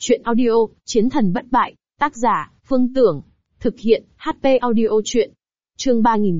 Chuyện audio, Chiến thần bất bại, tác giả, Phương Tưởng. Thực hiện, HP audio chuyện. Chương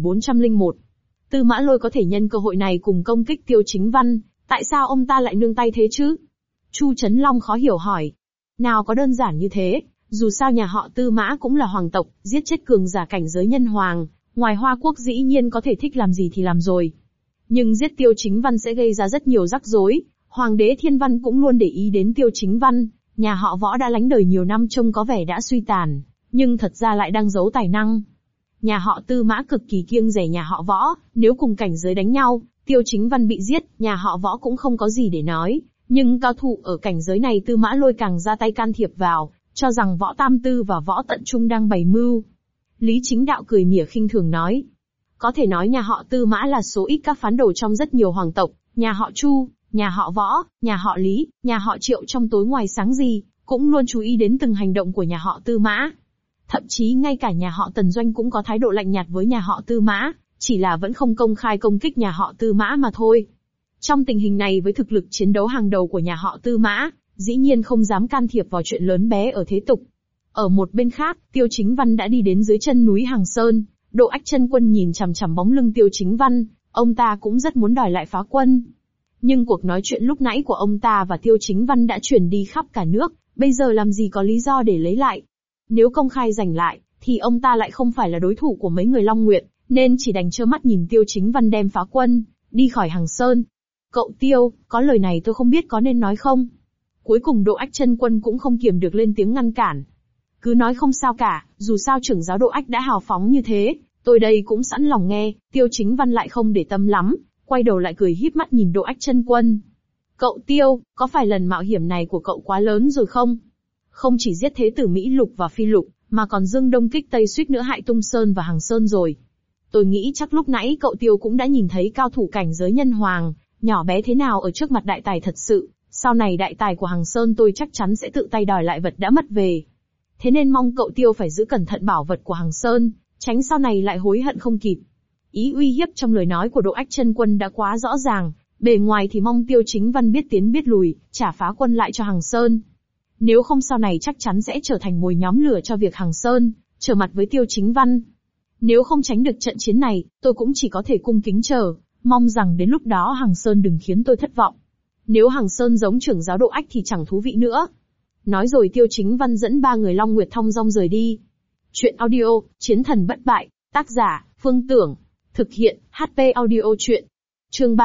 3401. Tư Mã Lôi có thể nhân cơ hội này cùng công kích Tiêu Chính Văn, tại sao ông ta lại nương tay thế chứ? Chu Chấn Long khó hiểu hỏi. Nào có đơn giản như thế, dù sao nhà họ Tư Mã cũng là hoàng tộc, giết chết cường giả cảnh giới nhân hoàng, ngoài Hoa Quốc dĩ nhiên có thể thích làm gì thì làm rồi. Nhưng giết Tiêu Chính Văn sẽ gây ra rất nhiều rắc rối, Hoàng đế Thiên Văn cũng luôn để ý đến Tiêu Chính Văn. Nhà họ Võ đã lánh đời nhiều năm trông có vẻ đã suy tàn, nhưng thật ra lại đang giấu tài năng. Nhà họ Tư Mã cực kỳ kiêng dè nhà họ Võ, nếu cùng cảnh giới đánh nhau, Tiêu Chính Văn bị giết, nhà họ Võ cũng không có gì để nói, nhưng cao thủ ở cảnh giới này Tư Mã Lôi càng ra tay can thiệp vào, cho rằng Võ Tam Tư và Võ Tận Trung đang bày mưu. Lý Chính Đạo cười mỉa khinh thường nói. Có thể nói nhà họ Tư Mã là số ít các phán đồ trong rất nhiều hoàng tộc, nhà họ Chu, nhà họ Võ, nhà họ Lý, nhà họ Triệu trong tối ngoài sáng gì, cũng luôn chú ý đến từng hành động của nhà họ Tư Mã. Thậm chí ngay cả nhà họ Tần Doanh cũng có thái độ lạnh nhạt với nhà họ Tư Mã, chỉ là vẫn không công khai công kích nhà họ Tư Mã mà thôi. Trong tình hình này với thực lực chiến đấu hàng đầu của nhà họ Tư Mã, dĩ nhiên không dám can thiệp vào chuyện lớn bé ở thế tục. Ở một bên khác, Tiêu Chính Văn đã đi đến dưới chân núi Hàng Sơn, Độ Ách Chân Quân nhìn chằm chằm bóng lưng Tiêu Chính Văn, ông ta cũng rất muốn đòi lại phá quân. Nhưng cuộc nói chuyện lúc nãy của ông ta và Tiêu Chính Văn đã truyền đi khắp cả nước, bây giờ làm gì có lý do để lấy lại. Nếu công khai giành lại, thì ông ta lại không phải là đối thủ của mấy người Long Nguyệt, nên chỉ đành trơ mắt nhìn Tiêu Chính Văn đem phá quân, đi khỏi Hàng Sơn. Cậu Tiêu, có lời này tôi không biết có nên nói không? Cuối cùng Độ Ách Chân Quân cũng không kiềm được lên tiếng ngăn cản. Cứ nói không sao cả, dù sao trưởng giáo Độ Ách đã hào phóng như thế, tôi đây cũng sẵn lòng nghe. Tiêu Chính Văn lại không để tâm lắm, quay đầu lại cười híp mắt nhìn Độ Ách Chân Quân. Cậu Tiêu, có phải lần mạo hiểm này của cậu quá lớn rồi không? Không chỉ giết thế tử Mỹ Lục và Phi Lục, mà còn dương đông kích tây suýt nữa hại Tung Sơn và Hàng Sơn rồi. Tôi nghĩ chắc lúc nãy cậu Tiêu cũng đã nhìn thấy cao thủ cảnh giới nhân hoàng, nhỏ bé thế nào ở trước mặt đại tài thật sự. Sau này đại tài của Hàng Sơn tôi chắc chắn sẽ tự tay đòi lại vật đã mất về. Thế nên mong cậu Tiêu phải giữ cẩn thận bảo vật của Hàng Sơn, tránh sau này lại hối hận không kịp. Ý uy hiếp trong lời nói của Độ Ách Chân Quân đã quá rõ ràng, bề ngoài thì mong Tiêu Chính Văn biết tiến biết lùi, trả phá quân lại cho Hàng Sơn. Nếu không sau này chắc chắn sẽ trở thành mồi nhóm lửa cho việc Hàng Sơn trở mặt với Tiêu Chính Văn. Nếu không tránh được trận chiến này, tôi cũng chỉ có thể cung kính chờ, mong rằng đến lúc đó Hàng Sơn đừng khiến tôi thất vọng. Nếu Hàng Sơn giống trưởng giáo Độ Ách thì chẳng thú vị nữa. Nói rồi Tiêu Chính Văn dẫn ba người Long Nguyệt thong dong rời đi. Chuyện audio, Chiến thần bất bại, tác giả, Phương Tưởng. Thực hiện, HP audio chuyện. Chương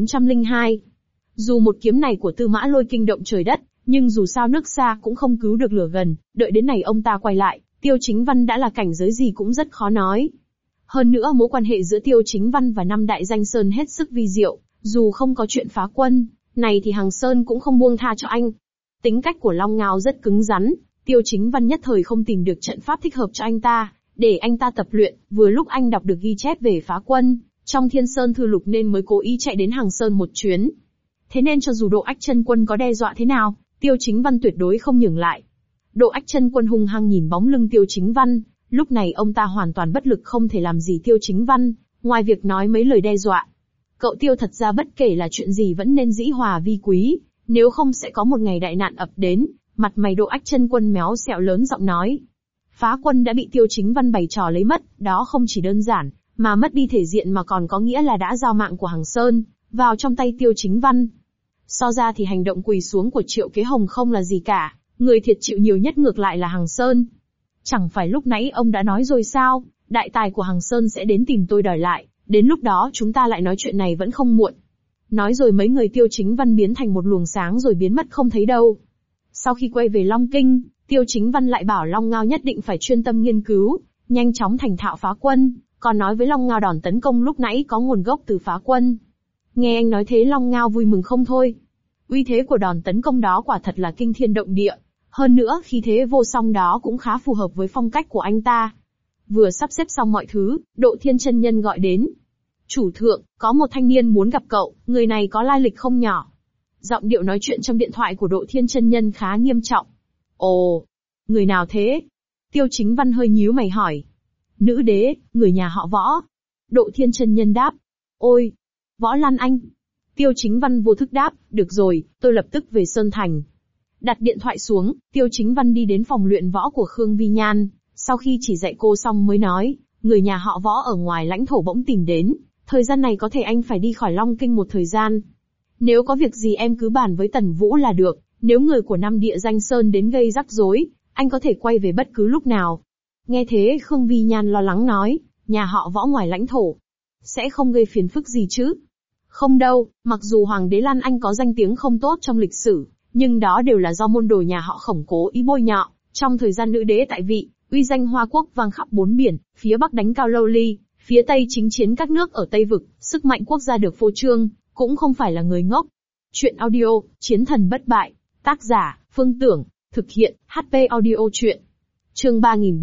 3402. Dù một kiếm này của Tư Mã Lôi kinh động trời đất, nhưng dù sao nước xa cũng không cứu được lửa gần, đợi đến này ông ta quay lại, Tiêu Chính Văn đã là cảnh giới gì cũng rất khó nói. Hơn nữa mối quan hệ giữa Tiêu Chính Văn và năm đại danh sơn hết sức vi diệu, dù không có chuyện phá quân, này thì Hàng Sơn cũng không buông tha cho anh. Tính cách của Long Ngao rất cứng rắn, Tiêu Chính Văn nhất thời không tìm được trận pháp thích hợp cho anh ta, để anh ta tập luyện, vừa lúc anh đọc được ghi chép về phá quân, trong Thiên Sơn Thư Lục nên mới cố ý chạy đến Hàng Sơn một chuyến. Thế nên cho dù Độ Ách Chân Quân có đe dọa thế nào, Tiêu Chính Văn tuyệt đối không nhường lại. Độ Ách Chân Quân hung hăng nhìn bóng lưng Tiêu Chính Văn, lúc này ông ta hoàn toàn bất lực không thể làm gì Tiêu Chính Văn, ngoài việc nói mấy lời đe dọa. Cậu Tiêu thật ra bất kể là chuyện gì vẫn nên dĩ hòa vi quý, nếu không sẽ có một ngày đại nạn ập đến. Mặt mày Độ Ách Chân Quân méo xẹo lớn giọng nói. Phá quân đã bị Tiêu Chính Văn bày trò lấy mất, đó không chỉ đơn giản, mà mất đi thể diện mà còn có nghĩa là đã giao mạng của Hàng Sơn vào trong tay Tiêu Chính Văn. So ra thì hành động quỳ xuống của Triệu Kế Hồng không là gì cả, người thiệt chịu nhiều nhất ngược lại là Hàng Sơn. Chẳng phải lúc nãy ông đã nói rồi sao, đại tài của Hàng Sơn sẽ đến tìm tôi đòi lại, đến lúc đó chúng ta lại nói chuyện này vẫn không muộn. Nói rồi mấy người Tiêu Chính Văn biến thành một luồng sáng rồi biến mất không thấy đâu. Sau khi quay về Long Kinh, Tiêu Chính Văn lại bảo Long Ngao nhất định phải chuyên tâm nghiên cứu, nhanh chóng thành thạo phá quân, còn nói với Long Ngao đòn tấn công lúc nãy có nguồn gốc từ phá quân. Nghe anh nói thế Long Ngao vui mừng không thôi. Uy thế của đòn tấn công đó quả thật là kinh thiên động địa, hơn nữa khí thế vô song đó cũng khá phù hợp với phong cách của anh ta. Vừa sắp xếp xong mọi thứ, Độ Thiên chân nhân gọi đến. Chủ thượng, có một thanh niên muốn gặp cậu, người này có lai lịch không nhỏ. Giọng điệu nói chuyện trong điện thoại của Độ Thiên chân nhân khá nghiêm trọng. Ồ, người nào thế? Tiêu Chính Văn hơi nhíu mày hỏi. Nữ đế, người nhà họ Võ. Độ Thiên chân nhân đáp. Ôi, Võ Lan Anh. Tiêu Chính Văn vô thức đáp, được rồi, tôi lập tức về Sơn Thành. Đặt điện thoại xuống, Tiêu Chính Văn đi đến phòng luyện võ của Khương Vi Nhan, sau khi chỉ dạy cô xong mới nói, người nhà họ Võ ở ngoài lãnh thổ bỗng tìm đến, thời gian này có thể anh phải đi khỏi Long Kinh một thời gian. Nếu có việc gì em cứ bàn với Tần Vũ là được, nếu người của Nam Địa Danh Sơn đến gây rắc rối, anh có thể quay về bất cứ lúc nào. Nghe thế Khương Vi Nhan lo lắng nói, nhà họ Võ ngoài lãnh thổ, sẽ không gây phiền phức gì chứ? Không đâu, mặc dù Hoàng đế Lan Anh có danh tiếng không tốt trong lịch sử, nhưng đó đều là do môn đồ nhà họ Khổng cố ý bôi nhọ. Trong thời gian nữ đế tại vị, uy danh Hoa Quốc vang khắp bốn biển, phía Bắc đánh Cao Lâu Ly, phía Tây chính chiến các nước ở Tây Vực, sức mạnh quốc gia được phô trương, cũng không phải là người ngốc. Chuyện audio, Chiến thần bất bại, tác giả, Phương Tưởng, thực hiện, HP audio chuyện. Chương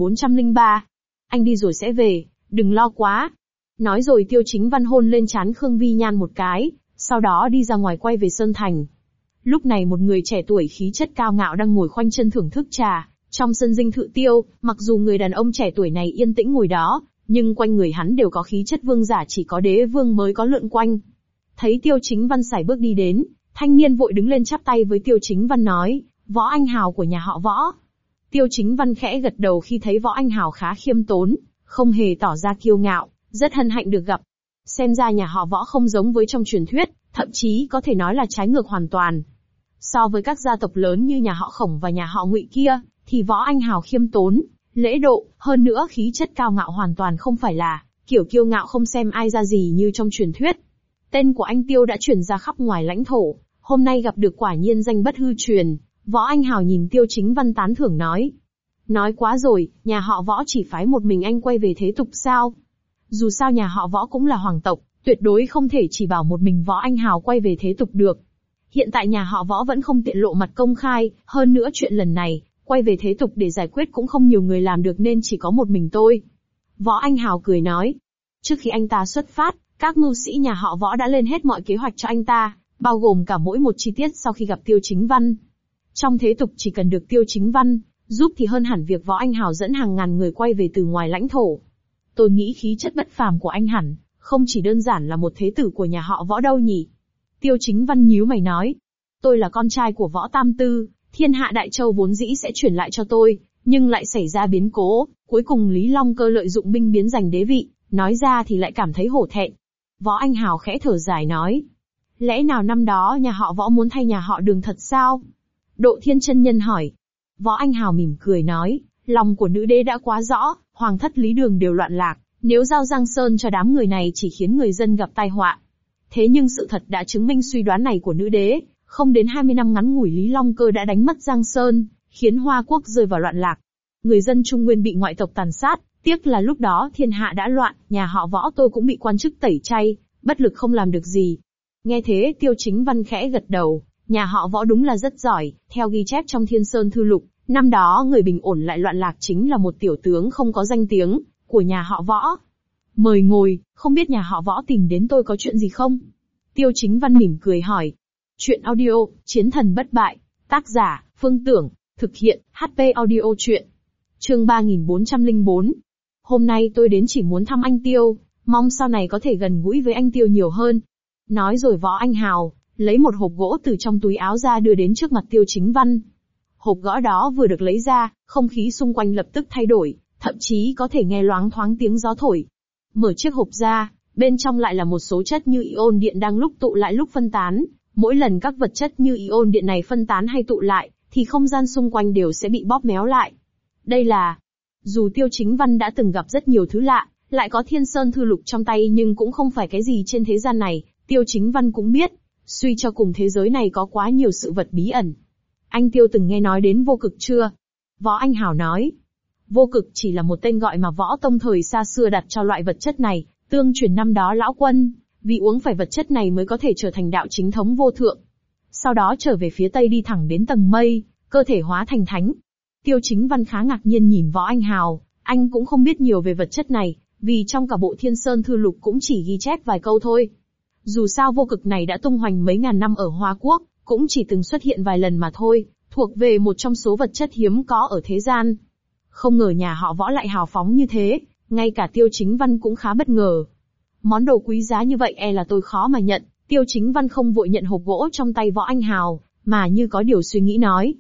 3403. Anh đi rồi sẽ về, đừng lo quá. Nói rồi Tiêu Chính Văn hôn lên trán Khương Vi Nhan một cái, sau đó đi ra ngoài quay về Sơn Thành. Lúc này một người trẻ tuổi khí chất cao ngạo đang ngồi khoanh chân thưởng thức trà, trong sân dinh thự Tiêu, mặc dù người đàn ông trẻ tuổi này yên tĩnh ngồi đó, nhưng quanh người hắn đều có khí chất vương giả, chỉ có đế vương mới có lượn quanh. Thấy Tiêu Chính Văn sải bước đi đến, thanh niên vội đứng lên chắp tay với Tiêu Chính Văn nói, Võ Anh Hào của nhà họ Võ. Tiêu Chính Văn khẽ gật đầu khi thấy Võ Anh Hào khá khiêm tốn, không hề tỏ ra kiêu ngạo, rất hân hạnh được gặp. Xem ra nhà họ Võ không giống với trong truyền thuyết, thậm chí có thể nói là trái ngược hoàn toàn. So với các gia tộc lớn như nhà họ Khổng và nhà họ Ngụy kia, thì Võ Anh Hào khiêm tốn, lễ độ, hơn nữa khí chất cao ngạo hoàn toàn không phải là kiểu kiêu ngạo không xem ai ra gì như trong truyền thuyết. Tên của anh Tiêu đã truyền ra khắp ngoài lãnh thổ, hôm nay gặp được quả nhiên danh bất hư truyền. Võ Anh Hào nhìn Tiêu Chính Văn tán thưởng nói. Nói quá rồi, nhà họ Võ chỉ phái một mình anh quay về thế tục sao? Dù sao nhà họ Võ cũng là hoàng tộc, tuyệt đối không thể chỉ bảo một mình Võ Anh Hào quay về thế tục được. Hiện tại nhà họ Võ vẫn không tiện lộ mặt công khai, hơn nữa chuyện lần này, quay về thế tục để giải quyết cũng không nhiều người làm được nên chỉ có một mình tôi. Võ Anh Hào cười nói. Trước khi anh ta xuất phát, các mưu sĩ nhà họ Võ đã lên hết mọi kế hoạch cho anh ta, bao gồm cả mỗi một chi tiết sau khi gặp Tiêu Chính Văn. Trong thế tục chỉ cần được Tiêu Chính Văn giúp thì hơn hẳn việc Võ Anh Hào dẫn hàng ngàn người quay về từ ngoài lãnh thổ. Tôi nghĩ khí chất bất phàm của anh hẳn không chỉ đơn giản là một thế tử của nhà họ Võ đâu nhỉ? Tiêu Chính Văn nhíu mày nói. Tôi là con trai của Võ Tam Tư, thiên hạ Đại Châu vốn dĩ sẽ chuyển lại cho tôi, nhưng lại xảy ra biến cố, cuối cùng Lý Long Cơ lợi dụng binh biến giành đế vị, nói ra thì lại cảm thấy hổ thẹn. Võ Anh Hào khẽ thở dài nói. Lẽ nào năm đó nhà họ Võ muốn thay nhà họ Đường thật sao? Độ Thiên chân nhân hỏi. Võ Anh Hào mỉm cười nói, lòng của nữ đế đã quá rõ, hoàng thất Lý Đường đều loạn lạc, nếu giao Giang Sơn cho đám người này chỉ khiến người dân gặp tai họa. Thế nhưng sự thật đã chứng minh suy đoán này của nữ đế, không đến 20 năm ngắn ngủi Lý Long Cơ đã đánh mất Giang Sơn, khiến Hoa Quốc rơi vào loạn lạc. Người dân Trung Nguyên bị ngoại tộc tàn sát, tiếc là lúc đó thiên hạ đã loạn, nhà họ Võ tôi cũng bị quan chức tẩy chay, bất lực không làm được gì. Nghe thế Tiêu Chính Văn khẽ gật đầu, nhà họ Võ đúng là rất giỏi, theo ghi chép trong Thiên Sơn Thư Lục, năm đó người bình ổn lại loạn lạc chính là một tiểu tướng không có danh tiếng, của nhà họ Võ. Mời ngồi, không biết nhà họ Võ tìm đến tôi có chuyện gì không? Tiêu Chính Văn mỉm cười hỏi. Chuyện audio, Chiến thần bất bại, tác giả, Phương Tưởng, thực hiện, HP audio chuyện. Chương 3404. Hôm nay tôi đến chỉ muốn thăm anh Tiêu, mong sau này có thể gần gũi với anh Tiêu nhiều hơn. Nói rồi Võ Anh Hào lấy một hộp gỗ từ trong túi áo ra đưa đến trước mặt Tiêu Chính Văn. Hộp gỗ đó vừa được lấy ra, không khí xung quanh lập tức thay đổi, thậm chí có thể nghe loáng thoáng tiếng gió thổi. Mở chiếc hộp ra, bên trong lại là một số chất như ion điện đang lúc tụ lại lúc phân tán. Mỗi lần các vật chất như ion điện này phân tán hay tụ lại, thì không gian xung quanh đều sẽ bị bóp méo lại. Đây là... Dù Tiêu Chính Văn đã từng gặp rất nhiều thứ lạ, lại có Thiên Sơn Thư Lục trong tay nhưng cũng không phải cái gì trên thế gian này, Tiêu Chính Văn cũng biết. Suy cho cùng thế giới này có quá nhiều sự vật bí ẩn. Anh Tiêu từng nghe nói đến vô cực chưa? Võ Anh Hào nói. Vô cực chỉ là một tên gọi mà Võ Tông thời xa xưa đặt cho loại vật chất này, tương truyền năm đó lão quân, vì uống phải vật chất này mới có thể trở thành đạo chính thống vô thượng. Sau đó trở về phía Tây đi thẳng đến tầng mây, cơ thể hóa thành thánh. Tiêu Chính Văn khá ngạc nhiên nhìn Võ Anh Hào, anh cũng không biết nhiều về vật chất này, vì trong cả bộ Thiên Sơn Thư Lục cũng chỉ ghi chép vài câu thôi. Dù sao vô cực này đã tung hoành mấy ngàn năm ở Hoa Quốc, cũng chỉ từng xuất hiện vài lần mà thôi, thuộc về một trong số vật chất hiếm có ở thế gian. Không ngờ nhà họ Võ lại hào phóng như thế, ngay cả Tiêu Chính Văn cũng khá bất ngờ. Món đồ quý giá như vậy e là tôi khó mà nhận. Tiêu Chính Văn không vội nhận hộp gỗ trong tay Võ Anh Hào, mà như có điều suy nghĩ nói,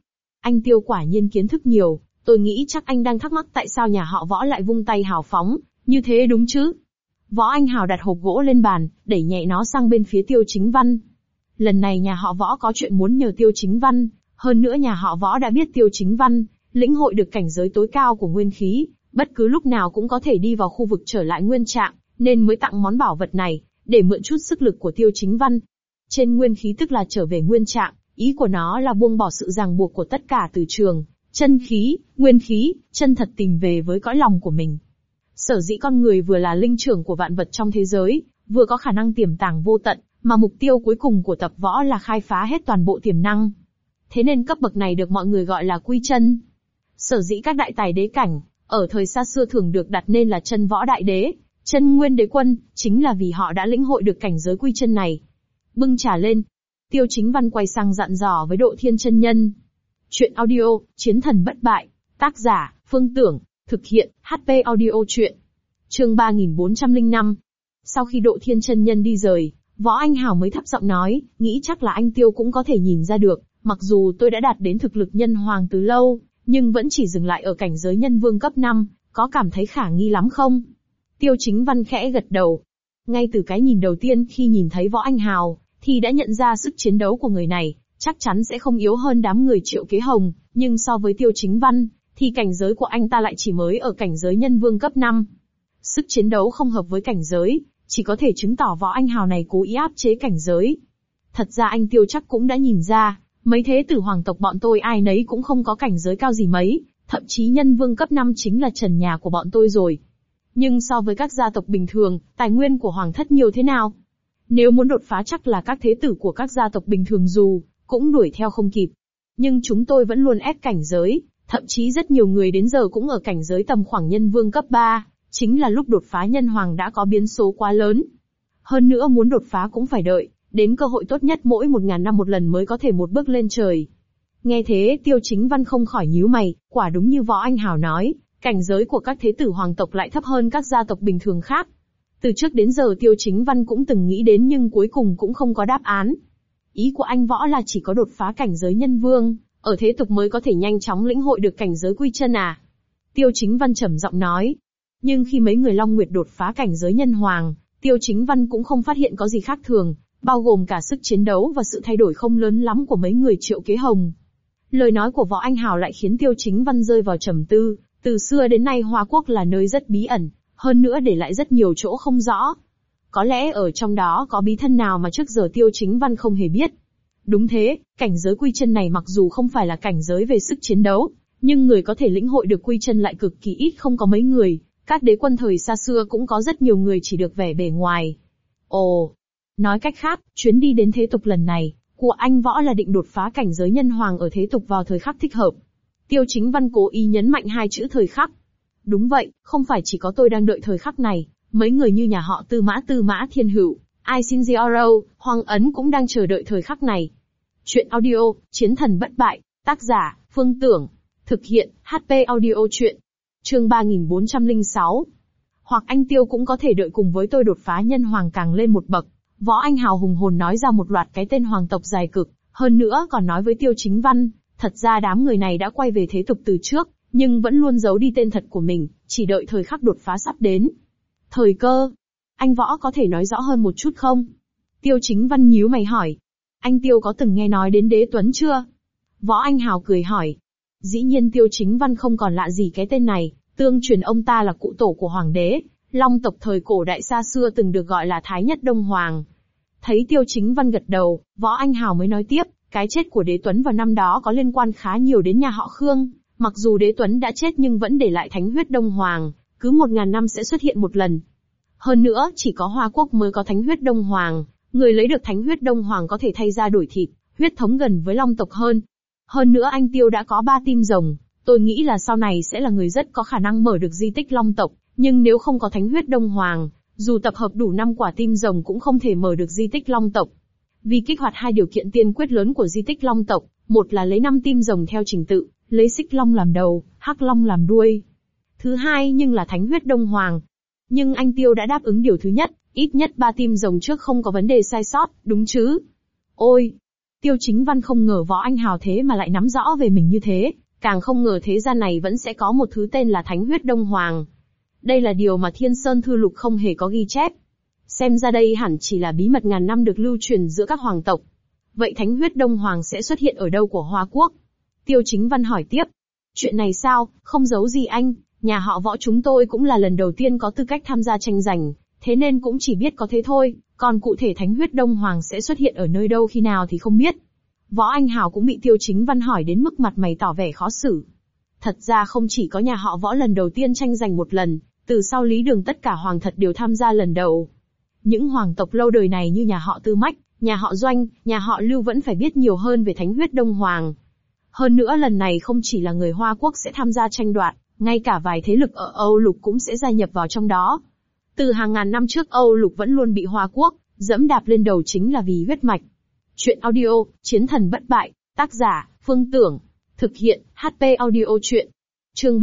Anh Tiêu quả nhiên kiến thức nhiều, tôi nghĩ chắc anh đang thắc mắc tại sao nhà họ Võ lại vung tay hào phóng, như thế đúng chứ? Võ Anh Hào đặt hộp gỗ lên bàn, đẩy nhẹ nó sang bên phía Tiêu Chính Văn. Lần này nhà họ Võ có chuyện muốn nhờ Tiêu Chính Văn, hơn nữa nhà họ Võ đã biết Tiêu Chính Văn lĩnh hội được cảnh giới tối cao của nguyên khí, bất cứ lúc nào cũng có thể đi vào khu vực trở lại nguyên trạng, nên mới tặng món bảo vật này, để mượn chút sức lực của Tiêu Chính Văn. Trên nguyên khí tức là trở về nguyên trạng, ý của nó là buông bỏ sự ràng buộc của tất cả từ trường, chân khí, nguyên khí, chân thật tìm về với cõi lòng của mình. Sở dĩ con người vừa là linh trưởng của vạn vật trong thế giới, vừa có khả năng tiềm tàng vô tận, mà mục tiêu cuối cùng của tập võ là khai phá hết toàn bộ tiềm năng. Thế nên cấp bậc này được mọi người gọi là quy chân. Sở dĩ các đại tài đế cảnh, ở thời xa xưa thường được đặt nên là chân võ đại đế, chân nguyên đế quân, chính là vì họ đã lĩnh hội được cảnh giới quy chân này. Bưng trà lên. Tiêu Chính Văn quay sang dặn dò với Độ Thiên chân nhân. Chuyện audio, Chiến thần bất bại. Tác giả, Phương Tưởng. Thực hiện, HP audio chuyện. Chương 3405. Sau khi Độ Thiên chân nhân đi rời, Võ Anh Hào mới thấp giọng nói, nghĩ chắc là anh Tiêu cũng có thể nhìn ra được, mặc dù tôi đã đạt đến thực lực nhân hoàng từ lâu, nhưng vẫn chỉ dừng lại ở cảnh giới nhân vương cấp 5, có cảm thấy khả nghi lắm không? Tiêu Chính Văn khẽ gật đầu. Ngay từ cái nhìn đầu tiên khi nhìn thấy Võ Anh Hào, thì đã nhận ra sức chiến đấu của người này, chắc chắn sẽ không yếu hơn đám người Triệu Kế Hồng, nhưng so với Tiêu Chính Văn, thì cảnh giới của anh ta lại chỉ mới ở cảnh giới nhân vương cấp 5. Sức chiến đấu không hợp với cảnh giới, chỉ có thể chứng tỏ Võ Anh Hào này cố ý áp chế cảnh giới. Thật ra anh Tiêu chắc cũng đã nhìn ra, mấy thế tử hoàng tộc bọn tôi ai nấy cũng không có cảnh giới cao gì mấy, thậm chí nhân vương cấp 5 chính là trần nhà của bọn tôi rồi. Nhưng so với các gia tộc bình thường, tài nguyên của hoàng thất nhiều thế nào? Nếu muốn đột phá chắc là các thế tử của các gia tộc bình thường dù cũng đuổi theo không kịp. Nhưng chúng tôi vẫn luôn ép cảnh giới, thậm chí rất nhiều người đến giờ cũng ở cảnh giới tầm khoảng nhân vương cấp 3, chính là lúc đột phá nhân hoàng đã có biến số quá lớn. Hơn nữa muốn đột phá cũng phải đợi đến cơ hội tốt nhất mỗi 1000 năm một lần mới có thể một bước lên trời. Nghe thế Tiêu Chính Văn không khỏi nhíu mày, quả đúng như Võ Anh Hào nói, cảnh giới của các thế tử hoàng tộc lại thấp hơn các gia tộc bình thường khác. Từ trước đến giờ Tiêu Chính Văn cũng từng nghĩ đến nhưng cuối cùng cũng không có đáp án. Ý của anh Võ là chỉ có đột phá cảnh giới nhân vương, ở thế tục mới có thể nhanh chóng lĩnh hội được cảnh giới quy chân à? Tiêu Chính Văn trầm giọng nói. Nhưng khi mấy người Long Nguyệt đột phá cảnh giới nhân hoàng, Tiêu Chính Văn cũng không phát hiện có gì khác thường, bao gồm cả sức chiến đấu và sự thay đổi không lớn lắm của mấy người Triệu Kế Hồng. Lời nói của Võ Anh Hào lại khiến Tiêu Chính Văn rơi vào trầm tư, từ xưa đến nay Hoa Quốc là nơi rất bí ẩn, hơn nữa để lại rất nhiều chỗ không rõ. Có lẽ ở trong đó có bí thân nào mà trước giờ Tiêu Chính Văn không hề biết. Đúng thế, cảnh giới quy chân này mặc dù không phải là cảnh giới về sức chiến đấu, nhưng người có thể lĩnh hội được quy chân lại cực kỳ ít không có mấy người, các đế quân thời xa xưa cũng có rất nhiều người chỉ được vẻ bề ngoài. Ồ, nói cách khác, chuyến đi đến thế tục lần này, của anh Võ là định đột phá cảnh giới nhân hoàng ở thế tục vào thời khắc thích hợp. Tiêu Chính Văn cố ý nhấn mạnh hai chữ thời khắc. Đúng vậy, không phải chỉ có tôi đang đợi thời khắc này, mấy người như nhà họ Tư Mã Thiên Hữu, Ai Shinjiaro, Hoàng Ấn cũng đang chờ đợi thời khắc này. Chuyện audio, Chiến thần bất bại, tác giả, Phương Tưởng. Thực hiện, HP audio chuyện. Chương 3406. Hoặc anh Tiêu cũng có thể đợi cùng với tôi đột phá nhân hoàng càng lên một bậc. Võ Anh Hào hùng hồn nói ra một loạt cái tên hoàng tộc dài cực, hơn nữa còn nói với Tiêu Chính Văn, thật ra đám người này đã quay về thế tục từ trước, nhưng vẫn luôn giấu đi tên thật của mình, chỉ đợi thời khắc đột phá sắp đến. Thời cơ? Anh Võ có thể nói rõ hơn một chút không? Tiêu Chính Văn nhíu mày hỏi. Anh Tiêu có từng nghe nói đến Đế Tuấn chưa? Võ Anh Hào cười hỏi. Dĩ nhiên Tiêu Chính Văn không còn lạ gì cái tên này, tương truyền ông ta là cụ tổ của hoàng đế, Long tộc thời cổ đại xa xưa từng được gọi là Thái Nhất Đông Hoàng. Thấy Tiêu Chính Văn gật đầu, Võ Anh Hào mới nói tiếp, cái chết của Đế Tuấn vào năm đó có liên quan khá nhiều đến nhà họ Khương, mặc dù Đế Tuấn đã chết nhưng vẫn để lại Thánh Huyết Đông Hoàng, cứ 1000 năm sẽ xuất hiện một lần. Hơn nữa, chỉ có Hoa Quốc mới có Thánh Huyết Đông Hoàng, người lấy được Thánh Huyết Đông Hoàng có thể thay da đổi thịt, huyết thống gần với Long tộc hơn. Hơn nữa anh Tiêu đã có 3 tim rồng, tôi nghĩ là sau này sẽ là người rất có khả năng mở được di tích Long tộc, nhưng nếu không có Thánh Huyết Đông Hoàng, dù tập hợp đủ 5 quả tim rồng cũng không thể mở được di tích Long tộc. Vì kích hoạt 2 điều kiện tiên quyết lớn của di tích Long tộc, một là lấy 5 tim rồng theo trình tự, lấy Xích Long làm đầu, Hắc Long làm đuôi. Thứ hai nhưng là Thánh Huyết Đông Hoàng. Nhưng anh Tiêu đã đáp ứng điều thứ nhất, ít nhất 3 tim rồng trước không có vấn đề sai sót, đúng chứ? Ôi! Tiêu Chính Văn không ngờ Võ Anh Hào thế mà lại nắm rõ về mình như thế, càng không ngờ thế gian này vẫn sẽ có một thứ tên là Thánh huyết Đông Hoàng. Đây là điều mà Thiên Sơn Thư Lục không hề có ghi chép. Xem ra đây hẳn chỉ là bí mật ngàn năm được lưu truyền giữa các hoàng tộc. Vậy Thánh huyết Đông Hoàng sẽ xuất hiện ở đâu của Hoa Quốc? Tiêu Chính Văn hỏi tiếp. Chuyện này sao, không giấu gì anh, nhà họ Võ chúng tôi cũng là lần đầu tiên có tư cách tham gia tranh giành, thế nên cũng chỉ biết có thế thôi, còn cụ thể Thánh huyết Đông Hoàng sẽ xuất hiện ở nơi đâu khi nào thì không biết. Võ Anh Hào cũng bị Tiêu Chính Văn hỏi đến mức mặt mày tỏ vẻ khó xử. Thật ra không chỉ có nhà họ Võ lần đầu tiên tranh giành một lần, từ sau Lý Đường tất cả hoàng thật đều tham gia lần đầu. Những hoàng tộc lâu đời này như nhà họ Tư Mách, nhà họ Doanh, nhà họ Lưu vẫn phải biết nhiều hơn về Thánh huyết Đông Hoàng. Hơn nữa lần này không chỉ là người Hoa Quốc sẽ tham gia tranh đoạt, ngay cả vài thế lực ở Âu Lục cũng sẽ gia nhập vào trong đó. Từ hàng ngàn năm trước Âu Lục vẫn luôn bị Hoa Quốc dẫm đạp lên đầu chính là vì huyết mạch. Chuyện audio, Chiến thần bất bại, tác giả, Phương Tưởng. Thực hiện, HP audio chuyện. Chương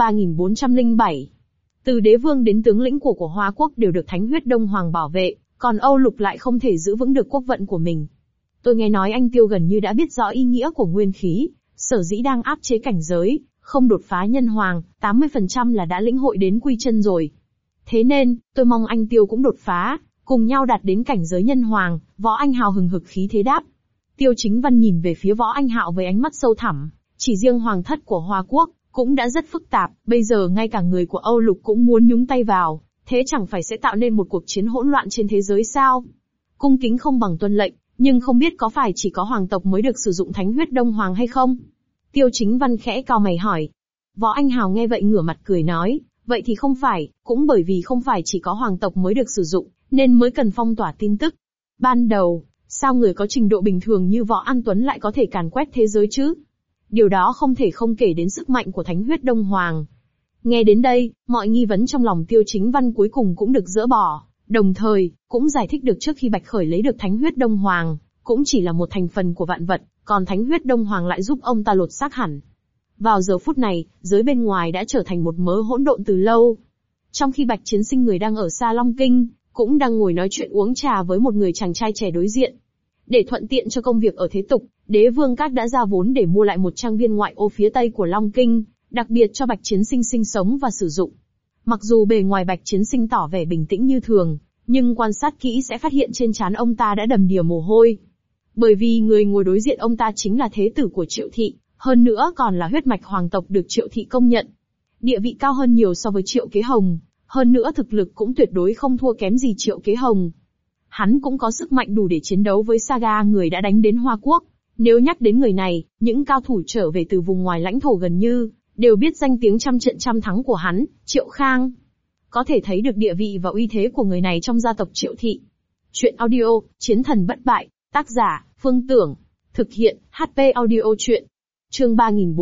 3407. Từ đế vương đến tướng lĩnh của Hoa Quốc đều được Thánh huyết Đông Hoàng bảo vệ, còn Âu Lục lại không thể giữ vững được quốc vận của mình. Tôi nghe nói anh Tiêu gần như đã biết rõ ý nghĩa của nguyên khí, sở dĩ đang áp chế cảnh giới, không đột phá nhân hoàng, 80% là đã lĩnh hội đến quy chân rồi. Thế nên, tôi mong anh Tiêu cũng đột phá, cùng nhau đạt đến cảnh giới nhân hoàng. Võ Anh Hào hừng hực khí thế đáp. Tiêu Chính Văn nhìn về phía Võ Anh Hạo với ánh mắt sâu thẳm, chỉ riêng hoàng thất của Hoa Quốc cũng đã rất phức tạp, bây giờ ngay cả người của Âu Lục cũng muốn nhúng tay vào, thế chẳng phải sẽ tạo nên một cuộc chiến hỗn loạn trên thế giới sao? Cung kính không bằng tuân lệnh, nhưng không biết có phải chỉ có hoàng tộc mới được sử dụng Thánh huyết Đông Hoàng hay không? Tiêu Chính Văn khẽ cau mày hỏi. Võ Anh Hào nghe vậy ngửa mặt cười nói, vậy thì không phải, cũng bởi vì không phải chỉ có hoàng tộc mới được sử dụng, nên mới cần phong tỏa tin tức. Ban đầu, sao người có trình độ bình thường như Võ An Tuấn lại có thể càn quét thế giới chứ? Điều đó không thể không kể đến sức mạnh của Thánh huyết Đông Hoàng. Nghe đến đây, mọi nghi vấn trong lòng Tiêu Chính Văn cuối cùng cũng được dỡ bỏ, đồng thời, cũng giải thích được trước khi Bạch Khởi lấy được Thánh huyết Đông Hoàng, cũng chỉ là một thành phần của vạn vật, còn Thánh huyết Đông Hoàng lại giúp ông ta lột xác hẳn. Vào giờ phút này, giới bên ngoài đã trở thành một mớ hỗn độn từ lâu. Trong khi Bạch Chiến Sinh người đang ở Sa Long Kinh, cũng đang ngồi nói chuyện uống trà với một người chàng trai trẻ đối diện. Để thuận tiện cho công việc ở thế tục, Đế Vương Các đã ra vốn để mua lại một trang viên ngoại ô phía tây của Long Kinh, đặc biệt cho Bạch Chiến Sinh sinh sống và sử dụng. Mặc dù bề ngoài Bạch Chiến Sinh tỏ vẻ bình tĩnh như thường, nhưng quan sát kỹ sẽ phát hiện trên trán ông ta đã đầm đìa mồ hôi. Bởi vì người ngồi đối diện ông ta chính là thế tử của Triệu Thị, hơn nữa còn là huyết mạch hoàng tộc được Triệu Thị công nhận. Địa vị cao hơn nhiều so với Triệu Kế Hồng, hơn nữa thực lực cũng tuyệt đối không thua kém gì Triệu Kế Hồng. Hắn cũng có sức mạnh đủ để chiến đấu với Saga người đã đánh đến Hoa Quốc. Nếu nhắc đến người này, những cao thủ trở về từ vùng ngoài lãnh thổ gần như đều biết danh tiếng trăm trận trăm thắng của hắn, Triệu Khang. Có thể thấy được địa vị và uy thế của người này trong gia tộc Triệu Thị. Chuyện audio, Chiến thần bất bại, tác giả, Phương Tưởng. Thực hiện, HP audio chuyện. Chương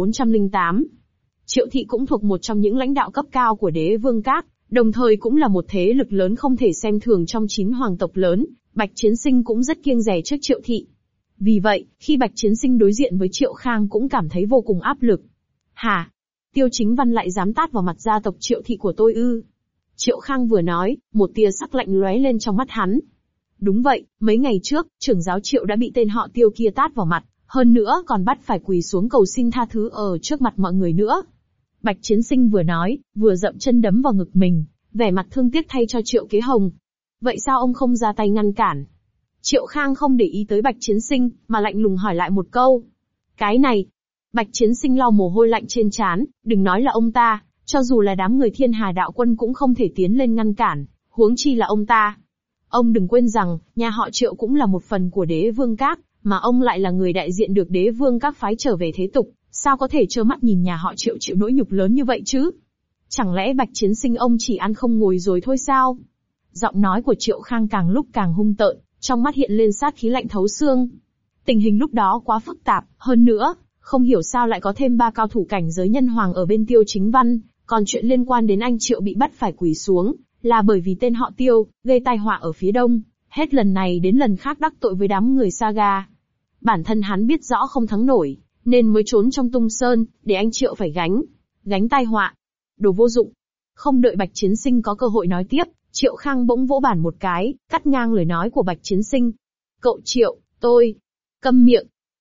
3408. Triệu Thị cũng thuộc một trong những lãnh đạo cấp cao của Đế Vương Các, đồng thời cũng là một thế lực lớn không thể xem thường trong 9 hoàng tộc lớn. Bạch Chiến Sinh cũng rất kiêng dè trước Triệu Thị. Vì vậy, khi Bạch Chiến Sinh đối diện với Triệu Khang cũng cảm thấy vô cùng áp lực. Hả? Tiêu Chính Văn lại dám tát vào mặt gia tộc Triệu Thị của tôi ư? Triệu Khang vừa nói, một tia sắc lạnh lóe lên trong mắt hắn. Đúng vậy, mấy ngày trước, trưởng giáo Triệu đã bị tên họ Tiêu kia tát vào mặt, hơn nữa còn bắt phải quỳ xuống cầu xin tha thứ ở trước mặt mọi người nữa. Bạch Chiến Sinh vừa nói, vừa dậm chân đấm vào ngực mình, vẻ mặt thương tiếc thay cho Triệu Kế Hồng. Vậy sao ông không ra tay ngăn cản? Triệu Khang không để ý tới Bạch Chiến Sinh, mà lạnh lùng hỏi lại một câu. Cái này. Bạch Chiến Sinh lau mồ hôi lạnh trên trán, đừng nói là ông ta, cho dù là đám người Thiên Hà đạo quân cũng không thể tiến lên ngăn cản, huống chi là ông ta. Ông đừng quên rằng, nhà họ Triệu cũng là một phần của Đế Vương Các, mà ông lại là người đại diện được Đế Vương Các phái trở về thế tục, sao có thể trơ mắt nhìn nhà họ Triệu chịu nỗi nhục lớn như vậy chứ? Chẳng lẽ Bạch Chiến Sinh ông chỉ ăn không ngồi rồi thôi sao? Giọng nói của Triệu Khang càng lúc càng hung tợn, trong mắt hiện lên sát khí lạnh thấu xương. Tình hình lúc đó quá phức tạp, hơn nữa, không hiểu sao lại có thêm 3 cao thủ cảnh giới nhân hoàng ở bên Tiêu Chính Văn, còn chuyện liên quan đến anh Triệu bị bắt phải quỳ xuống, là bởi vì tên họ Tiêu, gây tai họa ở phía đông, hết lần này đến lần khác đắc tội với đám người Saga. Bản thân hắn biết rõ không thắng nổi, nên mới trốn trong Tung Sơn, để anh Triệu phải gánh tai họa. Đồ vô dụng. Không đợi Bạch Chiến Sinh có cơ hội nói tiếp, Triệu Khang bỗng vỗ bàn một cái, cắt ngang lời nói của Bạch Chiến Sinh. Cậu Triệu, tôi... Câm miệng.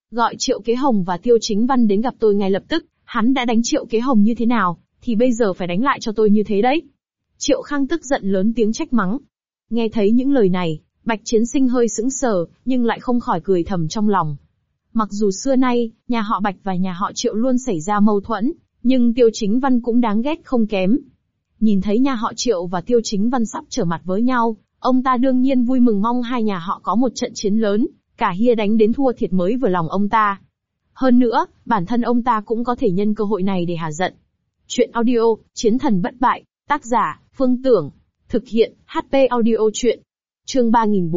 Gọi Triệu Kế Hồng và Tiêu Chính Văn đến gặp tôi ngay lập tức, hắn đã đánh Triệu Kế Hồng như thế nào, thì bây giờ phải đánh lại cho tôi như thế đấy. Triệu Khang tức giận lớn tiếng trách mắng. Nghe thấy những lời này, Bạch Chiến Sinh hơi sững sờ, nhưng lại không khỏi cười thầm trong lòng. Mặc dù xưa nay, nhà họ Bạch và nhà họ Triệu luôn xảy ra mâu thuẫn, nhưng Tiêu Chính Văn cũng đáng ghét không kém. Nhìn thấy nhà họ Triệu và Tiêu Chính Văn sắp trở mặt với nhau, ông ta đương nhiên vui mừng mong hai nhà họ có một trận chiến lớn, cả hia đánh đến thua thiệt mới vừa lòng ông ta. Hơn nữa, bản thân ông ta cũng có thể nhân cơ hội này để hả giận. Chuyện audio, Chiến thần bất bại, tác giả, Phương Tưởng. Thực hiện, HP audio chuyện. Chương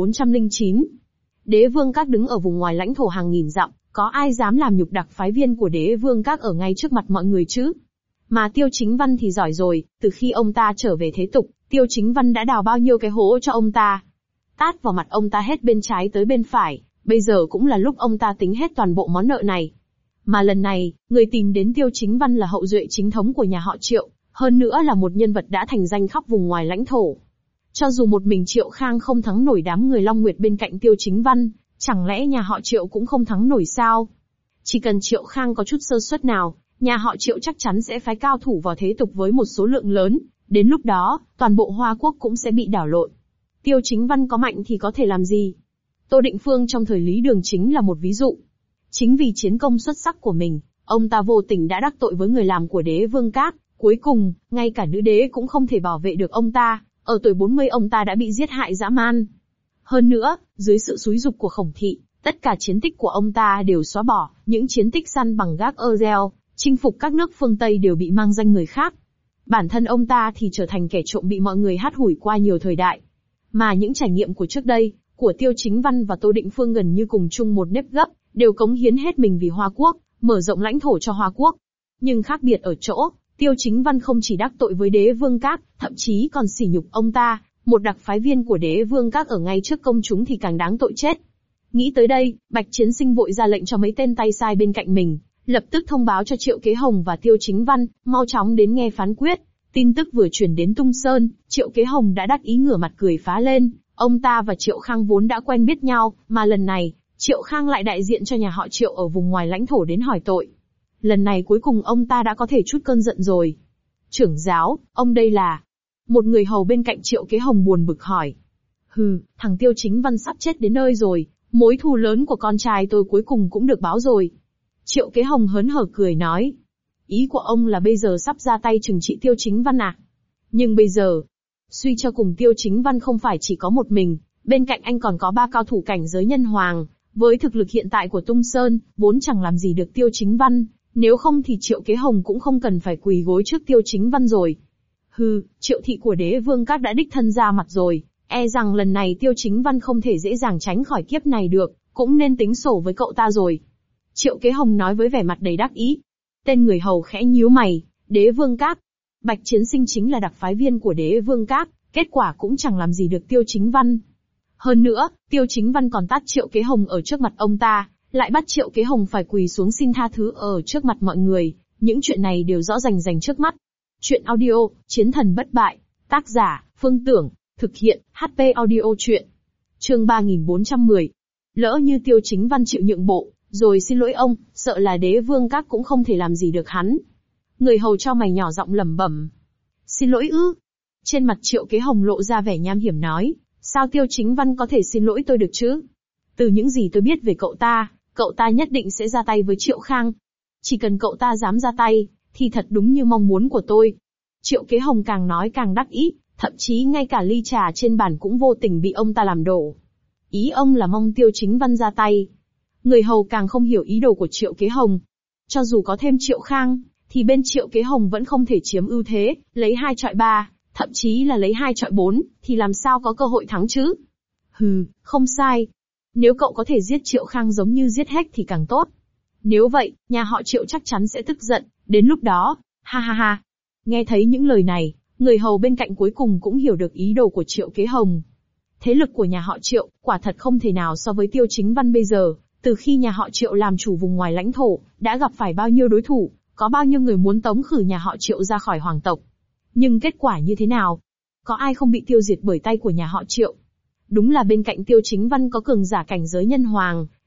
3409. Đế vương các đứng ở vùng ngoài lãnh thổ hàng nghìn dặm, có ai dám làm nhục đặc phái viên của đế vương các ở ngay trước mặt mọi người chứ? Mà Tiêu Chính Văn thì giỏi rồi, từ khi ông ta trở về thế tục, Tiêu Chính Văn đã đào bao nhiêu cái hố cho ông ta. Tát vào mặt ông ta hết bên trái tới bên phải, bây giờ cũng là lúc ông ta tính hết toàn bộ món nợ này. Mà lần này, người tìm đến Tiêu Chính Văn là hậu duệ chính thống của nhà họ Triệu, hơn nữa là một nhân vật đã thành danh khắp vùng ngoài lãnh thổ. Cho dù một mình Triệu Khang không thắng nổi đám người Long Nguyệt bên cạnh Tiêu Chính Văn, chẳng lẽ nhà họ Triệu cũng không thắng nổi sao? Chỉ cần Triệu Khang có chút sơ suất nào, nhà họ Triệu chắc chắn sẽ phái cao thủ vào thế tục với một số lượng lớn, đến lúc đó, toàn bộ Hoa Quốc cũng sẽ bị đảo lộn. Tiêu Chính Văn có mạnh thì có thể làm gì? Tô Định Phương trong thời Lý Đường chính là một ví dụ. Chính vì chiến công xuất sắc của mình, ông ta vô tình đã đắc tội với người làm của đế vương các, cuối cùng, ngay cả nữ đế cũng không thể bảo vệ được ông ta, ở tuổi 40 ông ta đã bị giết hại dã man. Hơn nữa, dưới sự xúi giục của Khổng Thị, tất cả chiến tích của ông ta đều xóa bỏ, những chiến tích săn bằng gác Erzell, chinh phục các nước phương Tây đều bị mang danh người khác. Bản thân ông ta thì trở thành kẻ trộm bị mọi người hắt hủi qua nhiều thời đại. Mà những trải nghiệm của trước đây, của Tiêu Chính Văn và Tô Định Phương gần như cùng chung một nếp gấp, đều cống hiến hết mình vì Hoa Quốc, mở rộng lãnh thổ cho Hoa Quốc. Nhưng khác biệt ở chỗ, Tiêu Chính Văn không chỉ đắc tội với đế vương các, thậm chí còn sỉ nhục ông ta, một đặc phái viên của đế vương các ở ngay trước công chúng thì càng đáng tội chết. Nghĩ tới đây, Bạch Chiến Sinh vội ra lệnh cho mấy tên tay sai bên cạnh mình, lập tức thông báo cho Triệu Kế Hồng và Tiêu Chính Văn, mau chóng đến nghe phán quyết. Tin tức vừa truyền đến Tung Sơn, Triệu Kế Hồng đã đắc ý ngửa mặt cười phá lên, ông ta và Triệu Khang vốn đã quen biết nhau, mà lần này, Triệu Khang lại đại diện cho nhà họ Triệu ở vùng ngoài lãnh thổ đến hỏi tội. Lần này cuối cùng ông ta đã có thể trút cơn giận rồi. Trưởng giáo, ông đây là... Một người hầu bên cạnh Triệu Kế Hồng buồn bực hỏi. Hừ, thằng Tiêu Chính Văn sắp chết đến nơi rồi, mối thù lớn của con trai tôi cuối cùng cũng được báo rồi. Triệu Kế Hồng hớn hở cười nói. Ý của ông là bây giờ sắp ra tay trừng trị Tiêu Chính Văn à? Nhưng bây giờ, suy cho cùng Tiêu Chính Văn không phải chỉ có một mình, bên cạnh anh còn có 3 cao thủ cảnh giới nhân hoàng, với thực lực hiện tại của Tung Sơn, vốn chẳng làm gì được Tiêu Chính Văn, nếu không thì Triệu Kế Hồng cũng không cần phải quỳ gối trước Tiêu Chính Văn rồi. Hừ, Triệu thị của đế vương các đã đích thân ra mặt rồi, e rằng lần này Tiêu Chính Văn không thể dễ dàng tránh khỏi kiếp này được, cũng nên tính sổ với cậu ta rồi. Triệu Kế Hồng nói với vẻ mặt đầy đắc ý. Tên người hầu khẽ nhíu mày, đế vương các. Bạch Chiến Sinh chính là đặc phái viên của đế vương các, kết quả cũng chẳng làm gì được Tiêu Chính Văn. Hơn nữa, Tiêu Chính Văn còn tát Triệu Kế Hồng ở trước mặt ông ta, lại bắt Triệu Kế Hồng phải quỳ xuống xin tha thứ ở trước mặt mọi người, những chuyện này đều rõ rành rành trước mắt. Chuyện audio, Chiến thần bất bại, tác giả, Phương Tưởng, thực hiện, HP audio chuyện. Chương 3410. Lỡ như Tiêu Chính Văn chịu nhượng bộ, rồi xin lỗi ông, sợ là đế vương các cũng không thể làm gì được hắn. Người hầu cho mày nhỏ giọng lẩm bẩm. Xin lỗi ư? Trên mặt Triệu Kế Hồng lộ ra vẻ nham hiểm nói, sao Tiêu Chính Văn có thể xin lỗi tôi được chứ? Từ những gì tôi biết về cậu ta nhất định sẽ ra tay với Triệu Khang. Chỉ cần cậu ta dám ra tay, thì thật đúng như mong muốn của tôi. Triệu Kế Hồng càng nói càng đắc ý, thậm chí ngay cả ly trà trên bàn cũng vô tình bị ông ta làm đổ. Ý ông là mong Tiêu Chính Văn ra tay. Người hầu càng không hiểu ý đồ của Triệu Kế Hồng. Cho dù có thêm Triệu Khang, thì bên Triệu Kế Hồng vẫn không thể chiếm ưu thế, lấy 2 chọi 3, thậm chí là lấy 2 chọi 4, thì làm sao có cơ hội thắng chứ? Hừ, không sai. Nếu cậu có thể giết Triệu Khang giống như giết Hách thì càng tốt. Nếu vậy, nhà họ Triệu chắc chắn sẽ tức giận, đến lúc đó, ha ha ha. Nghe thấy những lời này, người hầu bên cạnh cuối cùng cũng hiểu được ý đồ của Triệu Kế Hồng. Thế lực của nhà họ Triệu, quả thật không thể nào so với Tiêu Chính Văn bây giờ, từ khi nhà họ Triệu làm chủ vùng ngoài lãnh thổ, đã gặp phải bao nhiêu đối thủ, có bao nhiêu người muốn tống khử nhà họ Triệu ra khỏi hoàng tộc. Nhưng kết quả như thế nào? Có ai không bị tiêu diệt bởi tay của nhà họ Triệu? Đúng là bên cạnh Tiêu Chính Văn có cường giả cảnh giới nhân hoàng,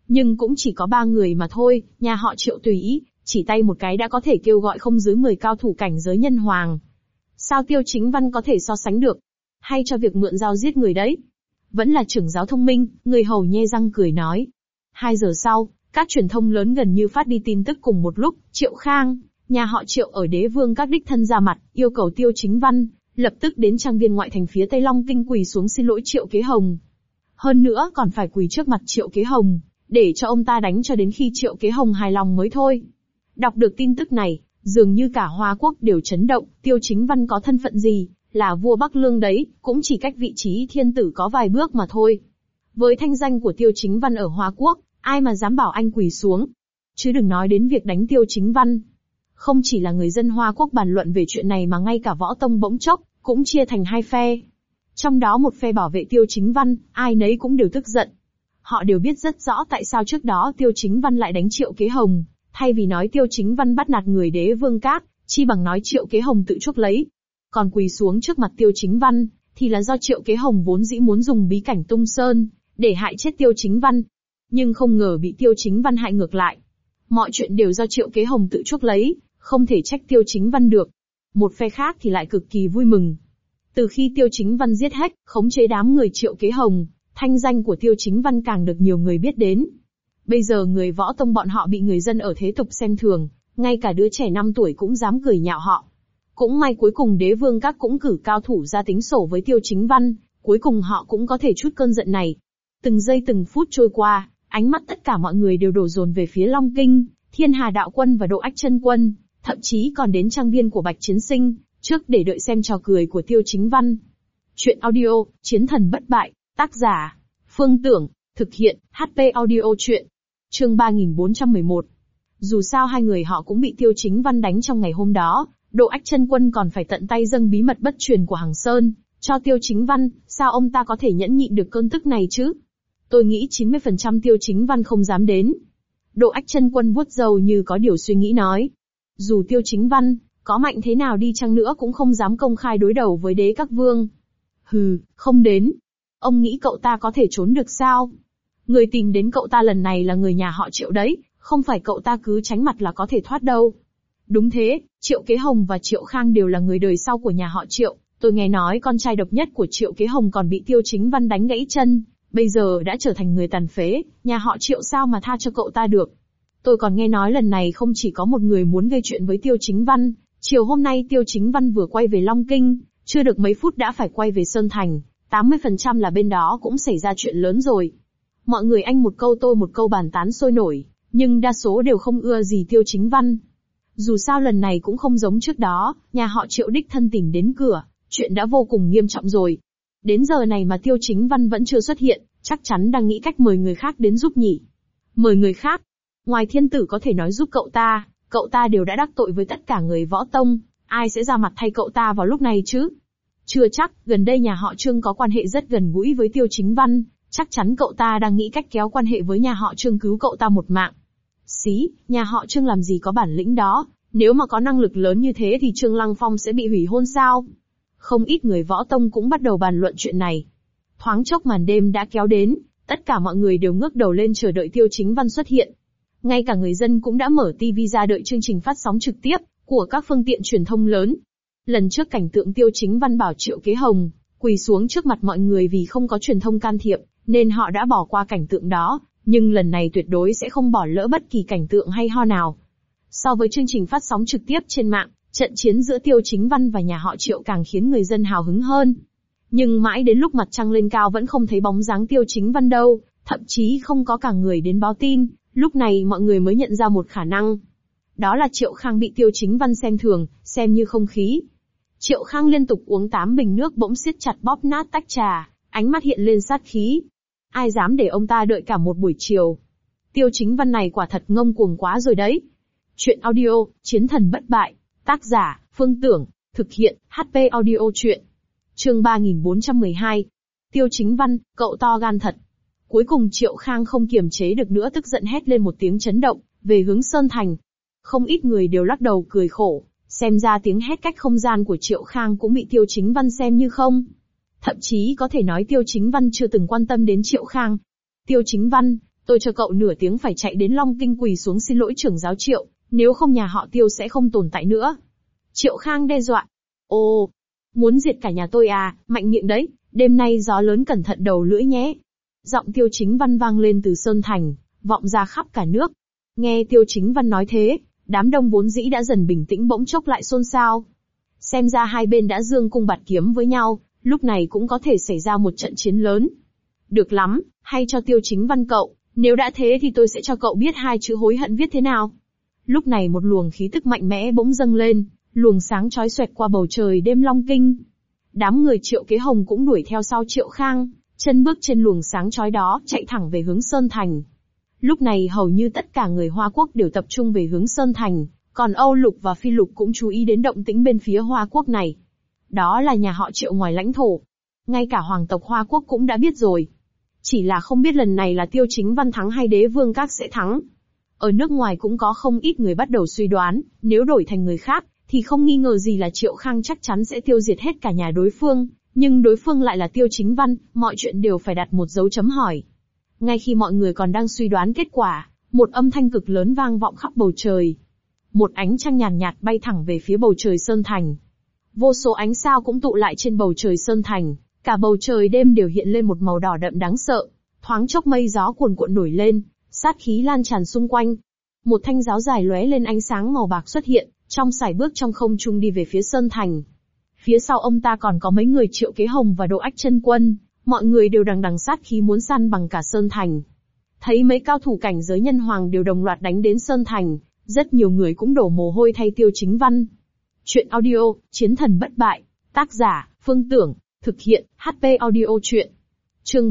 Nhưng cũng chỉ có 3 người mà thôi, nhà họ Triệu tùy ý, chỉ tay một cái đã có thể kêu gọi không dưới 10 cao thủ cảnh giới nhân hoàng. Sao Tiêu Chính Văn có thể so sánh được? Hay cho việc mượn dao giết người đấy? Vẫn là trưởng giáo thông minh, người hầu nhe răng cười nói. 2 giờ sau, các truyền thông lớn gần như phát đi tin tức cùng một lúc, Triệu Khang, nhà họ Triệu ở Đế Vương các đích thân ra mặt, yêu cầu Tiêu Chính Văn lập tức đến trang viên ngoại thành phía Tây Long Kinh quỳ xuống xin lỗi Triệu Kế Hồng. Hơn nữa còn phải quỳ trước mặt Triệu Kế Hồng, để cho ông ta đánh cho đến khi Triệu Kế Hồng hài lòng mới thôi. Đọc được tin tức này, dường như cả Hoa Quốc đều chấn động, Tiêu Chính Văn có thân phận gì, là vua Bắc Lương đấy, cũng chỉ cách vị trí thiên tử có vài bước mà thôi. Với thanh danh của Tiêu Chính Văn ở Hoa Quốc, ai mà dám bảo anh quỳ xuống. Chứ đừng nói đến việc đánh Tiêu Chính Văn. Không chỉ là người dân Hoa Quốc bàn luận về chuyện này mà ngay cả võ tông bỗng chốc, cũng chia thành 2 phe. Trong đó một phe bảo vệ Tiêu Chính Văn, ai nấy cũng đều tức giận. Họ đều biết rất rõ tại sao trước đó Tiêu Chính Văn lại đánh Triệu Kế Hồng, thay vì nói Tiêu Chính Văn bắt nạt người Đế Vương Các, chi bằng nói Triệu Kế Hồng tự chuốc lấy. Còn quỳ xuống trước mặt Tiêu Chính Văn, thì là do Triệu Kế Hồng vốn dĩ muốn dùng bí cảnh Tung Sơn, để hại chết Tiêu Chính Văn. Nhưng không ngờ bị Tiêu Chính Văn hại ngược lại. Mọi chuyện đều do Triệu Kế Hồng tự chuốc lấy, không thể trách Tiêu Chính Văn được. Một phe khác thì lại cực kỳ vui mừng. Từ khi Tiêu Chính Văn giết hết, khống chế đám người Triệu Kế Hồng, thanh danh của Tiêu Chính Văn càng được nhiều người biết đến. Bây giờ người võ tông bọn họ bị người dân ở thế tục xem thường, ngay cả đứa trẻ 5 tuổi cũng dám cười nhạo họ. Cũng may cuối cùng Đế Vương Các cũng cử cao thủ ra tính sổ với Tiêu Chính Văn, cuối cùng họ cũng có thể trút cơn giận này. Từng giây từng phút trôi qua, ánh mắt tất cả mọi người đều đổ dồn về phía Long Kinh, Thiên Hà Đạo Quân và Độ Ách Chân Quân, thậm chí còn đến trang viên của Bạch Chiến Sinh, trước để đợi xem trò cười của Tiêu Chính Văn. Chuyện audio, Chiến Thần Bất Bại, tác giả, Phương Tưởng, thực hiện, HP audio chuyện. Chương 3411. Dù sao 2 người họ cũng bị Tiêu Chính Văn đánh trong ngày hôm đó, Độ Ách Chân Quân còn phải tận tay dâng bí mật bất truyền của Hằng Sơn, cho Tiêu Chính Văn, sao ông ta có thể nhẫn nhịn được cơn tức này chứ? Tôi nghĩ 90% Tiêu Chính Văn không dám đến. Độ Ách Chân Quân vuốt râu như có điều suy nghĩ nói. Dù Tiêu Chính Văn, có mạnh thế nào đi chăng nữa cũng không dám công khai đối đầu với Đế Các Vương. Hừ, không đến. Ông nghĩ cậu ta có thể trốn được sao? Người tìm đến cậu ta lần này là người nhà họ Triệu đấy, không phải cậu ta cứ tránh mặt là có thể thoát đâu. Đúng thế, Triệu Kế Hồng và Triệu Khang đều là người đời sau của nhà họ Triệu. Tôi nghe nói con trai độc nhất của Triệu Kế Hồng còn bị Tiêu Chính Văn đánh gãy chân, bây giờ đã trở thành người tàn phế, nhà họ Triệu sao mà tha cho cậu ta được. Tôi còn nghe nói lần này không chỉ có một người muốn gây chuyện với Tiêu Chính Văn, chiều hôm nay Tiêu Chính Văn vừa quay về Long Kinh, chưa được mấy phút đã phải quay về Sơn Thành, 80% là bên đó cũng xảy ra chuyện lớn rồi. Mọi người anh một câu tôi một câu bàn tán sôi nổi, nhưng đa số đều không ưa gì Tiêu Chính Văn. Dù sao lần này cũng không giống trước đó, nhà họ Triệu đích thân tìm đến cửa, chuyện đã vô cùng nghiêm trọng rồi. Đến giờ này mà Tiêu Chính Văn vẫn chưa xuất hiện, chắc chắn đang nghĩ cách mời người khác đến giúp nhỉ. Mời người khác? Ngoài thiên tử có thể nói giúp cậu ta đều đã đắc tội với tất cả người võ tông, ai sẽ ra mặt thay cậu ta vào lúc này chứ? Chưa chắc, gần đây nhà họ Trương có quan hệ rất gần gũi với Tiêu Chính Văn, chắc chắn cậu ta đang nghĩ cách kéo quan hệ với nhà họ Trương cứu cậu ta một mạng. Xí, nhà họ Trương làm gì có bản lĩnh đó, nếu mà có năng lực lớn như thế thì Trương Lăng Phong sẽ bị hủy hôn sao? Không ít người võ tông cũng bắt đầu bàn luận chuyện này. Thoáng chốc màn đêm đã kéo đến, tất cả mọi người đều ngước đầu lên chờ đợi Tiêu Chính Văn xuất hiện. Ngay cả người dân cũng đã mở TV ra đợi chương trình phát sóng trực tiếp của các phương tiện truyền thông lớn. Lần trước cảnh tượng Tiêu Chính Văn bảo Triệu Kế Hồng quỳ xuống trước mặt mọi người vì không có truyền thông can thiệp, nên họ đã bỏ qua cảnh tượng đó, nhưng lần này tuyệt đối sẽ không bỏ lỡ bất kỳ cảnh tượng hay ho nào. So với chương trình phát sóng trực tiếp trên mạng, trận chiến giữa Tiêu Chính Văn và nhà họ Triệu càng khiến người dân hào hứng hơn. Nhưng mãi đến lúc mặt trăng lên cao vẫn không thấy bóng dáng Tiêu Chính Văn đâu, thậm chí không có cả người đến báo tin, lúc này mọi người mới nhận ra một khả năng. Đó là Triệu Khang bị Tiêu Chính Văn xem thường, xem như không khí. Triệu Khang liên tục uống 8 bình nước bỗng siết chặt bóp nát tách trà, ánh mắt hiện lên sát khí. Ai dám để ông ta đợi cả một buổi chiều? Tiêu Chính Văn này quả thật ngông cuồng quá rồi đấy. Chuyện audio, Chiến Thần Bất Bại, tác giả, Phương Tưởng, thực hiện, HP audio chuyện. Chương 3412. Tiêu Chính Văn, cậu to gan thật. Cuối cùng Triệu Khang không kiềm chế được nữa tức giận hét lên một tiếng chấn động, về hướng Sơn Thành. Không ít người đều lắc đầu cười khổ, xem ra tiếng hét cách không gian của Triệu Khang cũng bị Tiêu Chính Văn xem như không. Thậm chí có thể nói Tiêu Chính Văn chưa từng quan tâm đến Triệu Khang. Tiêu Chính Văn, Tôi cho cậu nửa tiếng phải chạy đến Long Kinh quỳ xuống xin lỗi trưởng giáo Triệu, nếu không nhà họ Tiêu sẽ không tồn tại nữa. Triệu Khang đe dọa. Ồ, muốn diệt cả nhà tôi à, mạnh miệng đấy, đêm nay gió lớn cẩn thận đầu lưỡi nhé. Giọng Tiêu Chính Văn vang lên từ Sơn Thành, vọng ra khắp cả nước. Nghe Tiêu Chính Văn nói thế, đám đông vốn dĩ đã dần bình tĩnh bỗng chốc lại xôn xao. Xem ra hai bên đã dương cung bạt kiếm với nhau, lúc này cũng có thể xảy ra một trận chiến lớn. Được lắm, hay cho Tiêu Chính Văn cậu, nếu đã thế thì tôi sẽ cho cậu biết hai chữ hối hận viết thế nào. Lúc này một luồng khí tức mạnh mẽ bỗng dâng lên, luồng sáng chói xoẹt qua bầu trời đêm Long Kinh. Đám người Triệu Kế Hồng cũng đuổi theo sau Triệu Khang, chân bước trên luồng sáng chói đó chạy thẳng về hướng Sơn Thành. Lúc này hầu như tất cả người Hoa Quốc đều tập trung về hướng Sơn Thành, còn Âu Lục và Phi Lục cũng chú ý đến động tĩnh bên phía Hoa Quốc này. Đó là nhà họ Triệu ngoài lãnh thổ. Ngay cả hoàng tộc Hoa Quốc cũng đã biết rồi. Chỉ là không biết lần này là Tiêu Chính Văn thắng hay Đế Vương Các sẽ thắng. Ở nước ngoài cũng có không ít người bắt đầu suy đoán, nếu đổi thành người khác, thì không nghi ngờ gì là Triệu Khang chắc chắn sẽ tiêu diệt hết cả nhà đối phương, nhưng đối phương lại là Tiêu Chính Văn, mọi chuyện đều phải đặt một dấu chấm hỏi. Ngay khi mọi người còn đang suy đoán kết quả, một âm thanh cực lớn vang vọng khắp bầu trời. Một ánh trăng nhàn nhạt bay thẳng về phía bầu trời Sơn Thành. Vô số ánh sao cũng tụ lại trên bầu trời Sơn Thành, cả bầu trời đêm đều hiện lên một màu đỏ đậm đáng sợ. Thoáng chốc mây gió cuồn cuộn nổi lên, sát khí lan tràn xung quanh. Một thanh giáo dài lóe lên ánh sáng màu bạc xuất hiện, trong sải bước trong không trung đi về phía Sơn Thành. Phía sau ông ta còn có mấy người Triệu Kế Hồng và Đỗ Ách Chân Quân, mọi người đều đằng đằng sát khí muốn săn bằng cả Sơn Thành. Thấy mấy cao thủ cảnh giới nhân hoàng đều đồng loạt đánh đến Sơn Thành, rất nhiều người cũng đổ mồ hôi thay Tiêu Chính Văn. Chuyện audio, Chiến thần bất bại, tác giả, Phương Tưởng, thực hiện, HP audio truyện. Chương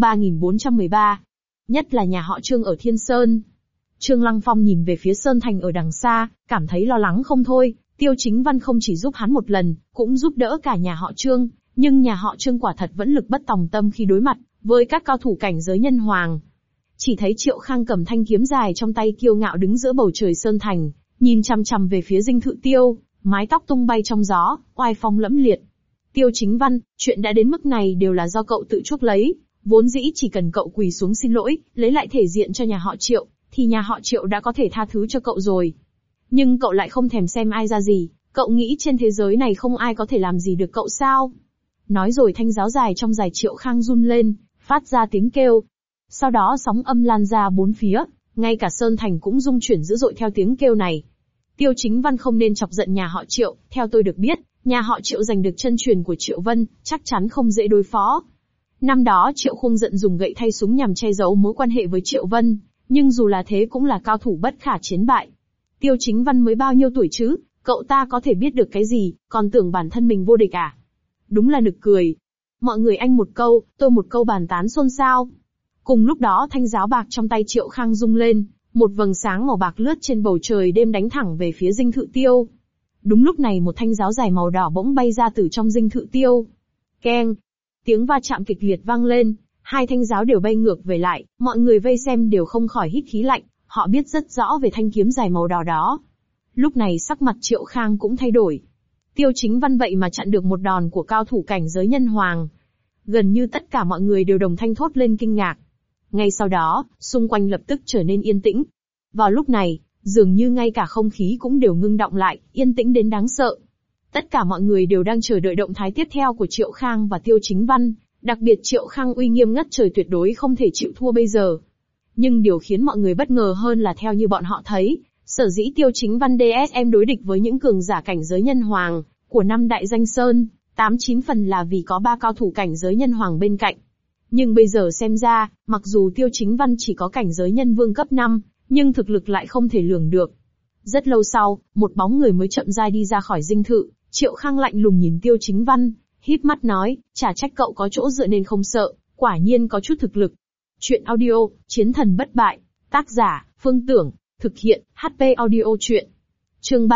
3413. Nhất là nhà họ Trương ở Thiên Sơn. Trương Lăng Phong nhìn về phía Sơn Thành ở đằng xa, cảm thấy lo lắng không thôi. Tiêu Chính Văn không chỉ giúp hắn một lần, cũng giúp đỡ cả nhà họ Trương, nhưng nhà họ Trương quả thật vẫn lực bất tòng tâm khi đối mặt với các cao thủ cảnh giới nhân hoàng. Chỉ thấy Triệu Khang cầm thanh kiếm dài trong tay kiêu ngạo đứng giữa bầu trời Sơn Thành, nhìn chằm chằm về phía Dinh Thự Tiêu, mái tóc tung bay trong gió, oai phong lẫm liệt. Tiêu Chính Văn, chuyện đã đến mức này đều là do cậu tự chuốc lấy, vốn dĩ chỉ cần cậu quỳ xuống xin lỗi, lấy lại thể diện cho nhà họ Triệu, thì nhà họ Triệu đã có thể tha thứ cho cậu rồi. Nhưng cậu lại không thèm xem ai ra gì, cậu nghĩ trên thế giới này không ai có thể làm gì được cậu sao? Nói rồi thanh giáo dài trong dài Triệu Khang run lên, phát ra tiếng kêu. Sau đó sóng âm lan ra bốn phía, ngay cả Sơn Thành cũng rung chuyển dữ dội theo tiếng kêu này. Tiêu Chính Văn không nên chọc giận nhà họ Triệu, theo tôi được biết, nhà họ Triệu giành được chân truyền của Triệu Vân, chắc chắn không dễ đối phó. Năm đó Triệu Khung giận dùng gậy thay súng nhằm che giấu mối quan hệ với Triệu Vân, nhưng dù là thế cũng là cao thủ bất khả chiến bại. Tiêu Chính Văn mới bao nhiêu tuổi chứ, cậu ta có thể biết được cái gì, còn tưởng bản thân mình vô địch à? Đúng là nực cười. Mọi người anh một câu, tôi một câu bàn tán xôn xao. Cùng lúc đó thanh giáo bạc trong tay Triệu Khang rung lên, một vầng sáng màu bạc lướt trên bầu trời đêm đánh thẳng về phía Dinh Thự Tiêu. Đúng lúc này một thanh giáo dài màu đỏ bỗng bay ra từ trong Dinh Thự Tiêu. Keng! Tiếng va chạm kịch liệt vang lên, hai thanh giáo đều bay ngược về lại, mọi người vây xem đều không khỏi hít khí lạnh, họ biết rất rõ về thanh kiếm dài màu đỏ đó. Lúc này sắc mặt Triệu Khang cũng thay đổi. Tiêu Chính Văn vậy mà chặn được một đòn của cao thủ cảnh giới nhân hoàng. Gần như tất cả mọi người đều đồng thanh thốt lên kinh ngạc. Ngay sau đó, xung quanh lập tức trở nên yên tĩnh. Vào lúc này, dường như ngay cả không khí cũng đều ngưng đọng lại, yên tĩnh đến đáng sợ. Tất cả mọi người đều đang chờ đợi động thái tiếp theo của Triệu Khang và Tiêu Chính Văn, đặc biệt Triệu Khang uy nghiêm ngất trời tuyệt đối không thể chịu thua bây giờ. Nhưng điều khiến mọi người bất ngờ hơn là theo như bọn họ thấy, sở dĩ Tiêu Chính Văn DSM đối địch với những cường giả cảnh giới nhân hoàng của năm đại danh sơn, 8-9 phần là vì có 3 cao thủ cảnh giới nhân hoàng bên cạnh. Nhưng bây giờ xem ra, mặc dù Tiêu Chính Văn chỉ có cảnh giới nhân vương cấp 5, nhưng thực lực lại không thể lường được. Rất lâu sau, một bóng người mới chậm rãi đi ra khỏi dinh thự, Triệu Khang lạnh lùng nhìn Tiêu Chính Văn, híp mắt nói, chả trách cậu có chỗ dựa nên không sợ, quả nhiên có chút thực lực. Chuyện audio, Chiến thần bất bại, tác giả, Phương Tưởng, thực hiện, HP audio truyện. Chương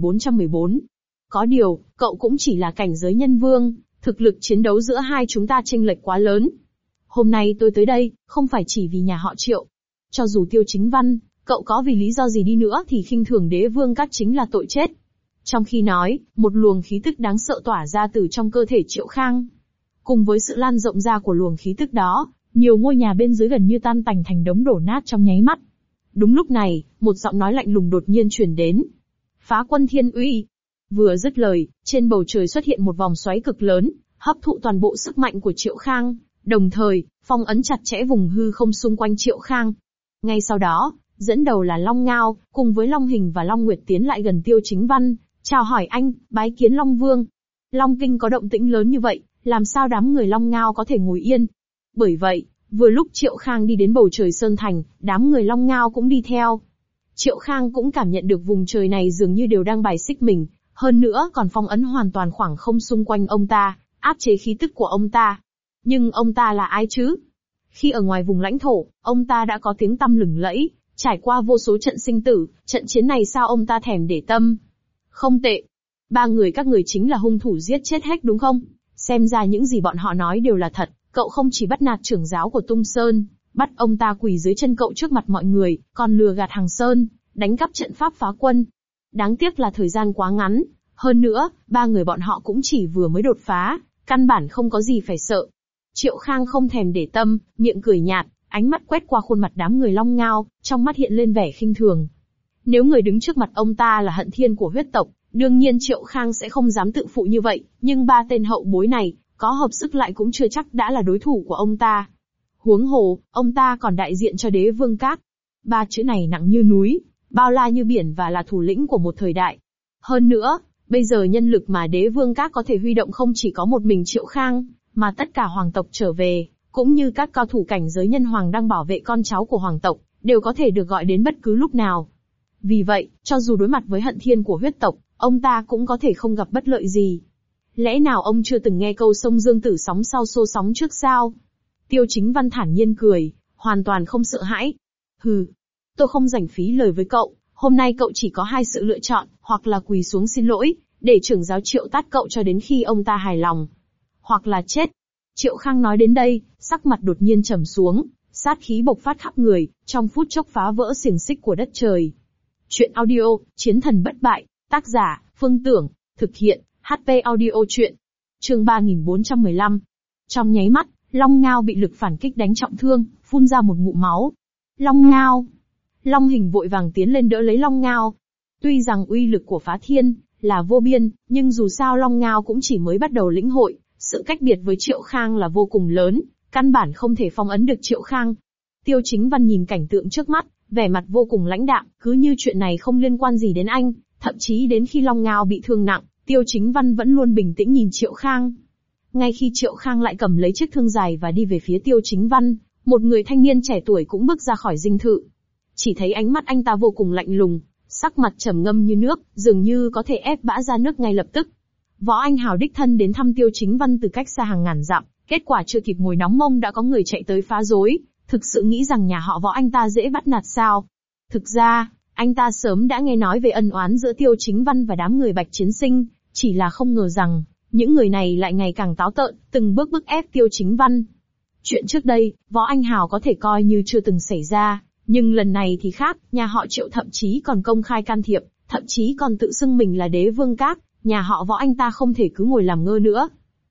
3414. Có điều, cậu cũng chỉ là cảnh giới nhân vương, thực lực chiến đấu giữa hai chúng ta chênh lệch quá lớn. Hôm nay tôi tới đây, không phải chỉ vì nhà họ Triệu. Cho dù Tiêu Chính Văn, cậu có vì lý do gì đi nữa thì khinh thường Đế Vương Các chính là tội chết. Trong khi nói, một luồng khí tức đáng sợ tỏa ra từ trong cơ thể Triệu Khang. Cùng với sự lan rộng ra của luồng khí tức đó, Nhiều ngôi nhà bên dưới gần như tan tành thành đống đổ nát trong nháy mắt. Đúng lúc này, một giọng nói lạnh lùng đột nhiên truyền đến. Phá quân thiên uy. Vừa dứt lời, trên bầu trời xuất hiện một vòng xoáy cực lớn, hấp thụ toàn bộ sức mạnh của Triệu Khang, đồng thời, phong ấn chặt chẽ vùng hư không xung quanh Triệu Khang. Ngay sau đó, dẫn đầu là Long Ngao, cùng với Long Hình và Long Nguyệt tiến lại gần Tiêu Chính Văn, chào hỏi anh, bái kiến Long Vương. Long Kinh có động tĩnh lớn như vậy, làm sao đám người Long Ngao có thể ngồi yên? Bởi vậy, vừa lúc Triệu Khang đi đến bầu trời Sơn Thành, đám người Long Ngao cũng đi theo. Triệu Khang cũng cảm nhận được vùng trời này dường như đều đang bài xích mình, hơn nữa còn phong ấn hoàn toàn khoảng không xung quanh ông ta, áp chế khí tức của ông ta. Nhưng ông ta là ai chứ? Khi ở ngoài vùng lãnh thổ, ông ta đã có tiếng tăm lừng lẫy, trải qua vô số trận sinh tử, trận chiến này sao ông ta thèm để tâm? Không tệ. Ba người các người chính là hung thủ giết chết Hách đúng không? Xem ra những gì bọn họ nói đều là thật, cậu không chỉ bắt nạt trưởng giáo của Tung Sơn, bắt ông ta quỳ dưới chân cậu trước mặt mọi người, còn lừa gạt Hàng Sơn, đánh cắp trận pháp phá quân. Đáng tiếc là thời gian quá ngắn, hơn nữa, ba người bọn họ cũng chỉ vừa mới đột phá, căn bản không có gì phải sợ. Triệu Khang không thèm để tâm, miệng cười nhạt, ánh mắt quét qua khuôn mặt đám người Long Ngao, trong mắt hiện lên vẻ khinh thường. Nếu người đứng trước mặt ông ta là Hận Thiên của huyết tộc, đương nhiên Triệu Khang sẽ không dám tự phụ như vậy, nhưng ba tên hậu bối này, có hợp sức lại cũng chưa chắc đã là đối thủ của ông ta. Huống hồ, ông ta còn đại diện cho Đế Vương Các. Ba chữ này nặng như núi, bao la như biển và là thủ lĩnh của một thời đại. Hơn nữa, bây giờ nhân lực mà Đế Vương Các có thể huy động không chỉ có một mình Triệu Khang, mà tất cả hoàng tộc trở về, cũng như các cao thủ cảnh giới nhân hoàng đang bảo vệ con cháu của hoàng tộc, đều có thể được gọi đến bất cứ lúc nào. Vì vậy, cho dù đối mặt với Hận Thiên của huyết tộc, ông ta cũng có thể không gặp bất lợi gì. Lẽ nào ông chưa từng nghe câu sông Dương Tử sóng sau xô sóng trước sao? Tiêu Chính Văn thản nhiên cười, hoàn toàn không sợ hãi. Hừ, tôi không rảnh phí lời với cậu, hôm nay cậu chỉ có hai sự lựa chọn, hoặc là quỳ xuống xin lỗi, để trưởng giáo Triệu tát cậu cho đến khi ông ta hài lòng. Hoặc là chết. Triệu Khang nói đến đây, sắc mặt đột nhiên trầm xuống, sát khí bộc phát khắp người, trong phút chốc phá vỡ xiềng xích của đất trời. Chuyện audio, Chiến thần bất bại, tác giả, Phương Tưởng, thực hiện, HP audio chuyện. Chương 3415. Trong nháy mắt, Long Ngao bị lực phản kích đánh trọng thương, phun ra một ngụm máu. Long Ngao. Long Hình vội vàng tiến lên đỡ lấy Long Ngao. Tuy rằng uy lực của phá thiên là vô biên, nhưng dù sao Long Ngao cũng chỉ mới bắt đầu lĩnh hội, sự cách biệt với Triệu Khang là vô cùng lớn, căn bản không thể phong ấn được Triệu Khang. Tiêu Chính Văn nhìn cảnh tượng trước mắt, vẻ mặt vô cùng lãnh đạm, cứ như chuyện này không liên quan gì đến anh, thậm chí đến khi Long Ngao bị thương nặng, Tiêu Chính Văn vẫn luôn bình tĩnh nhìn Triệu Khang. Ngay khi Triệu Khang lại cầm lấy chiếc thương dài và đi về phía Tiêu Chính Văn, một người thanh niên trẻ tuổi cũng bước ra khỏi dinh thự. Chỉ thấy ánh mắt anh ta vô cùng lạnh lùng, sắc mặt trầm ngâm như nước, dường như có thể ép bã ra nước ngay lập tức. Võ Anh Hào đích thân đến thăm Tiêu Chính Văn từ cách xa hàng ngàn dặm, kết quả chưa kịp ngồi nóng mông đã có người chạy tới phá rối, thực sự nghĩ rằng nhà họ Võ anh ta dễ bắt nạt sao? Thực ra, anh ta sớm đã nghe nói về ân oán giữa Tiêu Chính Văn và đám người Bạch Chiến Sinh, chỉ là không ngờ rằng, những người này lại ngày càng táo tợn, từng bước bức ép Tiêu Chính Văn. Chuyện trước đây, Võ Anh Hào có thể coi như chưa từng xảy ra, nhưng lần này thì khác, nhà họ Triệu thậm chí còn công khai can thiệp, thậm chí còn tự xưng mình là Đế Vương Các, nhà họ Võ anh ta không thể cứ ngồi làm ngơ nữa.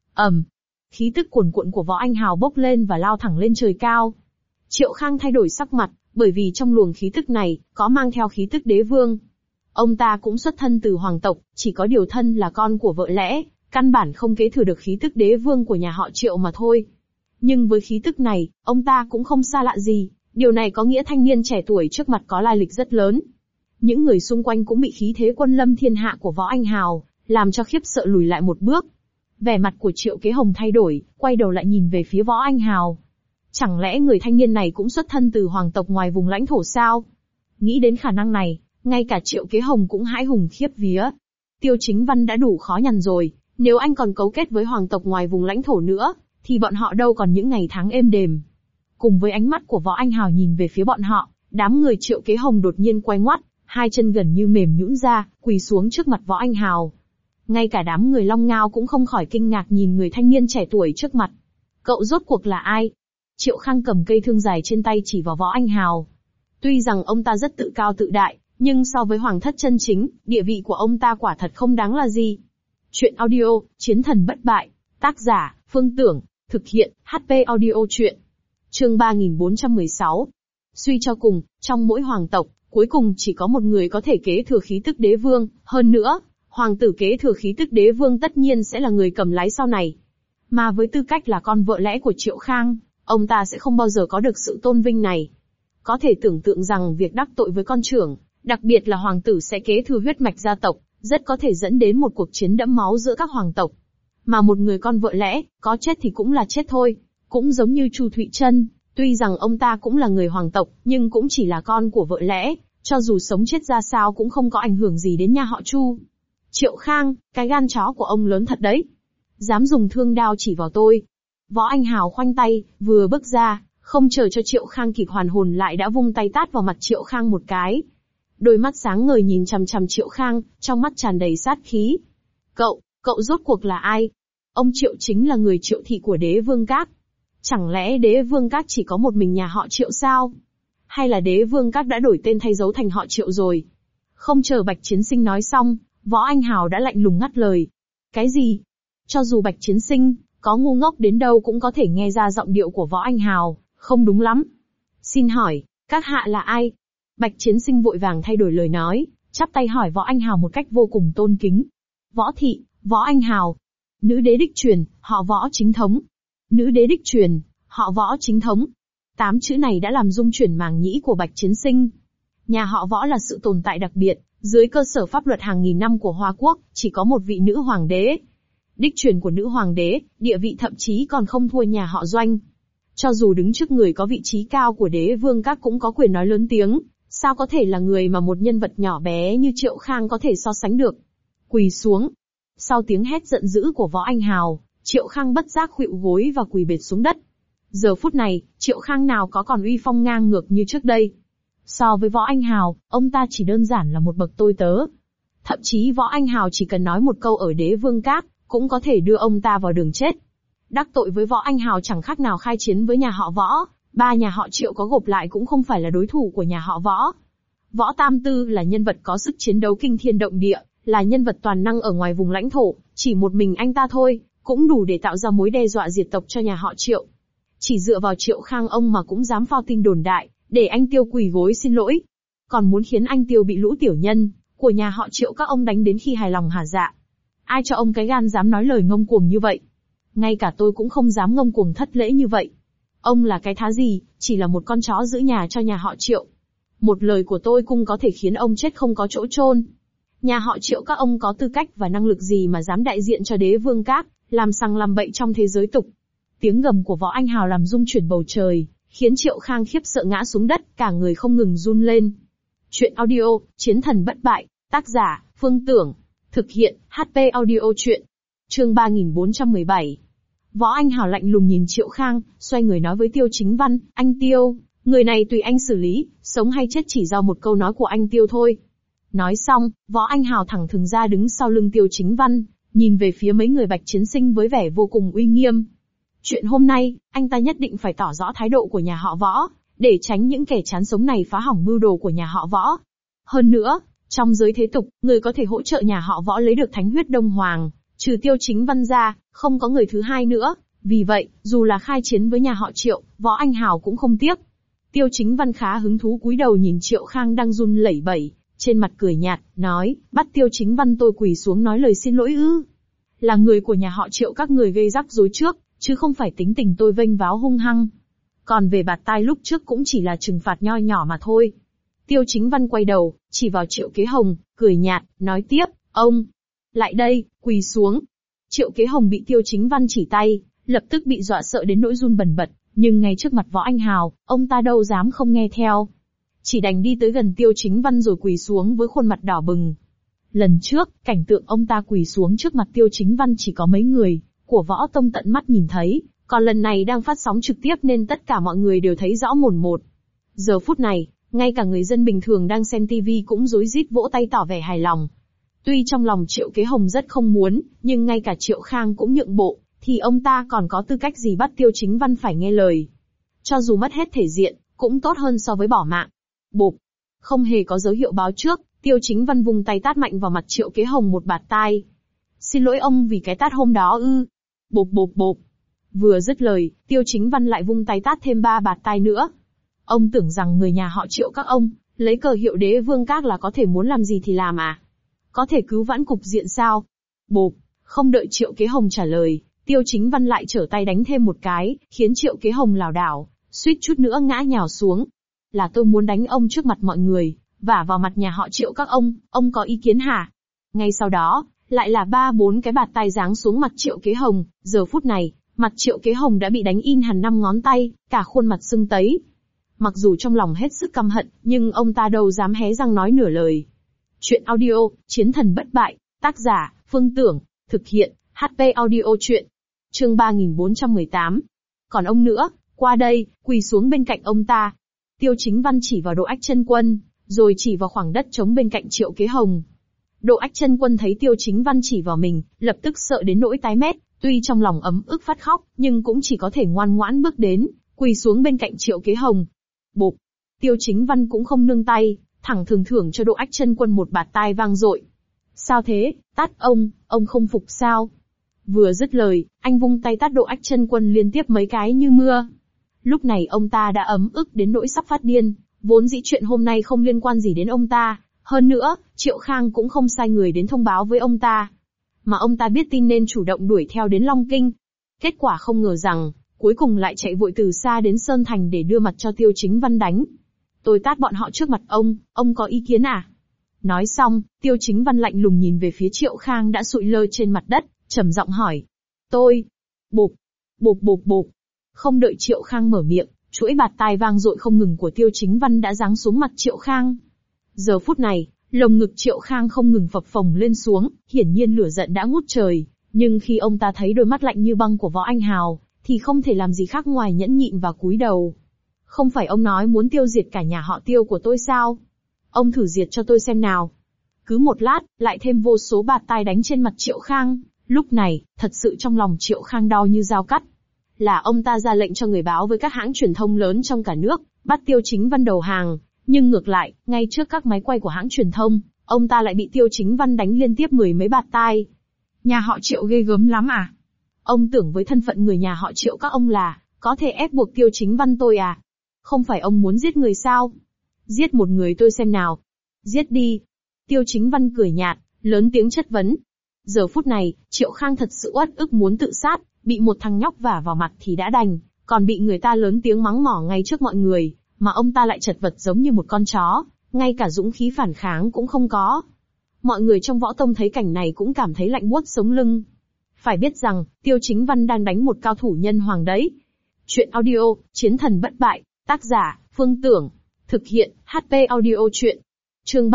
Khí tức cuồn cuộn của Võ Anh Hào bốc lên và lao thẳng lên trời cao. Triệu Khang thay đổi sắc mặt, bởi vì trong luồng khí tức này, có mang theo khí tức đế vương. Ông ta cũng xuất thân từ hoàng tộc, chỉ có điều thân là con của vợ lẽ, căn bản không kế thừa được khí tức đế vương của nhà họ Triệu mà thôi. Nhưng với khí tức này, ông ta cũng không xa lạ gì, điều này có nghĩa thanh niên trẻ tuổi trước mặt có lai lịch rất lớn. Những người xung quanh cũng bị khí thế quân lâm thiên hạ của Võ Anh Hào, làm cho khiếp sợ lùi lại một bước. Vẻ mặt của Triệu Kế Hồng thay đổi, quay đầu lại nhìn về phía Võ Anh Hào. Chẳng lẽ người thanh niên này cũng xuất thân từ hoàng tộc ngoài vùng lãnh thổ sao? Nghĩ đến khả năng này, ngay cả Triệu Kế Hồng cũng hãi hùng khiếp vía. Tiêu Chính Văn đã đủ khó nhằn rồi, nếu anh còn cấu kết với hoàng tộc ngoài vùng lãnh thổ nữa, thì bọn họ đâu còn những ngày tháng êm đềm. Cùng với ánh mắt của Võ Anh Hào nhìn về phía bọn họ, đám người Triệu Kế Hồng đột nhiên quay ngoắt, hai chân gần như mềm nhũn ra, quỳ xuống trước mặt Võ Anh Hào. Ngay cả đám người Long Ngao cũng không khỏi kinh ngạc nhìn người thanh niên trẻ tuổi trước mặt. Cậu rốt cuộc là ai? Triệu Khang cầm cây thương dài trên tay chỉ vào Võ Anh Hào. Tuy rằng ông ta rất tự cao tự đại, nhưng so với hoàng thất chân chính, địa vị của ông ta quả thật không đáng là gì. Chuyện audio, Chiến thần bất bại, tác giả, Phương Tưởng, thực hiện, HP audio chuyện. Chương 3416. Suy cho cùng, trong mỗi hoàng tộc, cuối cùng chỉ có một người có thể kế thừa khí tức đế vương, hơn nữa, hoàng tử kế thừa khí tức đế vương tất nhiên sẽ là người cầm lái sau này. Mà với tư cách là con vợ lẽ của Triệu Khang, ông ta sẽ không bao giờ có được sự tôn vinh này. Có thể tưởng tượng rằng việc đắc tội với con trưởng, đặc biệt là hoàng tử sẽ kế thừa huyết mạch gia tộc, rất có thể dẫn đến một cuộc chiến đẫm máu giữa các hoàng tộc. Mà một người con vợ lẽ, có chết thì cũng là chết thôi. Cũng giống như Chu Thụy Trân, tuy rằng ông ta cũng là người hoàng tộc, nhưng cũng chỉ là con của vợ lẽ, cho dù sống chết ra sao cũng không có ảnh hưởng gì đến nhà họ Chu. Triệu Khang, cái gan chó của ông lớn thật đấy. Dám dùng thương đao chỉ vào tôi. Võ Anh Hào khoanh tay, vừa bước ra, không chờ cho Triệu Khang kịp hoàn hồn lại đã vung tay tát vào mặt Triệu Khang một cái. Đôi mắt sáng ngời nhìn chằm chằm Triệu Khang, trong mắt tràn đầy sát khí. Cậu rốt cuộc là ai? Ông Triệu chính là người Triệu thị của đế vương các. Chẳng lẽ đế vương các chỉ có một mình nhà họ Triệu sao? Hay là đế vương các đã đổi tên thay dấu thành họ Triệu rồi? Không chờ Bạch Chiến Sinh nói xong, Võ Anh Hào đã lạnh lùng ngắt lời. Cái gì? Cho dù Bạch Chiến Sinh có ngu ngốc đến đâu cũng có thể nghe ra giọng điệu của Võ Anh Hào không đúng lắm. Xin hỏi, các hạ là ai? Bạch Chiến Sinh vội vàng thay đổi lời nói, chắp tay hỏi Võ Anh Hào một cách vô cùng tôn kính. Võ thị, Võ Anh Hào. Nữ đế đích truyền, họ Võ chính thống. Nữ đế đích truyền, họ Võ chính thống. 8 chữ này đã làm rung chuyển màng nhĩ của Bạch Chiến Sinh. Nhà họ Võ là sự tồn tại đặc biệt, dưới cơ sở pháp luật hàng nghìn năm của Hoa Quốc, chỉ có một vị nữ hoàng đế. Đích truyền của nữ hoàng đế, địa vị thậm chí còn không thua nhà họ Doanh. Cho dù đứng trước người có vị trí cao của đế vương các cũng có quyền nói lớn tiếng, sao có thể là người mà một nhân vật nhỏ bé như Triệu Khang có thể so sánh được. Quỳ xuống. Sau tiếng hét giận dữ của Võ Anh Hào, Triệu Khang bất giác khuỵu gối và quỳ bệt xuống đất. Giờ phút này, Triệu Khang nào có còn uy phong ngang ngược như trước đây. So với Võ Anh Hào, ông ta chỉ đơn giản là một bậc tôi tớ. Thậm chí Võ Anh Hào chỉ cần nói một câu ở đế vương các, cũng có thể đưa ông ta vào đường chết. Đắc tội với Võ Anh Hào chẳng khác nào khai chiến với nhà họ Võ, 3 nhà họ Triệu có gộp lại cũng không phải là đối thủ của nhà họ Võ. Võ Tam Tư là nhân vật có sức chiến đấu kinh thiên động địa, là nhân vật toàn năng ở ngoài vùng lãnh thổ, chỉ một mình anh ta thôi, cũng đủ để tạo ra mối đe dọa diệt tộc cho nhà họ Triệu. Chỉ dựa vào Triệu Khang ông mà cũng dám phao tin đồn đại, để anh Tiêu quỳ gối xin lỗi. Còn muốn khiến anh Tiêu bị lũ tiểu nhân của nhà họ Triệu các ông đánh đến khi hài lòng hả dạ. Ai cho ông cái gan dám nói lời ngông cuồng như vậy? Ngay cả tôi cũng không dám ngông cuồng thất lễ như vậy. Ông là cái thá gì, chỉ là một con chó giữ nhà cho nhà họ Triệu. Một lời của tôi cũng có thể khiến ông chết không có chỗ chôn. Nhà họ Triệu các ông có tư cách và năng lực gì mà dám đại diện cho đế vương các, làm sằng làm bậy trong thế giới tục. Tiếng gầm của Võ Anh Hào làm rung chuyển bầu trời, khiến Triệu Khang khiếp sợ ngã xuống đất, cả người không ngừng run lên. Chuyện audio, Chiến thần bất bại, tác giả, Phương Tưởng. Thực hiện, HP audio chuyện. Chương 3417. Võ Anh Hào lạnh lùng nhìn Triệu Khang, xoay người nói với Tiêu Chính Văn, anh Tiêu, người này tùy anh xử lý, sống hay chết chỉ do một câu nói của anh Tiêu thôi. Nói xong, Võ Anh Hào thẳng thừng ra đứng sau lưng Tiêu Chính Văn, nhìn về phía mấy người Bạch Chiến Sinh với vẻ vô cùng uy nghiêm. Chuyện hôm nay, anh ta nhất định phải tỏ rõ thái độ của nhà họ Võ, để tránh những kẻ chán sống này phá hỏng mưu đồ của nhà họ Võ. Hơn nữa, trong giới thế tục, người có thể hỗ trợ nhà họ Võ lấy được thánh huyết Đông Hoàng, trừ Tiêu Chính Văn ra, không có người thứ hai nữa. Vì vậy, dù là khai chiến với nhà họ Triệu, Võ Anh Hào cũng không tiếc. Tiêu Chính Văn khá hứng thú cúi đầu nhìn Triệu Khang đang run lẩy bẩy, trên mặt cười nhạt, nói, bắt Tiêu Chính Văn tôi quỳ xuống nói lời xin lỗi ư? Là người của nhà họ Triệu các người gây rắc rối trước, chứ không phải tính tình tôi vênh váo hung hăng. Còn về bạt tai lúc trước cũng chỉ là trừng phạt nho nhỏ mà thôi. Tiêu Chính Văn quay đầu, chỉ vào Triệu Kế Hồng, cười nhạt, nói tiếp, ông, lại đây, quỳ xuống. Triệu Kế Hồng bị Tiêu Chính Văn chỉ tay, lập tức bị dọa sợ đến nỗi run bần bật, nhưng ngay trước mặt Võ Anh Hào, ông ta đâu dám không nghe theo. Chỉ đành đi tới gần Tiêu Chính Văn rồi quỳ xuống với khuôn mặt đỏ bừng. Lần trước, cảnh tượng ông ta quỳ xuống trước mặt Tiêu Chính Văn chỉ có mấy người của Võ Tông tận mắt nhìn thấy, còn lần này đang phát sóng trực tiếp nên tất cả mọi người đều thấy rõ mồn một. Giờ phút này, ngay cả người dân bình thường đang xem TV cũng rối rít vỗ tay tỏ vẻ hài lòng. Tuy trong lòng Triệu Kế Hồng rất không muốn, nhưng ngay cả Triệu Khang cũng nhượng bộ, thì ông ta còn có tư cách gì bắt Tiêu Chính Văn phải nghe lời. Cho dù mất hết thể diện, cũng tốt hơn so với bỏ mạng. Bộp. Không hề có dấu hiệu báo trước, Tiêu Chính Văn vùng tay tát mạnh vào mặt Triệu Kế Hồng một bạt tai. Xin lỗi ông vì cái tát hôm đó ư. Bộp bộp bộp. Vừa dứt lời, Tiêu Chính Văn lại vung tay tát thêm 3 bạt tai nữa. Ông tưởng rằng người nhà họ Triệu các ông, lấy cờ hiệu đế vương các là có thể muốn làm gì thì làm à? Có thể cứu vãn cục diện sao? Bộp, không đợi Triệu Kế Hồng trả lời, Tiêu Chính Văn lại trở tay đánh thêm một cái, khiến Triệu Kế Hồng lảo đảo, suýt chút nữa ngã nhào xuống. Là tôi muốn đánh ông trước mặt mọi người, vả vào mặt nhà họ Triệu các ông có ý kiến hả? Ngay sau đó, lại là 3-4 cái bạt tai giáng xuống mặt Triệu Kế Hồng, giờ phút này, mặt Triệu Kế Hồng đã bị đánh in hẳn 5 ngón tay, cả khuôn mặt sưng tấy. Mặc dù trong lòng hết sức căm hận, nhưng ông ta đâu dám hé răng nói nửa lời. Chuyện audio, Chiến thần bất bại, tác giả, Phương Tưởng, thực hiện, HP audio chuyện. Chương 3418. Còn ông nữa, qua đây, quỳ xuống bên cạnh ông ta. Tiêu Chính Văn chỉ vào Độ Ách Chân Quân, rồi chỉ vào khoảng đất trống bên cạnh Triệu Kế Hồng. Độ Ách Chân Quân thấy Tiêu Chính Văn chỉ vào mình, lập tức sợ đến nỗi tái mét, tuy trong lòng ấm ức phát khóc, nhưng cũng chỉ có thể ngoan ngoãn bước đến, quỳ xuống bên cạnh Triệu Kế Hồng. Bộp, Tiêu Chính Văn cũng không nương tay, thẳng thưởng cho Độ Ách Chân Quân một bạt tai vang dội. Sao thế, tát ông không phục sao? Vừa dứt lời, anh vung tay tát Độ Ách Chân Quân liên tiếp mấy cái như mưa. Lúc này ông ta đã ấm ức đến nỗi sắp phát điên, vốn dĩ chuyện hôm nay không liên quan gì đến ông ta, hơn nữa, Triệu Khang cũng không sai người đến thông báo với ông ta. Mà ông ta biết tin nên chủ động đuổi theo đến Long Kinh. Kết quả không ngờ rằng, cuối cùng lại chạy vội từ xa đến Sơn Thành để đưa mặt cho Tiêu Chính Văn đánh. Tôi tát bọn họ trước mặt ông có ý kiến à? Nói xong, Tiêu Chính Văn lạnh lùng nhìn về phía Triệu Khang đã sụi lơ trên mặt đất, trầm giọng hỏi. Tôi. Bộp, bộp bộp bộp. Không đợi Triệu Khang mở miệng, chuỗi bạt tai vang dội không ngừng của Tiêu Chính Văn đã giáng xuống mặt Triệu Khang. Giờ phút này, lồng ngực Triệu Khang không ngừng phập phồng lên xuống, hiển nhiên lửa giận đã ngút trời, nhưng khi ông ta thấy đôi mắt lạnh như băng của Võ Anh Hào, thì không thể làm gì khác ngoài nhẫn nhịn và cúi đầu. Không phải ông nói muốn tiêu diệt cả nhà họ Tiêu của tôi sao? Ông thử diệt cho tôi xem nào. Cứ một lát, lại thêm vô số bạt tai đánh trên mặt Triệu Khang, lúc này, thật sự trong lòng Triệu Khang đau như dao cắt. Là ông ta ra lệnh cho người báo với các hãng truyền thông lớn trong cả nước, bắt Tiêu Chính Văn đầu hàng, nhưng ngược lại, ngay trước các máy quay của hãng truyền thông, ông ta lại bị Tiêu Chính Văn đánh liên tiếp 10 mấy bạt tai. Nhà họ Triệu ghê gớm lắm à? Ông tưởng với thân phận người nhà họ Triệu các ông là, có thể ép buộc Tiêu Chính Văn tôi à? Không phải ông muốn giết người sao? Giết một người tôi xem nào. Giết đi. Tiêu Chính Văn cười nhạt, lớn tiếng chất vấn. Giờ phút này, Triệu Khang thật sự uất ức muốn tự sát, bị một thằng nhóc vả vào mặt thì đã đành, còn bị người ta lớn tiếng mắng mỏ ngay trước mọi người, mà ông ta lại chật vật giống như một con chó, ngay cả dũng khí phản kháng cũng không có. Mọi người trong võ tông thấy cảnh này cũng cảm thấy lạnh buốt sống lưng. Phải biết rằng, Tiêu Chính Văn đang đánh một cao thủ nhân hoàng đấy. Chuyện audio, Chiến thần bất bại, tác giả, Phương Tưởng, thực hiện, HP audio chuyện. Chương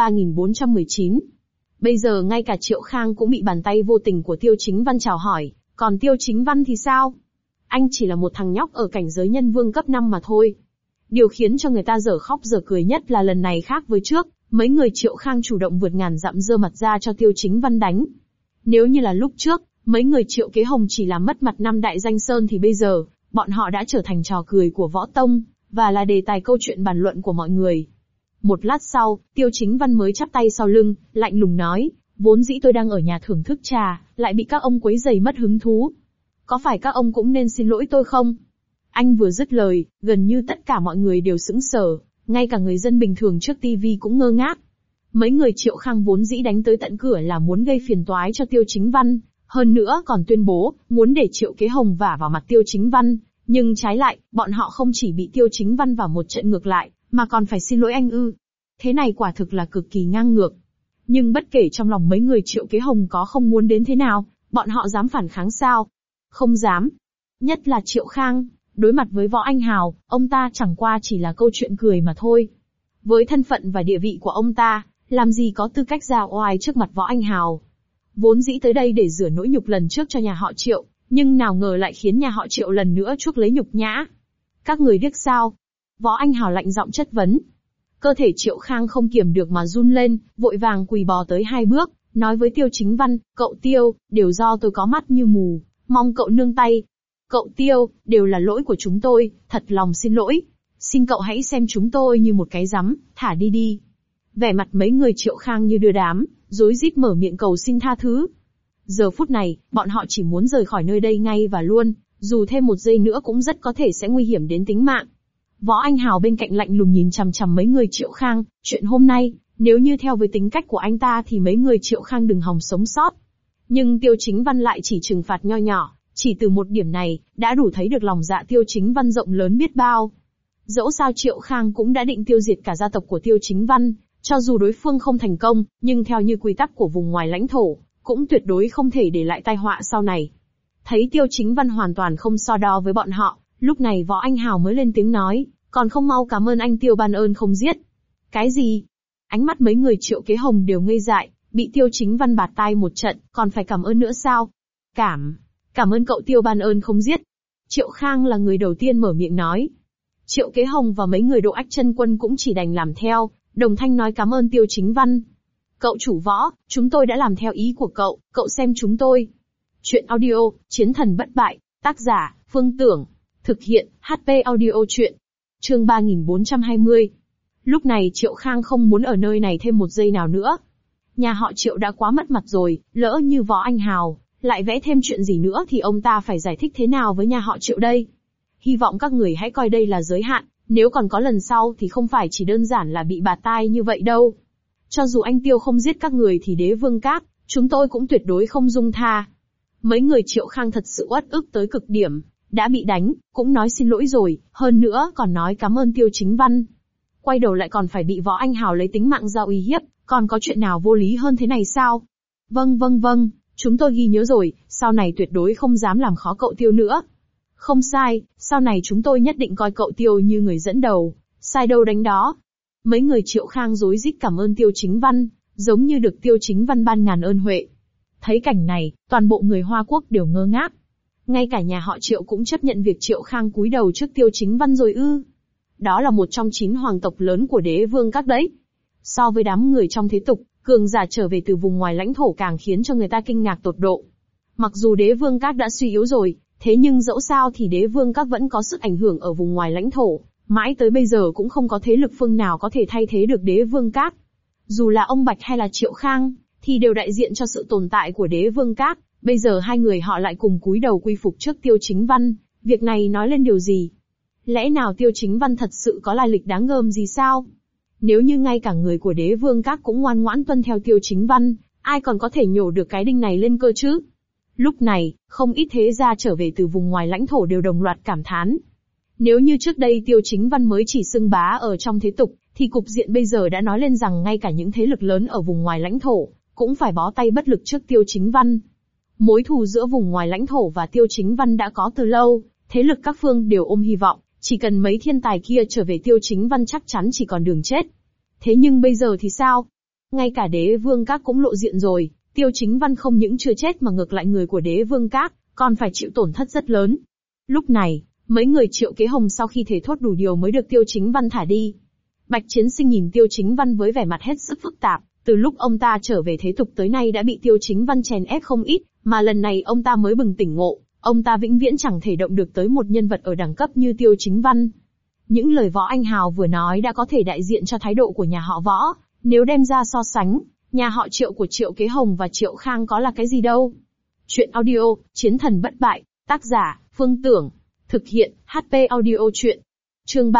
3419. Bây giờ ngay cả Triệu Khang cũng bị bàn tay vô tình của Tiêu Chính Văn chào hỏi, còn Tiêu Chính Văn thì sao? Anh chỉ là một thằng nhóc ở cảnh giới nhân vương cấp 5 mà thôi. Điều khiến cho người ta dở khóc dở cười nhất là lần này khác với trước, mấy người Triệu Khang chủ động vượt ngàn dặm giơ mặt ra cho Tiêu Chính Văn đánh. Nếu như là lúc trước, mấy người Triệu Kế Hồng chỉ làm mất mặt năm đại danh sơn thì bây giờ, bọn họ đã trở thành trò cười của võ tông, và là đề tài câu chuyện bàn luận của mọi người. Một lát sau, Tiêu Chính Văn mới chắp tay sau lưng, lạnh lùng nói, vốn dĩ tôi đang ở nhà thưởng thức trà, lại bị các ông quấy rầy mất hứng thú. Có phải các ông cũng nên xin lỗi tôi không? Anh vừa dứt lời, gần như tất cả mọi người đều sững sờ, ngay cả người dân bình thường trước TV cũng ngơ ngác. Mấy người Triệu Khang vốn dĩ đánh tới tận cửa là muốn gây phiền toái cho Tiêu Chính Văn, hơn nữa còn tuyên bố, muốn để Triệu Kế Hồng vả vào mặt Tiêu Chính Văn, nhưng trái lại, bọn họ không chỉ bị Tiêu Chính Văn vào một trận ngược lại, mà còn phải xin lỗi anh ư. Thế này quả thực là cực kỳ ngang ngược. Nhưng bất kể trong lòng mấy người Triệu Kế Hồng có không muốn đến thế nào, bọn họ dám phản kháng sao? Không dám. Nhất là Triệu Khang, đối mặt với Võ Anh Hào, ông ta chẳng qua chỉ là câu chuyện cười mà thôi. Với thân phận và địa vị của ông ta, làm gì có tư cách ra oai trước mặt Võ Anh Hào. Vốn dĩ tới đây để rửa nỗi nhục lần trước cho nhà họ Triệu, nhưng nào ngờ lại khiến nhà họ Triệu lần nữa chuốc lấy nhục nhã. Các người điếc sao? Võ Anh Hào lạnh giọng chất vấn. Cơ thể Triệu Khang không kiềm được mà run lên, vội vàng quỳ bò tới 2 bước, nói với Tiêu Chính Văn, cậu Tiêu, đều do tôi có mắt như mù, mong cậu nương tay. Cậu Tiêu, đều là lỗi của chúng tôi, thật lòng xin lỗi. Xin cậu hãy xem chúng tôi như một cái rắm, thả đi đi. Vẻ mặt mấy người Triệu Khang như đưa đám, rối rít mở miệng cầu xin tha thứ. Giờ phút này, bọn họ chỉ muốn rời khỏi nơi đây ngay và luôn, Dù thêm một giây nữa cũng rất có thể sẽ nguy hiểm đến tính mạng. Võ Anh Hào bên cạnh lạnh lùng nhìn chằm chằm mấy người Triệu Khang, chuyện hôm nay, nếu như theo với tính cách của anh ta thì mấy người Triệu Khang đừng hòng sống sót. Nhưng Tiêu Chính Văn lại chỉ trừng phạt nho nhỏ, chỉ từ một điểm này, đã đủ thấy được lòng dạ Tiêu Chính Văn rộng lớn biết bao. Dẫu sao Triệu Khang cũng đã định tiêu diệt cả gia tộc của Tiêu Chính Văn, cho dù đối phương không thành công, nhưng theo như quy tắc của vùng ngoài lãnh thổ, cũng tuyệt đối không thể để lại tai họa sau này. Thấy Tiêu Chính Văn hoàn toàn không so đo với bọn họ, lúc này Võ Anh Hào mới lên tiếng nói, còn không mau cảm ơn anh Tiêu ban ơn không giết. Cái gì? Ánh mắt mấy người Triệu Kế Hồng đều ngây dại, bị Tiêu Chính Văn bạt tai một trận, còn phải cảm ơn nữa sao? Cảm ơn cậu Tiêu ban ơn không giết. Triệu Khang là người đầu tiên mở miệng nói. Triệu Kế Hồng và mấy người Độ Ách Chân Quân cũng chỉ đành làm theo, đồng thanh nói cảm ơn Tiêu Chính Văn. Cậu chủ Võ, chúng tôi đã làm theo ý của cậu xem chúng tôi. Chuyện audio, Chiến thần bất bại, tác giả, Phương Tưởng. Thực hiện, HP audio chuyện. Chương 3420. Lúc này Triệu Khang không muốn ở nơi này thêm một giây nào nữa. Nhà họ Triệu đã quá mất mặt rồi, lỡ như Võ Anh Hào lại vẽ thêm chuyện gì nữa thì ông ta phải giải thích thế nào với nhà họ Triệu đây? Hy vọng các người hãy coi đây là giới hạn, nếu còn có lần sau thì không phải chỉ đơn giản là bị bạt tai như vậy đâu. Cho dù anh Tiêu không giết các người thì Đế Vương Các, chúng tôi cũng tuyệt đối không dung tha. Mấy người Triệu Khang thật sự uất ức tới cực điểm, đã bị đánh, cũng nói xin lỗi rồi, hơn nữa còn nói cảm ơn Tiêu Chính Văn. Quay đầu lại còn phải bị Võ Anh Hào lấy tính mạng ra uy hiếp, còn có chuyện nào vô lý hơn thế này sao? Vâng, chúng tôi ghi nhớ rồi, sau này tuyệt đối không dám làm khó cậu Tiêu nữa. Không sai, sau này chúng tôi nhất định coi cậu Tiêu như người dẫn đầu, sai đâu đánh đó. Mấy người Triệu Khang rối rít cảm ơn Tiêu Chính Văn, giống như được Tiêu Chính Văn ban ngàn ơn huệ. Thấy cảnh này, toàn bộ người Hoa Quốc đều ngơ ngác. Ngay cả nhà họ Triệu cũng chấp nhận việc Triệu Khang cúi đầu trước Tiêu Chính Văn rồi ư? Đó là một trong 9 hoàng tộc lớn của Đế Vương Các đấy. So với đám người trong thế tục, cường giả trở về từ vùng ngoài lãnh thổ càng khiến cho người ta kinh ngạc tột độ. Mặc dù Đế Vương Các đã suy yếu rồi, thế nhưng dẫu sao thì Đế Vương Các vẫn có sức ảnh hưởng ở vùng ngoài lãnh thổ, mãi tới bây giờ cũng không có thế lực phương nào có thể thay thế được Đế Vương Các. Dù là ông Bạch hay là Triệu Khang, thì đều đại diện cho sự tồn tại của Đế Vương Các, bây giờ hai người họ lại cùng cúi đầu quy phục trước Tiêu Chính Văn, việc này nói lên điều gì? Lẽ nào Tiêu Chính Văn thật sự có lai lịch đáng gờm gì sao? Nếu như ngay cả người của Đế Vương Các cũng ngoan ngoãn tuân theo Tiêu Chính Văn, ai còn có thể nhổ được cái đinh này lên cơ chứ? Lúc này, không ít thế gia trở về từ vùng ngoài lãnh thổ đều đồng loạt cảm thán. Nếu như trước đây Tiêu Chính Văn mới chỉ xưng bá ở trong thế tục, thì cục diện bây giờ đã nói lên rằng ngay cả những thế lực lớn ở vùng ngoài lãnh thổ, cũng phải bó tay bất lực trước Tiêu Chính Văn. Mối thù giữa vùng ngoài lãnh thổ và Tiêu Chính Văn đã có từ lâu, thế lực các phương đều ôm hy vọng, chỉ cần mấy thiên tài kia trở về Tiêu Chính Văn chắc chắn chỉ còn đường chết. Thế nhưng bây giờ thì sao? Ngay cả Đế Vương Các cũng lộ diện rồi, Tiêu Chính Văn không những chưa chết mà ngược lại người của Đế Vương Các, còn phải chịu tổn thất rất lớn. Lúc này, mấy người Triệu Kế Hồng sau khi thề thốt đủ điều mới được Tiêu Chính Văn thả đi. Bạch Chiến Sinh nhìn Tiêu Chính Văn với vẻ mặt hết sức phức tạp, từ lúc ông ta trở về thế tục tới nay đã bị Tiêu Chính Văn chèn ép không ít, mà lần này ông ta mới bừng tỉnh ngộ, ông ta vĩnh viễn chẳng thể động được tới một nhân vật ở đẳng cấp như Tiêu Chính Văn. Những lời Võ Anh Hào vừa nói đã có thể đại diện cho thái độ của nhà họ Võ, nếu đem ra so sánh, nhà họ Triệu của Triệu Kế Hồng và Triệu Khang có là cái gì đâu. Chuyện audio, Chiến thần bất bại, tác giả, Phương Tưởng. Thực hiện, HP audio chuyện. Chương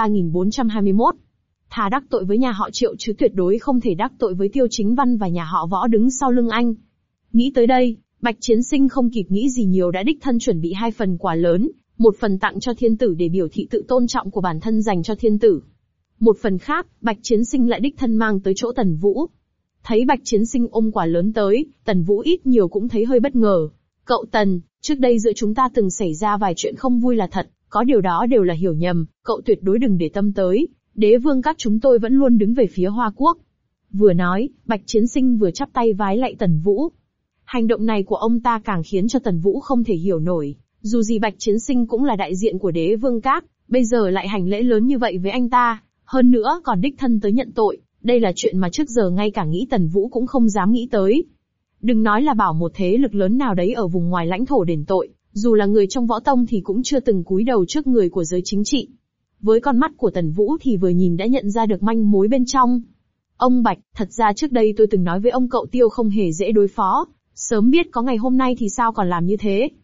3421. Thà đắc tội với nhà họ Triệu chứ tuyệt đối không thể đắc tội với Tiêu Chính Văn và nhà họ Võ đứng sau lưng anh. Nghĩ tới đây, Bạch Chiến Sinh không kịp nghĩ gì nhiều đã đích thân chuẩn bị 2 phần quà lớn, một phần tặng cho thiên tử để biểu thị tự tôn trọng của bản thân dành cho thiên tử. Một phần khác, Bạch Chiến Sinh lại đích thân mang tới chỗ Tần Vũ. Thấy Bạch Chiến Sinh ôm quà lớn tới, Tần Vũ ít nhiều cũng thấy hơi bất ngờ. Cậu Tần, trước đây giữa chúng ta từng xảy ra vài chuyện không vui là thật, có điều đó đều là hiểu nhầm, cậu tuyệt đối đừng để tâm tới. Đế Vương Các chúng tôi vẫn luôn đứng về phía Hoa Quốc. Vừa nói, Bạch Chiến Sinh vừa chắp tay vái lạy Tần Vũ. Hành động này của ông ta càng khiến cho Tần Vũ không thể hiểu nổi, dù gì Bạch Chiến Sinh cũng là đại diện của Đế Vương Các, bây giờ lại hành lễ lớn như vậy với anh ta, hơn nữa còn đích thân tới nhận tội, đây là chuyện mà trước giờ ngay cả nghĩ Tần Vũ cũng không dám nghĩ tới. Đừng nói là bảo một thế lực lớn nào đấy ở vùng ngoài lãnh thổ đền tội, dù là người trong võ tông thì cũng chưa từng cúi đầu trước người của giới chính trị. Với con mắt của Tần Vũ thì vừa nhìn đã nhận ra được manh mối bên trong. Ông Bạch, thật ra trước đây tôi từng nói với ông cậu Tiêu không hề dễ đối phó, sớm biết có ngày hôm nay thì sao còn làm như thế.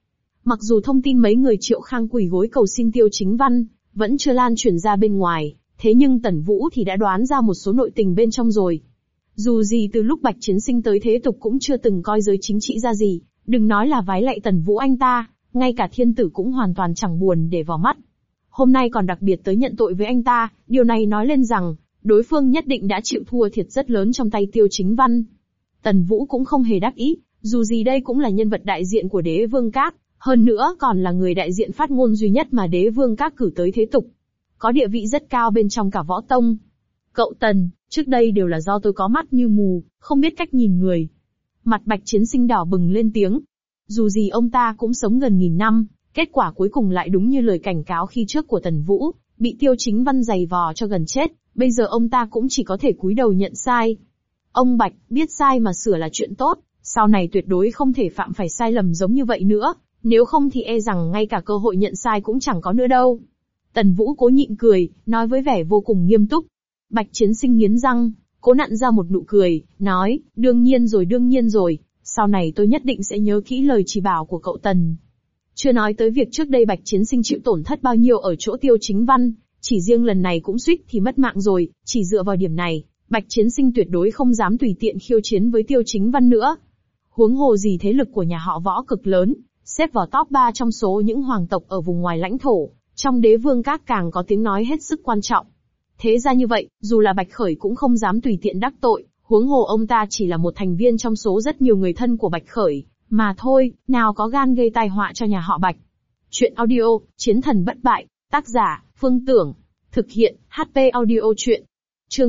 Mặc dù thông tin mấy người Triệu Khang quỳ gối cầu xin Tiêu Chính Văn, vẫn chưa lan truyền ra bên ngoài, thế nhưng Tần Vũ thì đã đoán ra một số nội tình bên trong rồi. Dù gì từ lúc Bạch Chiến Sinh tới thế tục cũng chưa từng coi giới chính trị ra gì, đừng nói là vái lạy Tần Vũ anh ta, ngay cả thiên tử cũng hoàn toàn chẳng buồn để vào mắt. Hôm nay còn đặc biệt tới nhận tội với anh ta, điều này nói lên rằng, đối phương nhất định đã chịu thua thiệt rất lớn trong tay Tiêu Chính Văn. Tần Vũ cũng không hề đắc ý, dù gì đây cũng là nhân vật đại diện của Đế Vương Các, hơn nữa còn là người đại diện phát ngôn duy nhất mà Đế Vương Các cử tới thế tục. Có địa vị rất cao bên trong cả võ tông. Cậu Tần, trước đây đều là do tôi có mắt như mù, không biết cách nhìn người. Mặt Bạch Chiến Sinh đỏ bừng lên tiếng. Dù gì ông ta cũng sống gần 1000 năm, kết quả cuối cùng lại đúng như lời cảnh cáo khi trước của Tần Vũ, bị Tiêu Chính Văn giày vò cho gần chết, bây giờ ông ta cũng chỉ có thể cúi đầu nhận sai. Ông Bạch, biết sai mà sửa là chuyện tốt, sau này tuyệt đối không thể phạm phải sai lầm giống như vậy nữa, nếu không thì e rằng ngay cả cơ hội nhận sai cũng chẳng có nữa đâu. Tần Vũ cố nhịn cười, nói với vẻ vô cùng nghiêm túc. Bạch Chiến Sinh nghiến răng, cố nặn ra một nụ cười, nói, đương nhiên rồi, sau này tôi nhất định sẽ nhớ kỹ lời chỉ bảo của cậu Tần. Chưa nói tới việc trước đây Bạch Chiến Sinh chịu tổn thất bao nhiêu ở chỗ Tiêu Chính Văn, chỉ riêng lần này cũng suýt thì mất mạng rồi, chỉ dựa vào điểm này, Bạch Chiến Sinh tuyệt đối không dám tùy tiện khiêu chiến với Tiêu Chính Văn nữa. Huống hồ gì thế lực của nhà họ Võ cực lớn, xếp vào top 3 trong số những hoàng tộc ở vùng ngoài lãnh thổ, trong Đế Vương Các càng có tiếng nói hết sức quan trọng. Thế ra như vậy, dù là Bạch Khởi cũng không dám tùy tiện đắc tội, huống hồ ông ta chỉ là một thành viên trong số rất nhiều người thân của Bạch Khởi, mà thôi, nào có gan gây tai họa cho nhà họ Bạch. Chuyện audio, Chiến thần bất bại, tác giả, Phương Tưởng, thực hiện, HP audio chuyện. Chương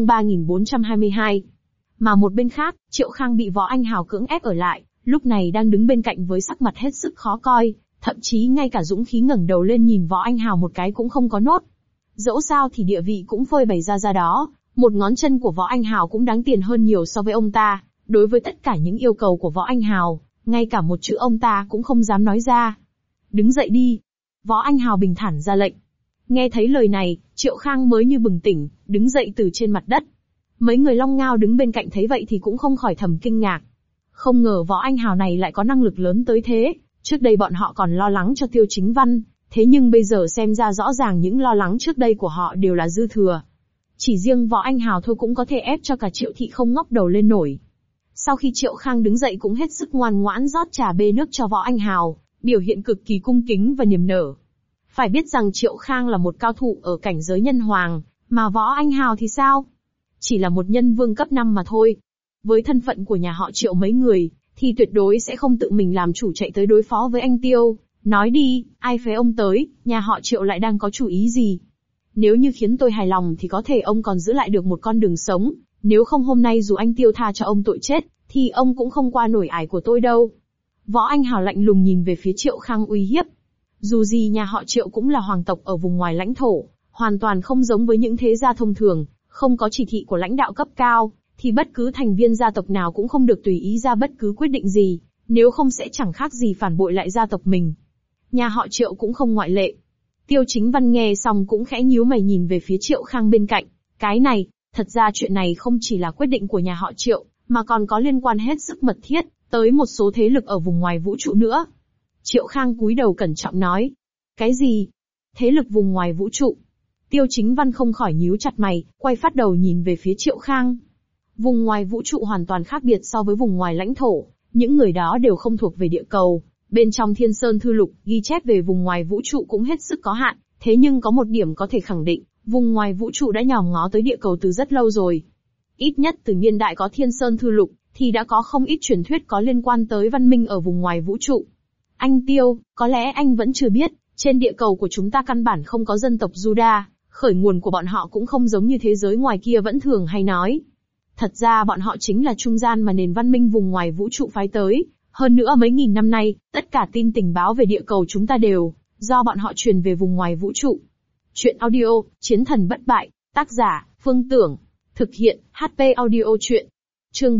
3422. Mà một bên khác, Triệu Khang bị Võ Anh Hào cưỡng ép ở lại, lúc này đang đứng bên cạnh với sắc mặt hết sức khó coi, thậm chí ngay cả dũng khí ngẩng đầu lên nhìn Võ Anh Hào một cái cũng không có nốt. Dẫu sao thì địa vị cũng phơi bày ra đó, một ngón chân của Võ Anh Hào cũng đáng tiền hơn nhiều so với ông ta, đối với tất cả những yêu cầu của Võ Anh Hào, ngay cả một chữ ông ta cũng không dám nói ra. Đứng dậy đi. Võ Anh Hào bình thản ra lệnh. Nghe thấy lời này, Triệu Khang mới như bừng tỉnh, đứng dậy từ trên mặt đất. Mấy người Long Ngao đứng bên cạnh thấy vậy thì cũng không khỏi thầm kinh ngạc. Không ngờ Võ Anh Hào này lại có năng lực lớn tới thế, trước đây bọn họ còn lo lắng cho Tiêu Chính Văn, thế nhưng bây giờ xem ra rõ ràng những lo lắng trước đây của họ đều là dư thừa. Chỉ riêng Võ Anh Hào thôi cũng có thể ép cho cả Triệu Thị không ngóc đầu lên nổi. Sau khi Triệu Khang đứng dậy cũng hết sức ngoan ngoãn rót trà bê nước cho Võ Anh Hào, biểu hiện cực kỳ cung kính và niềm nở. Phải biết rằng Triệu Khang là một cao thủ ở cảnh giới nhân hoàng, mà Võ Anh Hào thì sao? Chỉ là một nhân vương cấp 5 mà thôi. Với thân phận của nhà họ Triệu mấy người, thì tuyệt đối sẽ không tự mình làm chủ chạy tới đối phó với anh Tiêu. Nói đi, ai phế ông tới, nhà họ Triệu lại đang có chủ ý gì? Nếu như khiến tôi hài lòng thì có thể ông còn giữ lại được một con đường sống, nếu không hôm nay dù anh Tiêu tha cho ông tội chết, thì ông cũng không qua nổi ải của tôi đâu. Võ Anh Hào lạnh lùng nhìn về phía Triệu Khang uy hiếp. Dù gì nhà họ Triệu cũng là hoàng tộc ở vùng ngoài lãnh thổ, hoàn toàn không giống với những thế gia thông thường, không có chỉ thị của lãnh đạo cấp cao, thì bất cứ thành viên gia tộc nào cũng không được tùy ý ra bất cứ quyết định gì, nếu không sẽ chẳng khác gì phản bội lại gia tộc mình. Nhà họ Triệu cũng không ngoại lệ. Tiêu Chính Văn nghe xong cũng khẽ nhíu mày nhìn về phía Triệu Khang bên cạnh. Cái này, thật ra chuyện này không chỉ là quyết định của nhà họ Triệu, mà còn có liên quan hết sức mật thiết tới một số thế lực ở vùng ngoài vũ trụ nữa. Triệu Khang cúi đầu cẩn trọng nói. Cái gì? Thế lực vùng ngoài vũ trụ? Tiêu Chính Văn không khỏi nhíu chặt mày, quay phát đầu nhìn về phía Triệu Khang. Vùng ngoài vũ trụ hoàn toàn khác biệt so với vùng ngoài lãnh thổ, những người đó đều không thuộc về địa cầu. Bên trong Thiên Sơn Thư Lục, ghi chép về vùng ngoài vũ trụ cũng hết sức có hạn, thế nhưng có một điểm có thể khẳng định, vùng ngoài vũ trụ đã nhòm ngó tới địa cầu từ rất lâu rồi. Ít nhất từ niên đại có Thiên Sơn Thư Lục, thì đã có không ít truyền thuyết có liên quan tới văn minh ở vùng ngoài vũ trụ. Anh Tiêu, có lẽ anh vẫn chưa biết, trên địa cầu của chúng ta căn bản không có dân tộc Juda, khởi nguồn của bọn họ cũng không giống như thế giới ngoài kia vẫn thường hay nói. Thật ra bọn họ chính là trung gian mà nền văn minh vùng ngoài vũ trụ phái tới. Hơn nữa mấy nghìn năm nay, tất cả tin tình báo về địa cầu chúng ta đều do bọn họ truyền về vùng ngoài vũ trụ. Chuyện audio, Chiến thần bất bại, tác giả, Phương Tưởng, thực hiện, HP audio chuyện. Chương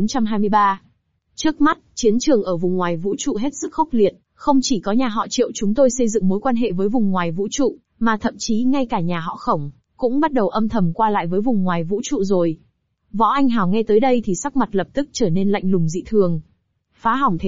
3423. Trước mắt, chiến trường ở vùng ngoài vũ trụ hết sức khốc liệt, không chỉ có nhà họ Triệu chúng tôi xây dựng mối quan hệ với vùng ngoài vũ trụ, mà thậm chí ngay cả nhà họ Khổng, cũng bắt đầu âm thầm qua lại với vùng ngoài vũ trụ rồi. Võ Anh Hào nghe tới đây thì sắc mặt lập tức trở nên lạnh lùng dị thường. Phá hỏng thế tục,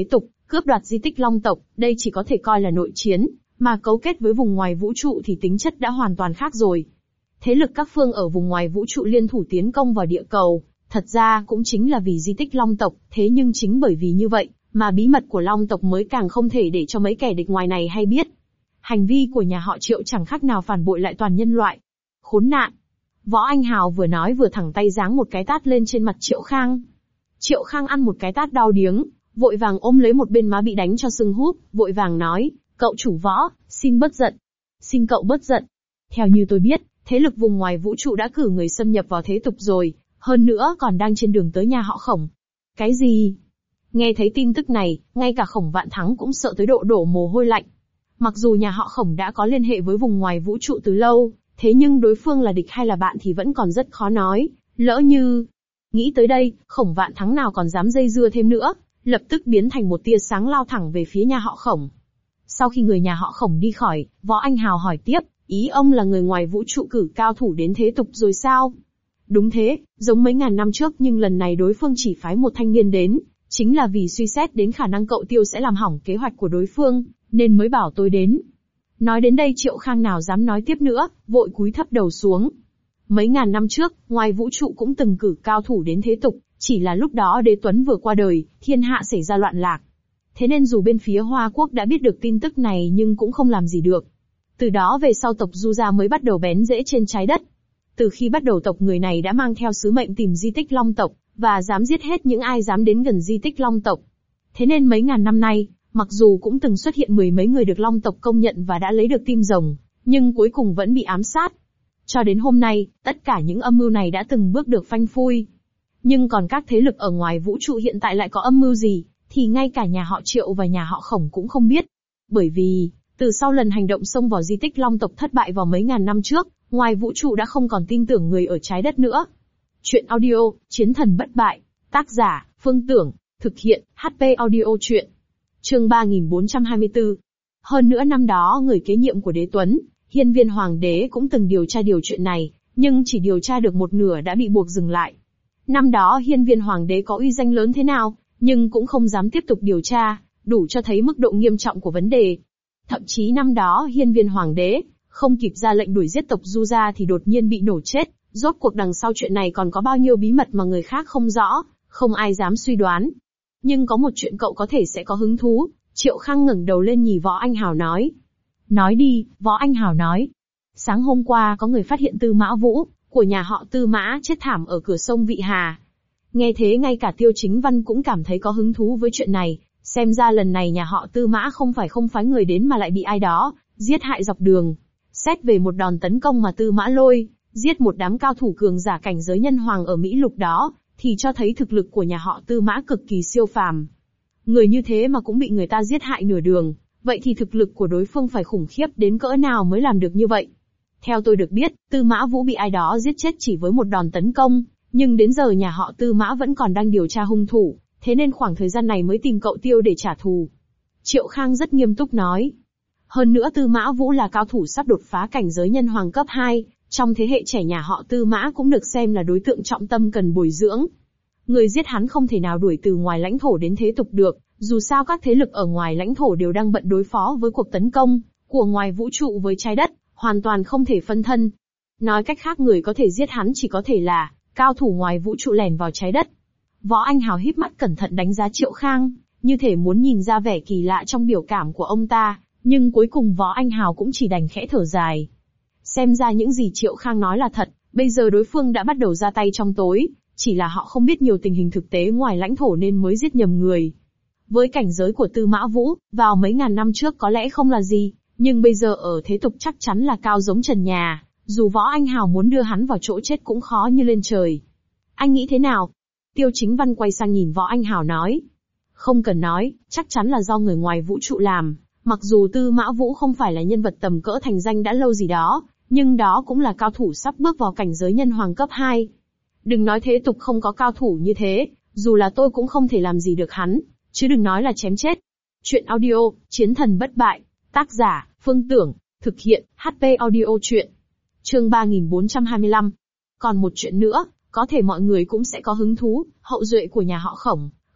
Cướp đoạt di tích Long tộc, đây chỉ có thể coi là nội chiến, mà cấu kết với vùng ngoài vũ trụ thì tính chất đã hoàn toàn khác rồi. Thế lực các phương ở vùng ngoài vũ trụ liên thủ tiến công vào địa cầu, thật ra cũng chính là vì di tích Long tộc, thế nhưng chính bởi vì như vậy, mà bí mật của Long tộc mới càng không thể để cho mấy kẻ địch ngoài này hay biết. Hành vi của nhà họ Triệu chẳng khác nào phản bội lại toàn nhân loại. Khốn nạn! Võ Anh Hào vừa nói vừa thẳng tay giáng một cái tát lên trên mặt Triệu Khang. Triệu Khang ăn một cái tát đau điếng, vội vàng ôm lấy một bên má bị đánh cho sưng húp, vội vàng nói, cậu chủ Võ, xin bớt giận. Xin cậu bớt giận. Theo như tôi biết, thế lực vùng ngoài vũ trụ đã cử người xâm nhập vào thế tục rồi, hơn nữa còn đang trên đường tới nhà họ Khổng. Cái gì? Nghe thấy tin tức này, ngay cả Khổng Vạn Thắng cũng sợ tới độ đổ mồ hôi lạnh. Mặc dù nhà họ Khổng đã có liên hệ với vùng ngoài vũ trụ từ lâu, thế nhưng đối phương là địch hay là bạn thì vẫn còn rất khó nói, lỡ như... Nghĩ tới đây, Khổng Vạn Thắng nào còn dám dây dưa thêm nữa, lập tức biến thành một tia sáng lao thẳng về phía nhà họ Khổng. Sau khi người nhà họ Khổng đi khỏi, Võ Anh Hào hỏi tiếp, ý ông là người ngoài vũ trụ cử cao thủ đến thế tục rồi sao? Đúng thế, giống mấy ngàn năm trước nhưng lần này đối phương chỉ phái một thanh niên đến, chính là vì suy xét đến khả năng cậu Tiêu sẽ làm hỏng kế hoạch của đối phương, nên mới bảo tôi đến. Nói đến đây Triệu Khang nào dám nói tiếp nữa, vội cúi thấp đầu xuống. Mấy ngàn năm trước, ngoài vũ trụ cũng từng cử cao thủ đến thế tục, chỉ là lúc đó Đế Tuấn vừa qua đời, thiên hạ xảy ra loạn lạc. Thế nên dù bên phía Hoa Quốc đã biết được tin tức này nhưng cũng không làm gì được. Từ đó về sau tộc Du Gia mới bắt đầu bén rễ trên trái đất. Từ khi bắt đầu tộc người này đã mang theo sứ mệnh tìm di tích Long tộc, và dám giết hết những ai dám đến gần di tích Long tộc. Thế nên mấy ngàn năm nay, mặc dù cũng từng xuất hiện mười mấy người được Long tộc công nhận và đã lấy được tim rồng, nhưng cuối cùng vẫn bị ám sát. Cho đến hôm nay, tất cả những âm mưu này đã từng bước được phanh phui. Nhưng còn các thế lực ở ngoài vũ trụ hiện tại lại có âm mưu gì, thì ngay cả nhà họ Triệu và nhà họ Khổng cũng không biết. Bởi vì, từ sau lần hành động xông vào di tích Long tộc thất bại vào mấy ngàn năm trước, ngoài vũ trụ đã không còn tin tưởng người ở trái đất nữa. Chuyện audio, Chiến thần bất bại, tác giả, Phương Tưởng, thực hiện, HP audio chuyện. Chương 3424. Hơn nữa năm đó người kế nhiệm của Đế Tuấn, Hiên Viên Hoàng đế cũng từng điều tra chuyện này, nhưng chỉ điều tra được một nửa đã bị buộc dừng lại. Năm đó Hiên Viên Hoàng đế có uy danh lớn thế nào, nhưng cũng không dám tiếp tục điều tra, đủ cho thấy mức độ nghiêm trọng của vấn đề. Thậm chí năm đó Hiên Viên Hoàng đế, không kịp ra lệnh đuổi giết tộc Du Gia thì đột nhiên bị nổ chết, rốt cuộc đằng sau chuyện này còn có bao nhiêu bí mật mà người khác không rõ, không ai dám suy đoán. Nhưng có một chuyện cậu có thể sẽ có hứng thú, Triệu Khang ngẩng đầu lên nhìn Võ Anh Hào nói. Nói đi, Võ Anh Hào nói. Sáng hôm qua có người phát hiện Tư Mã Vũ, của nhà họ Tư Mã chết thảm ở cửa sông Vị Hà. Nghe thế ngay cả Tiêu Chính Văn cũng cảm thấy có hứng thú với chuyện này, xem ra lần này nhà họ Tư Mã không phái người đến mà lại bị ai đó giết hại dọc đường. Xét về một đòn tấn công mà Tư Mã Lôi giết một đám cao thủ cường giả cảnh giới nhân hoàng ở Mỹ Lục đó, thì cho thấy thực lực của nhà họ Tư Mã cực kỳ siêu phàm. Người như thế mà cũng bị người ta giết hại nửa đường, vậy thì thực lực của đối phương phải khủng khiếp đến cỡ nào mới làm được như vậy. Theo tôi được biết, Tư Mã Vũ bị ai đó giết chết chỉ với một đòn tấn công, nhưng đến giờ nhà họ Tư Mã vẫn còn đang điều tra hung thủ, thế nên khoảng thời gian này mới tìm cậu Tiêu để trả thù. Triệu Khang rất nghiêm túc nói. Hơn nữa Tư Mã Vũ là cao thủ sắp đột phá cảnh giới nhân hoàng cấp 2, trong thế hệ trẻ nhà họ Tư Mã cũng được xem là đối tượng trọng tâm cần bồi dưỡng. Người giết hắn không thể nào đuổi từ ngoài lãnh thổ đến thế tục được, dù sao các thế lực ở ngoài lãnh thổ đều đang bận đối phó với cuộc tấn công của ngoài vũ trụ với trái đất, hoàn toàn không thể phân thân. Nói cách khác người có thể giết hắn chỉ có thể là cao thủ ngoài vũ trụ lẻn vào trái đất. Võ Anh Hào híp mắt cẩn thận đánh giá Triệu Khang, như thể muốn nhìn ra vẻ kỳ lạ trong biểu cảm của ông ta, nhưng cuối cùng Võ Anh Hào cũng chỉ đành khẽ thở dài. Xem ra những gì Triệu Khang nói là thật, bây giờ đối phương đã bắt đầu ra tay trong tối, chỉ là họ không biết nhiều tình hình thực tế ngoài lãnh thổ nên mới giết nhầm người. Với cảnh giới của Tư Mã Vũ, vào mấy ngàn năm trước có lẽ không là gì, nhưng bây giờ ở thế tục chắc chắn là cao giống trần nhà, dù Võ Anh Hào muốn đưa hắn vào chỗ chết cũng khó như lên trời. Anh nghĩ thế nào? Tiêu Chính Văn quay sang nhìn Võ Anh Hào nói. Không cần nói, chắc chắn là do người ngoài vũ trụ làm, mặc dù Tư Mã Vũ không phải là nhân vật tầm cỡ thành danh đã lâu gì đó, nhưng đó cũng là cao thủ sắp bước vào cảnh giới nhân hoàng cấp 2. Đừng nói thế tục không có cao thủ như thế, dù là tôi cũng không thể làm gì được hắn, chứ đừng nói là chém chết. Chuyện audio, Chiến thần bất bại, tác giả, Phương Tưởng, thực hiện, HP audio chuyện. Chương 3425. Còn một chuyện nữa, có thể mọi người cũng sẽ có hứng thú, hậu duệ của nhà họ Khổng,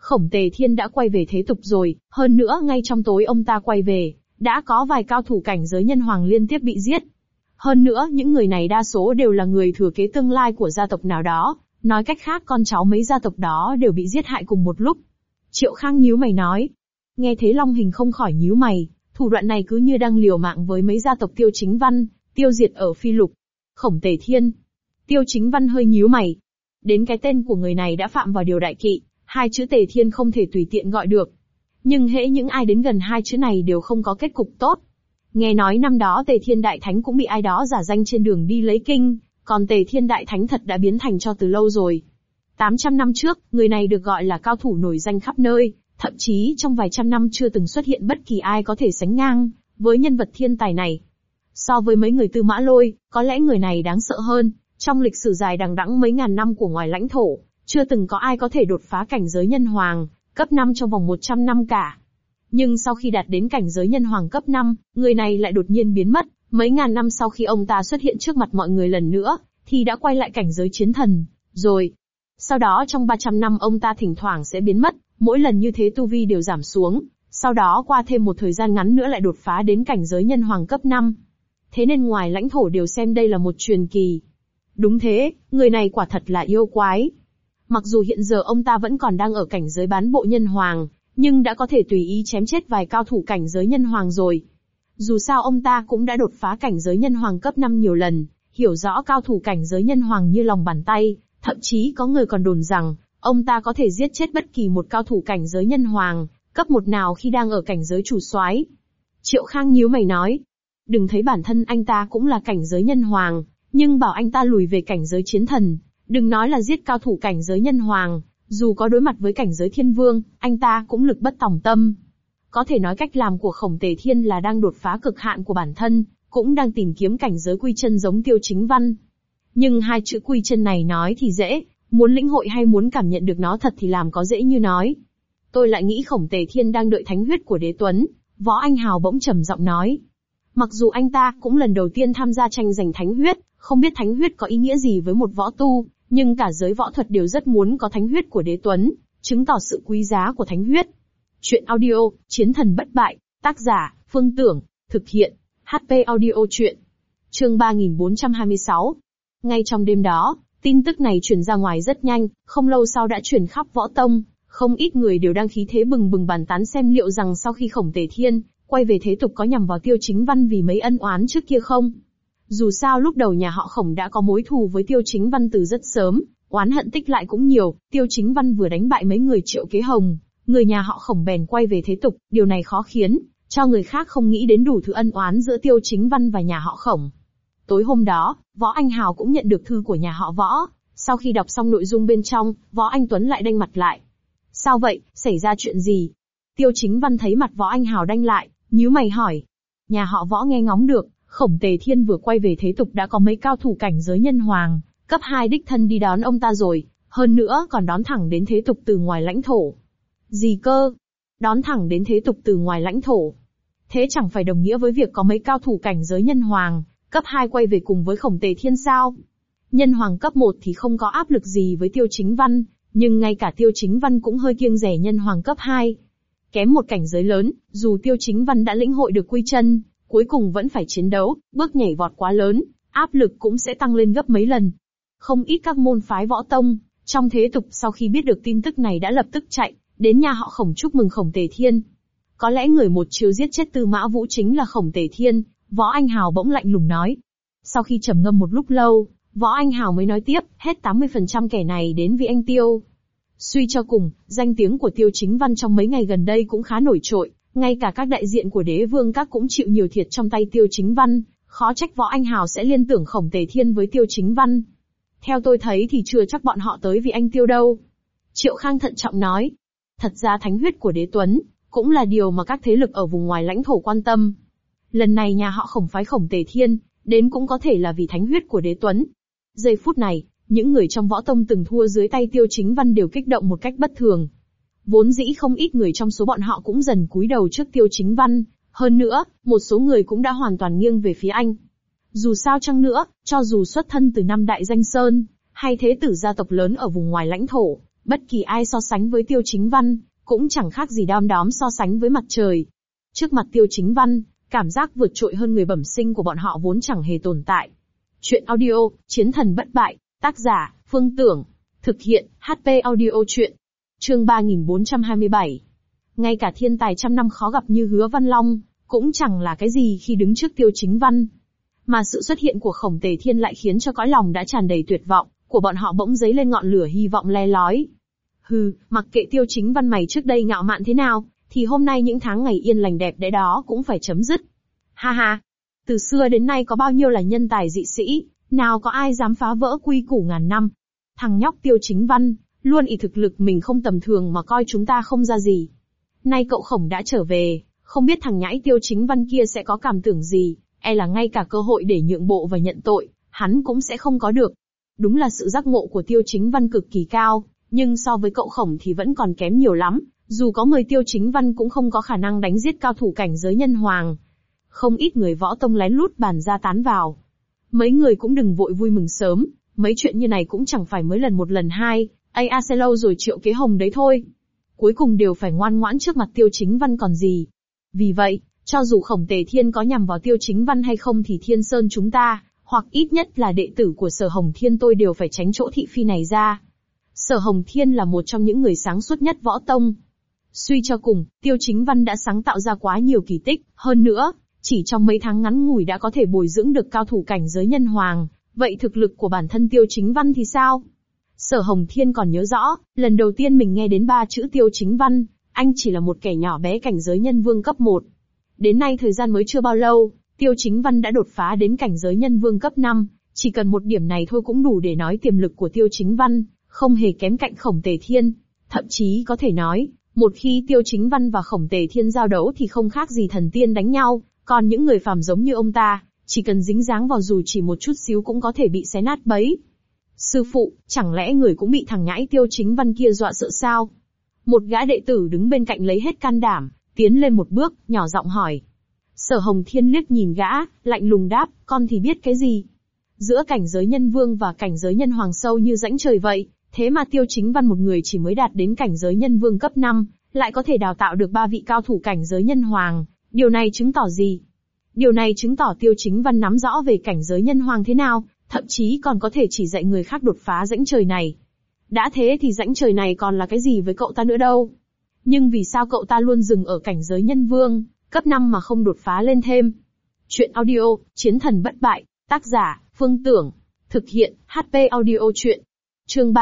Khổng Tề Thiên đã quay về thế tục rồi, hơn nữa ngay trong tối ông ta quay về, đã có vài cao thủ cảnh giới nhân hoàng liên tiếp bị giết. Hơn nữa, những người này đa số đều là người thừa kế tương lai của gia tộc nào đó, nói cách khác con cháu mấy gia tộc đó đều bị giết hại cùng một lúc. Triệu Khang nhíu mày nói. Nghe thế Long Hình không khỏi nhíu mày, thủ đoạn này cứ như đang liều mạng với mấy gia tộc Tiêu Chính Văn, tiêu diệt ở Phi Lục. Khổng Tề Thiên. Tiêu Chính Văn hơi nhíu mày. Đến cái tên của người này đã phạm vào điều đại kỵ, hai chữ Tề Thiên không thể tùy tiện gọi được. Nhưng hễ những ai đến gần hai chữ này đều không có kết cục tốt. Nghe nói năm đó Tề Thiên Đại Thánh cũng bị ai đó giả danh trên đường đi lấy kinh, còn Tề Thiên Đại Thánh thật đã biến thành cho từ lâu rồi. 800 năm trước, người này được gọi là cao thủ nổi danh khắp nơi, thậm chí trong vài trăm năm chưa từng xuất hiện bất kỳ ai có thể sánh ngang với nhân vật thiên tài này. So với mấy người Tư Mã Lôi, có lẽ người này đáng sợ hơn. Trong lịch sử dài đằng đẵng mấy ngàn năm của ngoài lãnh thổ, chưa từng có ai có thể đột phá cảnh giới nhân hoàng, cấp 5 trong vòng 100 năm cả. Nhưng sau khi đạt đến cảnh giới nhân hoàng cấp 5, người này lại đột nhiên biến mất, mấy ngàn năm sau khi ông ta xuất hiện trước mặt mọi người lần nữa, thì đã quay lại cảnh giới chiến thần, rồi. Sau đó trong 300 năm ông ta thỉnh thoảng sẽ biến mất, mỗi lần như thế tu vi đều giảm xuống, sau đó qua thêm một thời gian ngắn nữa lại đột phá đến cảnh giới nhân hoàng cấp 5. Thế nên ngoài lãnh thổ đều xem đây là một truyền kỳ. Đúng thế, người này quả thật là yêu quái. Mặc dù hiện giờ ông ta vẫn còn đang ở cảnh giới bán bộ nhân hoàng, nhưng đã có thể tùy ý chém chết vài cao thủ cảnh giới nhân hoàng rồi. Dù sao ông ta cũng đã đột phá cảnh giới nhân hoàng cấp 5 nhiều lần, hiểu rõ cao thủ cảnh giới nhân hoàng như lòng bàn tay, thậm chí có người còn đồn rằng, ông ta có thể giết chết bất kỳ một cao thủ cảnh giới nhân hoàng, cấp 1 nào khi đang ở cảnh giới chủ soái. Triệu Khang nhíu mày nói, đừng thấy bản thân anh ta cũng là cảnh giới nhân hoàng, nhưng bảo anh ta lùi về cảnh giới chiến thần, đừng nói là giết cao thủ cảnh giới nhân hoàng, dù có đối mặt với cảnh giới thiên vương, anh ta cũng lực bất tòng tâm. Có thể nói cách làm của Khổng Tề Thiên là đang đột phá cực hạn của bản thân, cũng đang tìm kiếm cảnh giới quy chân giống Tiêu Chính Văn. Nhưng hai chữ quy chân này nói thì dễ, muốn lĩnh hội hay muốn cảm nhận được nó thật thì làm có dễ như nói. Tôi lại nghĩ Khổng Tề Thiên đang đợi thánh huyết của Đế Tuấn, Võ Anh Hào bỗng trầm giọng nói. Mặc dù anh ta cũng lần đầu tiên tham gia tranh giành thánh huyết, không biết thánh huyết có ý nghĩa gì với một võ tu, nhưng cả giới võ thuật đều rất muốn có thánh huyết của Đế Tuấn, chứng tỏ sự quý giá của thánh huyết. Chuyện audio, Chiến thần bất bại, tác giả, Phương Tưởng, thực hiện, HP audio chuyện. Chương 3426. Ngay trong đêm đó, tin tức này truyền ra ngoài rất nhanh, không lâu sau đã truyền khắp võ tông, không ít người đều đang khí thế bừng bừng bàn tán xem liệu rằng sau khi Khổng Tề Thiên quay về thế tục có nhằm vào Tiêu Chính Văn vì mấy ân oán trước kia không. Dù sao lúc đầu nhà họ Khổng đã có mối thù với Tiêu Chính Văn từ rất sớm, oán hận tích lại cũng nhiều, Tiêu Chính Văn vừa đánh bại mấy người Triệu Kế Hồng, người nhà họ Khổng bèn quay về thế tục, điều này khó khiến cho người khác không nghĩ đến đủ thứ ân oán giữa Tiêu Chính Văn và nhà họ Khổng. Tối hôm đó, Võ Anh Hào cũng nhận được thư của nhà họ Võ, sau khi đọc xong nội dung bên trong, Võ Anh Tuấn lại đanh mặt lại. Sao vậy, xảy ra chuyện gì? Tiêu Chính Văn thấy mặt Võ Anh Hào đanh lại, nhíu mày hỏi. Nhà họ Võ nghe ngóng được, Khổng Tề Thiên vừa quay về thế tục đã có mấy cao thủ cảnh giới nhân hoàng, cấp 2 đích thân đi đón ông ta rồi, hơn nữa còn đón thẳng đến thế tục từ ngoài lãnh thổ. Gì cơ? Đón thẳng đến thế tục từ ngoài lãnh thổ. Thế chẳng phải đồng nghĩa với việc có mấy cao thủ cảnh giới nhân hoàng, cấp 2 quay về cùng với Khổng Tề Thiên sao? Nhân hoàng cấp 1 thì không có áp lực gì với Tiêu Chính Văn, nhưng ngay cả Tiêu Chính Văn cũng hơi kiêng dè nhân hoàng cấp 2. Kém một cảnh giới lớn, dù Tiêu Chính Văn đã lĩnh hội được quy chân, cuối cùng vẫn phải chiến đấu, bước nhảy vọt quá lớn, áp lực cũng sẽ tăng lên gấp mấy lần. Không ít các môn phái võ tông, trong thế tục sau khi biết được tin tức này đã lập tức chạy, đến nhà họ Khổng chúc mừng Khổng Tề Thiên. Có lẽ người một chiều giết chết Tư Mã Vũ chính là Khổng Tề Thiên, Võ Anh Hào bỗng lạnh lùng nói. Sau khi trầm ngâm một lúc lâu, Võ Anh Hào mới nói tiếp, hết 80% kẻ này đến vì anh Tiêu. Suy cho cùng, danh tiếng của Tiêu Chính Văn trong mấy ngày gần đây cũng khá nổi trội, ngay cả các đại diện của Đế Vương các cũng chịu nhiều thiệt trong tay Tiêu Chính Văn, khó trách Võ Anh Hào sẽ liên tưởng Khổng Tề Thiên với Tiêu Chính Văn. Theo tôi thấy thì chưa chắc bọn họ tới vì anh Tiêu đâu. Triệu Khang thận trọng nói. Thật ra thánh huyết của Đế Tuấn cũng là điều mà các thế lực ở vùng ngoài lãnh thổ quan tâm. Lần này nhà họ Khổng phái Khổng Tề Thiên đến cũng có thể là vì thánh huyết của Đế Tuấn. Giây phút này, những người trong võ tông từng thua dưới tay Tiêu Chính Văn đều kích động một cách bất thường. Vốn dĩ không ít người trong số bọn họ cũng dần cúi đầu trước Tiêu Chính Văn, hơn nữa, một số người cũng đã hoàn toàn nghiêng về phía anh. Dù sao chăng nữa, cho dù xuất thân từ năm đại danh sơn, hay thế tử gia tộc lớn ở vùng ngoài lãnh thổ, Bất kỳ ai so sánh với Tiêu Chính Văn, cũng chẳng khác gì đom đóm so sánh với mặt trời. Trước mặt Tiêu Chính Văn, cảm giác vượt trội hơn người bẩm sinh của bọn họ vốn chẳng hề tồn tại. Chuyện audio, Chiến thần bất bại, tác giả, Phương Tưởng, thực hiện, HP audio chuyện. Chương 3427. Ngay cả thiên tài trăm năm khó gặp như Hứa Văn Long, cũng chẳng là cái gì khi đứng trước Tiêu Chính Văn. Mà sự xuất hiện của Khổng Tề Thiên lại khiến cho cõi lòng đã tràn đầy tuyệt vọng, của bọn họ bỗng dấy lên ngọn lửa hy vọng le lói. Mặc kệ Tiêu Chính Văn mày trước đây ngạo mạn thế nào, thì hôm nay những tháng ngày yên lành đẹp đẽ đó cũng phải chấm dứt. Ha ha! Từ xưa đến nay có bao nhiêu là nhân tài dị sĩ, nào có ai dám phá vỡ quy củ ngàn năm. Thằng nhóc Tiêu Chính Văn, luôn ỷ thực lực mình không tầm thường mà coi chúng ta không ra gì. Nay cậu Khổng đã trở về, không biết thằng nhãi Tiêu Chính Văn kia sẽ có cảm tưởng gì, e là ngay cả cơ hội để nhượng bộ và nhận tội, hắn cũng sẽ không có được. Đúng là sự giác ngộ của Tiêu Chính Văn cực kỳ cao, nhưng so với cậu Khổng thì vẫn còn kém nhiều lắm, dù có 10 Tiêu Chính Văn cũng không có khả năng đánh giết cao thủ cảnh giới nhân hoàng. Không ít người võ tông lén lút bàn ra tán vào. Mấy người cũng đừng vội vui mừng sớm, mấy chuyện như này cũng chẳng phải mới lần một lần hai, sẽ lâu rồi Triệu Kế Hồng đấy thôi. Cuối cùng đều phải ngoan ngoãn trước mặt Tiêu Chính Văn còn gì. Vì vậy, cho dù Khổng Tề Thiên có nhằm vào Tiêu Chính Văn hay không thì Thiên Sơn chúng ta, hoặc ít nhất là đệ tử của Sở Hồng Thiên tôi đều phải tránh chỗ thị phi này ra. Sở Hồng Thiên là một trong những người sáng suốt nhất võ tông. Suy cho cùng, Tiêu Chính Văn đã sáng tạo ra quá nhiều kỳ tích, hơn nữa, chỉ trong mấy tháng ngắn ngủi đã có thể bồi dưỡng được cao thủ cảnh giới nhân hoàng, vậy thực lực của bản thân Tiêu Chính Văn thì sao? Sở Hồng Thiên còn nhớ rõ, lần đầu tiên mình nghe đến 3 chữ Tiêu Chính Văn, anh chỉ là một kẻ nhỏ bé cảnh giới nhân vương cấp 1. Đến nay thời gian mới chưa bao lâu, Tiêu Chính Văn đã đột phá đến cảnh giới nhân vương cấp 5, chỉ cần một điểm này thôi cũng đủ để nói tiềm lực của Tiêu Chính Văn, không hề kém cạnh Khổng Tề Thiên. Thậm chí có thể nói, một khi Tiêu Chính Văn và Khổng Tề Thiên giao đấu thì không khác gì thần tiên đánh nhau, còn những người phàm giống như ông ta, chỉ cần dính dáng vào dù chỉ một chút xíu cũng có thể bị xé nát bấy. Sư phụ, chẳng lẽ người cũng bị thằng nhãi Tiêu Chính Văn kia dọa sợ sao? Một gã đệ tử đứng bên cạnh lấy hết can đảm, tiến lên một bước, nhỏ giọng hỏi. Sở Hồng Thiên liếc nhìn gã, lạnh lùng đáp, con thì biết cái gì? Giữa cảnh giới nhân vương và cảnh giới nhân hoàng sâu như rãnh trời vậy, thế mà Tiêu Chính Văn một người chỉ mới đạt đến cảnh giới nhân vương cấp 5, lại có thể đào tạo được 3 vị cao thủ cảnh giới nhân hoàng, điều này chứng tỏ gì? Điều này chứng tỏ Tiêu Chính Văn nắm rõ về cảnh giới nhân hoàng thế nào, thậm chí còn có thể chỉ dạy người khác đột phá rãnh trời này. Đã thế thì rãnh trời này còn là cái gì với cậu ta nữa đâu? Nhưng vì sao cậu ta luôn dừng ở cảnh giới nhân vương, cấp 5 mà không đột phá lên thêm? Chuyện audio, Chiến thần bất bại, tác giả, Phương Tưởng, thực hiện, HP audio chuyện. Chương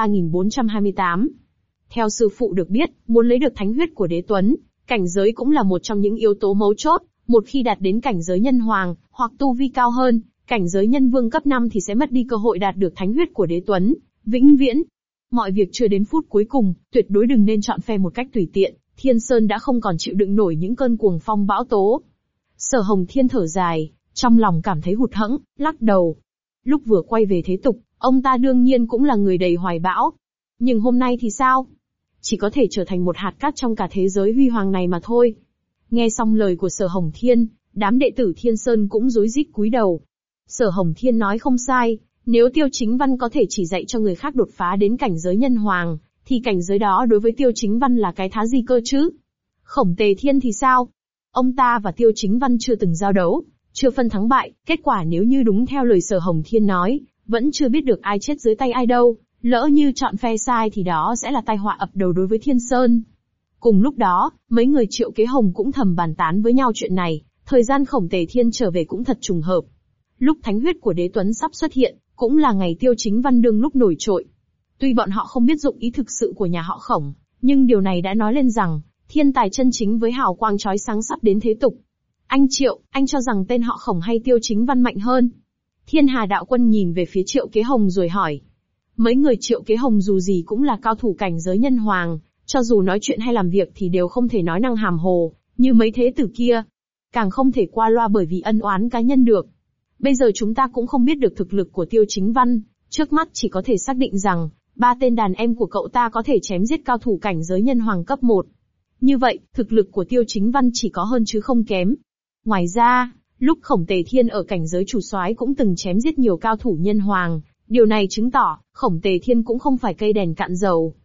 3428. Theo sư phụ được biết, muốn lấy được thánh huyết của Đế Tuấn, cảnh giới cũng là một trong những yếu tố mấu chốt, một khi đạt đến cảnh giới nhân hoàng, hoặc tu vi cao hơn, cảnh giới nhân vương cấp 5 thì sẽ mất đi cơ hội đạt được thánh huyết của Đế Tuấn, vĩnh viễn. Mọi việc chưa đến phút cuối cùng, tuyệt đối đừng nên chọn phe một cách tùy tiện, Thiên Sơn đã không còn chịu đựng nổi những cơn cuồng phong bão tố. Sở Hồng Thiên thở dài, trong lòng cảm thấy hụt hẫng, lắc đầu. Lúc vừa quay về thế tục, ông ta đương nhiên cũng là người đầy hoài bão. Nhưng hôm nay thì sao? Chỉ có thể trở thành một hạt cát trong cả thế giới huy hoàng này mà thôi. Nghe xong lời của Sở Hồng Thiên, đám đệ tử Thiên Sơn cũng rối rít cúi đầu. Sở Hồng Thiên nói không sai, nếu Tiêu Chính Văn có thể chỉ dạy cho người khác đột phá đến cảnh giới nhân hoàng, thì cảnh giới đó đối với Tiêu Chính Văn là cái thá gì cơ chứ? Khổng Tề Thiên thì sao? Ông ta và Tiêu Chính Văn chưa từng giao đấu, chưa phân thắng bại, kết quả nếu như đúng theo lời Sở Hồng Thiên nói, vẫn chưa biết được ai chết dưới tay ai đâu, lỡ như chọn phe sai thì đó sẽ là tai họa ập đầu đối với Thiên Sơn. Cùng lúc đó, mấy người Triệu Kế Hồng cũng thầm bàn tán với nhau chuyện này, thời gian Khổng Tề Thiên trở về cũng thật trùng hợp. Lúc thánh huyết của Đế Tuấn sắp xuất hiện, cũng là ngày Tiêu Chính Văn đương lúc nổi trội. Tuy bọn họ không biết dụng ý thực sự của nhà họ Khổng, nhưng điều này đã nói lên rằng, thiên tài chân chính với hào quang chói sáng sắp đến thế tục. Anh Triệu, anh cho rằng tên họ Khổng hay Tiêu Chính Văn mạnh hơn? Thiên Hà đạo quân nhìn về phía Triệu Kế Hồng rồi hỏi. Mấy người Triệu Kế Hồng dù gì cũng là cao thủ cảnh giới nhân hoàng, cho dù nói chuyện hay làm việc thì đều không thể nói năng hàm hồ, như mấy thế tử kia. Càng không thể qua loa bởi vì ân oán cá nhân được. Bây giờ chúng ta cũng không biết được thực lực của Tiêu Chính Văn, trước mắt chỉ có thể xác định rằng, 3 tên đàn em của cậu ta có thể chém giết cao thủ cảnh giới nhân hoàng cấp 1. Như vậy, thực lực của Tiêu Chính Văn chỉ có hơn chứ không kém. Ngoài ra, lúc Khổng Tề Thiên ở cảnh giới chủ soái cũng từng chém giết nhiều cao thủ nhân hoàng, điều này chứng tỏ, Khổng Tề Thiên cũng không phải cây đèn cạn dầu.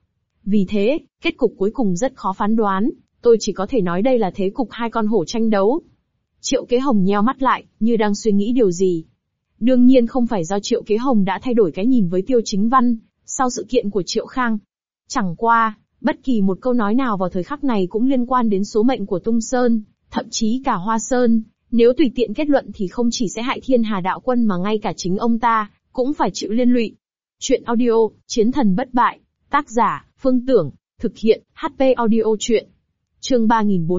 Vì thế, kết cục cuối cùng rất khó phán đoán, tôi chỉ có thể nói đây là thế cục hai con hổ tranh đấu. Triệu Kế Hồng nheo mắt lại, như đang suy nghĩ điều gì. Đương nhiên không phải do Triệu Kế Hồng đã thay đổi cái nhìn với Tiêu Chính Văn, sau sự kiện của Triệu Khang. Chẳng qua, bất kỳ một câu nói nào vào thời khắc này cũng liên quan đến số mệnh của Tung Sơn, thậm chí cả Hoa Sơn, nếu tùy tiện kết luận thì không chỉ sẽ hại Thiên Hà Đạo Quân mà ngay cả chính ông ta, cũng phải chịu liên lụy. Chuyện audio, Chiến thần bất bại, tác giả, Phương Tưởng, thực hiện, HP audio chuyện. Chương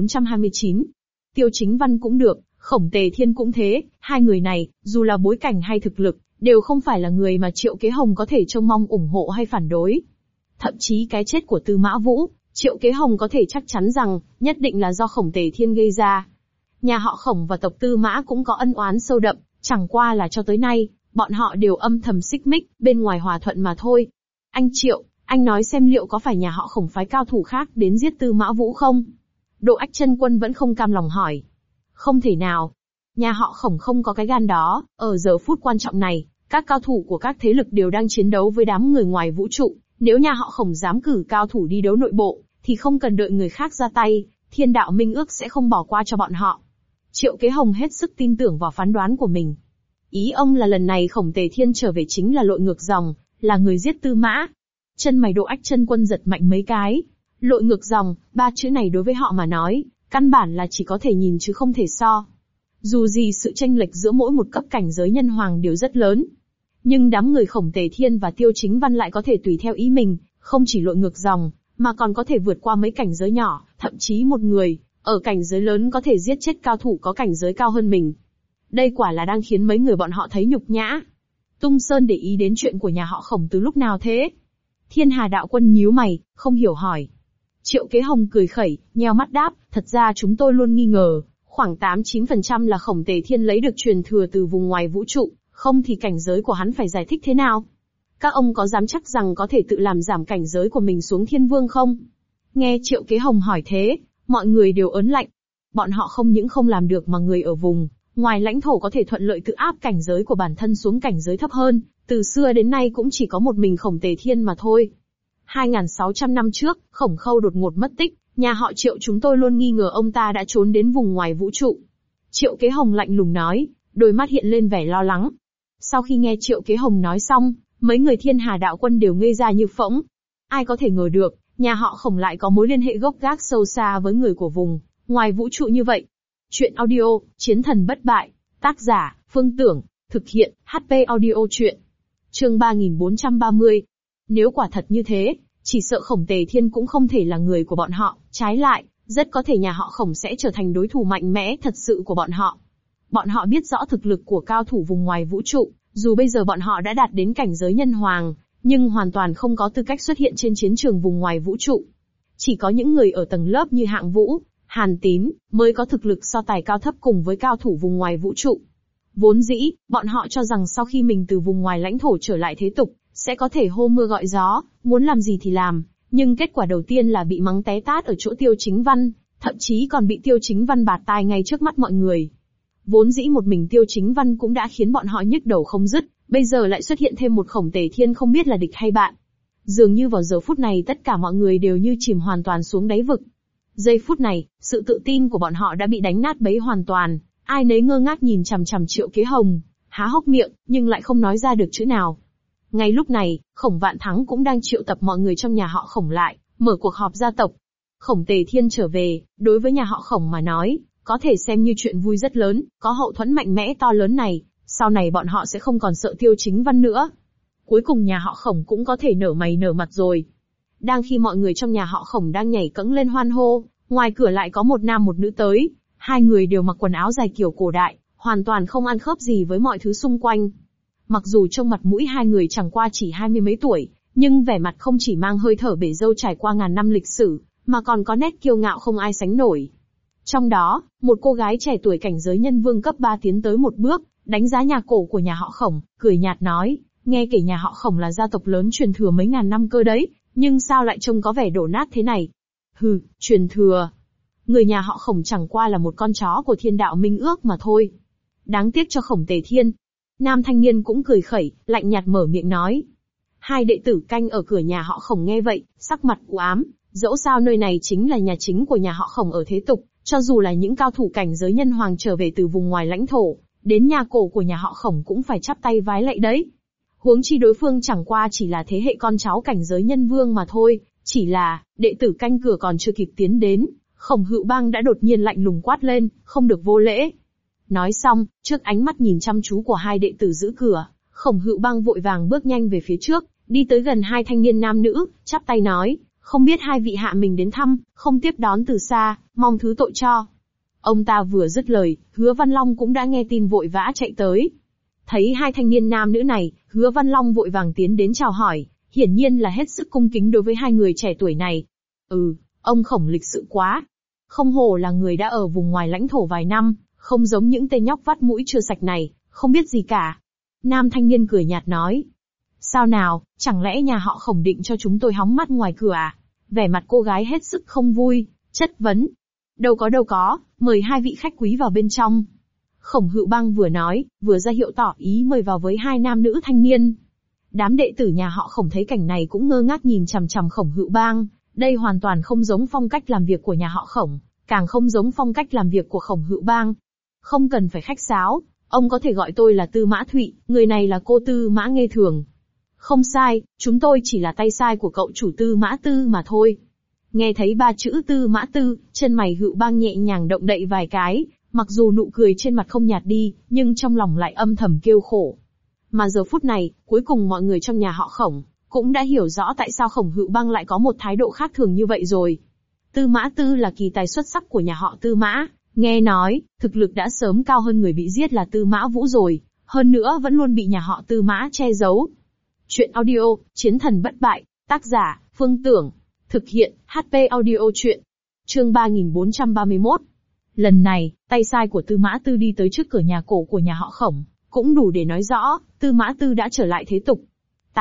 3429. Tiêu Chính Văn cũng được, Khổng Tề Thiên cũng thế, hai người này, dù là bối cảnh hay thực lực, đều không phải là người mà Triệu Kế Hồng có thể trông mong ủng hộ hay phản đối. Thậm chí cái chết của Tư Mã Vũ, Triệu Kế Hồng có thể chắc chắn rằng, nhất định là do Khổng Tề Thiên gây ra. Nhà họ Khổng và tộc Tư Mã cũng có ân oán sâu đậm, chẳng qua là cho tới nay, bọn họ đều âm thầm xích mích, bên ngoài hòa thuận mà thôi. Anh Triệu, anh nói xem liệu có phải nhà họ Khổng phái cao thủ khác đến giết Tư Mã Vũ không? Độ Ách Chân Quân vẫn không cam lòng hỏi. Không thể nào. Nhà họ Khổng không có cái gan đó, ở giờ phút quan trọng này, các cao thủ của các thế lực đều đang chiến đấu với đám người ngoài vũ trụ. Nếu nhà họ Khổng dám cử cao thủ đi đấu nội bộ, thì không cần đợi người khác ra tay, Thiên Đạo Minh Ước sẽ không bỏ qua cho bọn họ. Triệu Kế Hồng hết sức tin tưởng vào phán đoán của mình. Ý ông là lần này Khổng Tề Thiên trở về chính là lội ngược dòng, là người giết Tư Mã. Chân mày Độ Ách Chân Quân giật mạnh mấy cái. Lội ngược dòng, ba chữ này đối với họ mà nói, căn bản là chỉ có thể nhìn chứ không thể so. Dù gì sự chênh lệch giữa mỗi một cấp cảnh giới nhân hoàng đều rất lớn. Nhưng đám người Khổng Tề Thiên và Tiêu Chính Văn lại có thể tùy theo ý mình, không chỉ lội ngược dòng, mà còn có thể vượt qua mấy cảnh giới nhỏ, thậm chí một người, ở cảnh giới lớn có thể giết chết cao thủ có cảnh giới cao hơn mình. Đây quả là đang khiến mấy người bọn họ thấy nhục nhã. Tung Sơn để ý đến chuyện của nhà họ Khổng từ lúc nào thế? Thiên Hà Đạo Quân nhíu mày, không hiểu hỏi. Triệu Kế Hồng cười khẩy, nheo mắt đáp, thật ra chúng tôi luôn nghi ngờ, khoảng 8-9% là Khổng Tề Thiên lấy được truyền thừa từ vùng ngoài vũ trụ, không thì cảnh giới của hắn phải giải thích thế nào? Các ông có dám chắc rằng có thể tự làm giảm cảnh giới của mình xuống Thiên Vương không? Nghe Triệu Kế Hồng hỏi thế, mọi người đều ớn lạnh. Bọn họ không những không làm được mà người ở vùng ngoài lãnh thổ có thể thuận lợi tự áp cảnh giới của bản thân xuống cảnh giới thấp hơn, từ xưa đến nay cũng chỉ có một mình Khổng Tề Thiên mà thôi. 2.600 năm trước, Khổng Khâu đột ngột mất tích, nhà họ Triệu chúng tôi luôn nghi ngờ ông ta đã trốn đến vùng ngoài vũ trụ. Triệu Kế Hồng lạnh lùng nói, đôi mắt hiện lên vẻ lo lắng. Sau khi nghe Triệu Kế Hồng nói xong, mấy người Thiên Hà Đạo Quân đều ngây ra như phỗng. Ai có thể ngờ được, nhà họ Khổng lại có mối liên hệ gốc gác sâu xa với người của vùng ngoài vũ trụ như vậy. Chuyện audio, Chiến thần bất bại, tác giả, Phương Tưởng, thực hiện, HP audio chuyện. Chương 3430. Nếu quả thật như thế, chỉ sợ Khổng Tề Thiên cũng không thể là người của bọn họ, trái lại, rất có thể nhà họ Khổng sẽ trở thành đối thủ mạnh mẽ thật sự của bọn họ. Bọn họ biết rõ thực lực của cao thủ vùng ngoài vũ trụ, dù bây giờ bọn họ đã đạt đến cảnh giới nhân hoàng, nhưng hoàn toàn không có tư cách xuất hiện trên chiến trường vùng ngoài vũ trụ. Chỉ có những người ở tầng lớp như Hạng Vũ, Hàn Tín, mới có thực lực so tài cao thấp cùng với cao thủ vùng ngoài vũ trụ. Vốn dĩ, bọn họ cho rằng sau khi mình từ vùng ngoài lãnh thổ trở lại thế tục, sẽ có thể hô mưa gọi gió, muốn làm gì thì làm, nhưng kết quả đầu tiên là bị mắng té tát ở chỗ Tiêu Chính Văn, thậm chí còn bị Tiêu Chính Văn bạt tai ngay trước mắt mọi người. Vốn dĩ một mình Tiêu Chính Văn cũng đã khiến bọn họ nhức đầu không dứt, bây giờ lại xuất hiện thêm một Khổng Tề Thiên không biết là địch hay bạn. Dường như vào giờ phút này tất cả mọi người đều như chìm hoàn toàn xuống đáy vực. Giây phút này, sự tự tin của bọn họ đã bị đánh nát bấy hoàn toàn, ai nấy ngơ ngác nhìn chằm chằm Triệu Kế Hồng, há hốc miệng, nhưng lại không nói ra được chữ nào. Ngay lúc này, Khổng Vạn Thắng cũng đang triệu tập mọi người trong nhà họ Khổng lại, mở cuộc họp gia tộc. Khổng Tề Thiên trở về, đối với nhà họ Khổng mà nói, có thể xem như chuyện vui rất lớn, có hậu thuẫn mạnh mẽ to lớn này, sau này bọn họ sẽ không còn sợ Tiêu Chính Văn nữa. Cuối cùng nhà họ Khổng cũng có thể nở mày nở mặt rồi. Đang khi mọi người trong nhà họ Khổng đang nhảy cẫng lên hoan hô, ngoài cửa lại có một nam một nữ tới, hai người đều mặc quần áo dài kiểu cổ đại, hoàn toàn không ăn khớp gì với mọi thứ xung quanh. Mặc dù trông mặt mũi hai người chẳng qua chỉ 20 mấy tuổi, nhưng vẻ mặt không chỉ mang hơi thở bể dâu trải qua ngàn năm lịch sử, mà còn có nét kiêu ngạo không ai sánh nổi. Trong đó, một cô gái trẻ tuổi cảnh giới nhân vương cấp 3 tiến tới một bước, đánh giá nhà cổ của nhà họ Khổng, cười nhạt nói, nghe kể nhà họ Khổng là gia tộc lớn truyền thừa mấy ngàn năm cơ đấy, nhưng sao lại trông có vẻ đổ nát thế này? Hừ, truyền thừa. Người nhà họ Khổng chẳng qua là một con chó của Thiên Đạo Minh Ước mà thôi. Đáng tiếc cho Khổng Tề Thiên. Nam thanh niên cũng cười khẩy, lạnh nhạt mở miệng nói. Hai đệ tử canh ở cửa nhà họ Khổng nghe vậy, sắc mặt u ám, dẫu sao nơi này chính là nhà chính của nhà họ Khổng ở thế tục, cho dù là những cao thủ cảnh giới nhân hoàng trở về từ vùng ngoài lãnh thổ, đến nhà cổ của nhà họ Khổng cũng phải chắp tay vái lạy đấy. Huống chi đối phương chẳng qua chỉ là thế hệ con cháu cảnh giới nhân vương mà thôi, chỉ là, đệ tử canh cửa còn chưa kịp tiến đến, Khổng Hựu Bang đã đột nhiên lạnh lùng quát lên, không được vô lễ. Nói xong, trước ánh mắt nhìn chăm chú của hai đệ tử giữ cửa, Khổng Hựu Bang vội vàng bước nhanh về phía trước, đi tới gần hai thanh niên nam nữ, chắp tay nói, không biết hai vị hạ mình đến thăm, không tiếp đón từ xa, mong thứ tội cho. Ông ta vừa dứt lời, Hứa Văn Long cũng đã nghe tin vội vã chạy tới. Thấy hai thanh niên nam nữ này, Hứa Văn Long vội vàng tiến đến chào hỏi, hiển nhiên là hết sức cung kính đối với hai người trẻ tuổi này. Ông Khổng lịch sự quá. Không hổ là người đã ở vùng ngoài lãnh thổ vài năm, không giống những tên nhóc vắt mũi chưa sạch này, không biết gì cả. Nam thanh niên cười nhạt nói. Sao nào, chẳng lẽ nhà họ Khổng định cho chúng tôi hóng mắt ngoài cửa à? Vẻ mặt cô gái hết sức không vui, chất vấn. Đâu có, mời hai vị khách quý vào bên trong. Khổng Hựu Bang vừa nói, vừa ra hiệu tỏ ý mời vào với hai nam nữ thanh niên. Đám đệ tử nhà họ Khổng thấy cảnh này cũng ngơ ngác nhìn chằm chằm Khổng Hựu Bang, đây hoàn toàn không giống phong cách làm việc của nhà họ Khổng, càng không giống phong cách làm việc của Khổng Hựu Bang. Không cần phải khách sáo, ông có thể gọi tôi là Tư Mã Thụy, người này là cô Tư Mã Nghê Thường. Không sai, chúng tôi chỉ là tay sai của cậu chủ Tư Mã Tư mà thôi. Nghe thấy ba chữ Tư Mã Tư, chân mày Hựu Bang nhẹ nhàng động đậy vài cái, mặc dù nụ cười trên mặt không nhạt đi, nhưng trong lòng lại âm thầm kêu khổ. Mà giờ phút này, cuối cùng mọi người trong nhà họ Khổng cũng đã hiểu rõ tại sao Khổng Hựu Bang lại có một thái độ khác thường như vậy rồi. Tư Mã Tư là kỳ tài xuất sắc của nhà họ Tư Mã, nghe nói, thực lực đã sớm cao hơn người bị giết là Tư Mã Vũ rồi, hơn nữa vẫn luôn bị nhà họ Tư Mã che giấu. Chuyện audio, Chiến thần bất bại, tác giả, Phương Tưởng, thực hiện, HP audio chuyện. Chương 3431. Lần này, tay sai của Tư Mã Tư đi tới trước cửa nhà cổ của nhà họ Khổng, cũng đủ để nói rõ, Tư Mã Tư đã trở lại thế tục.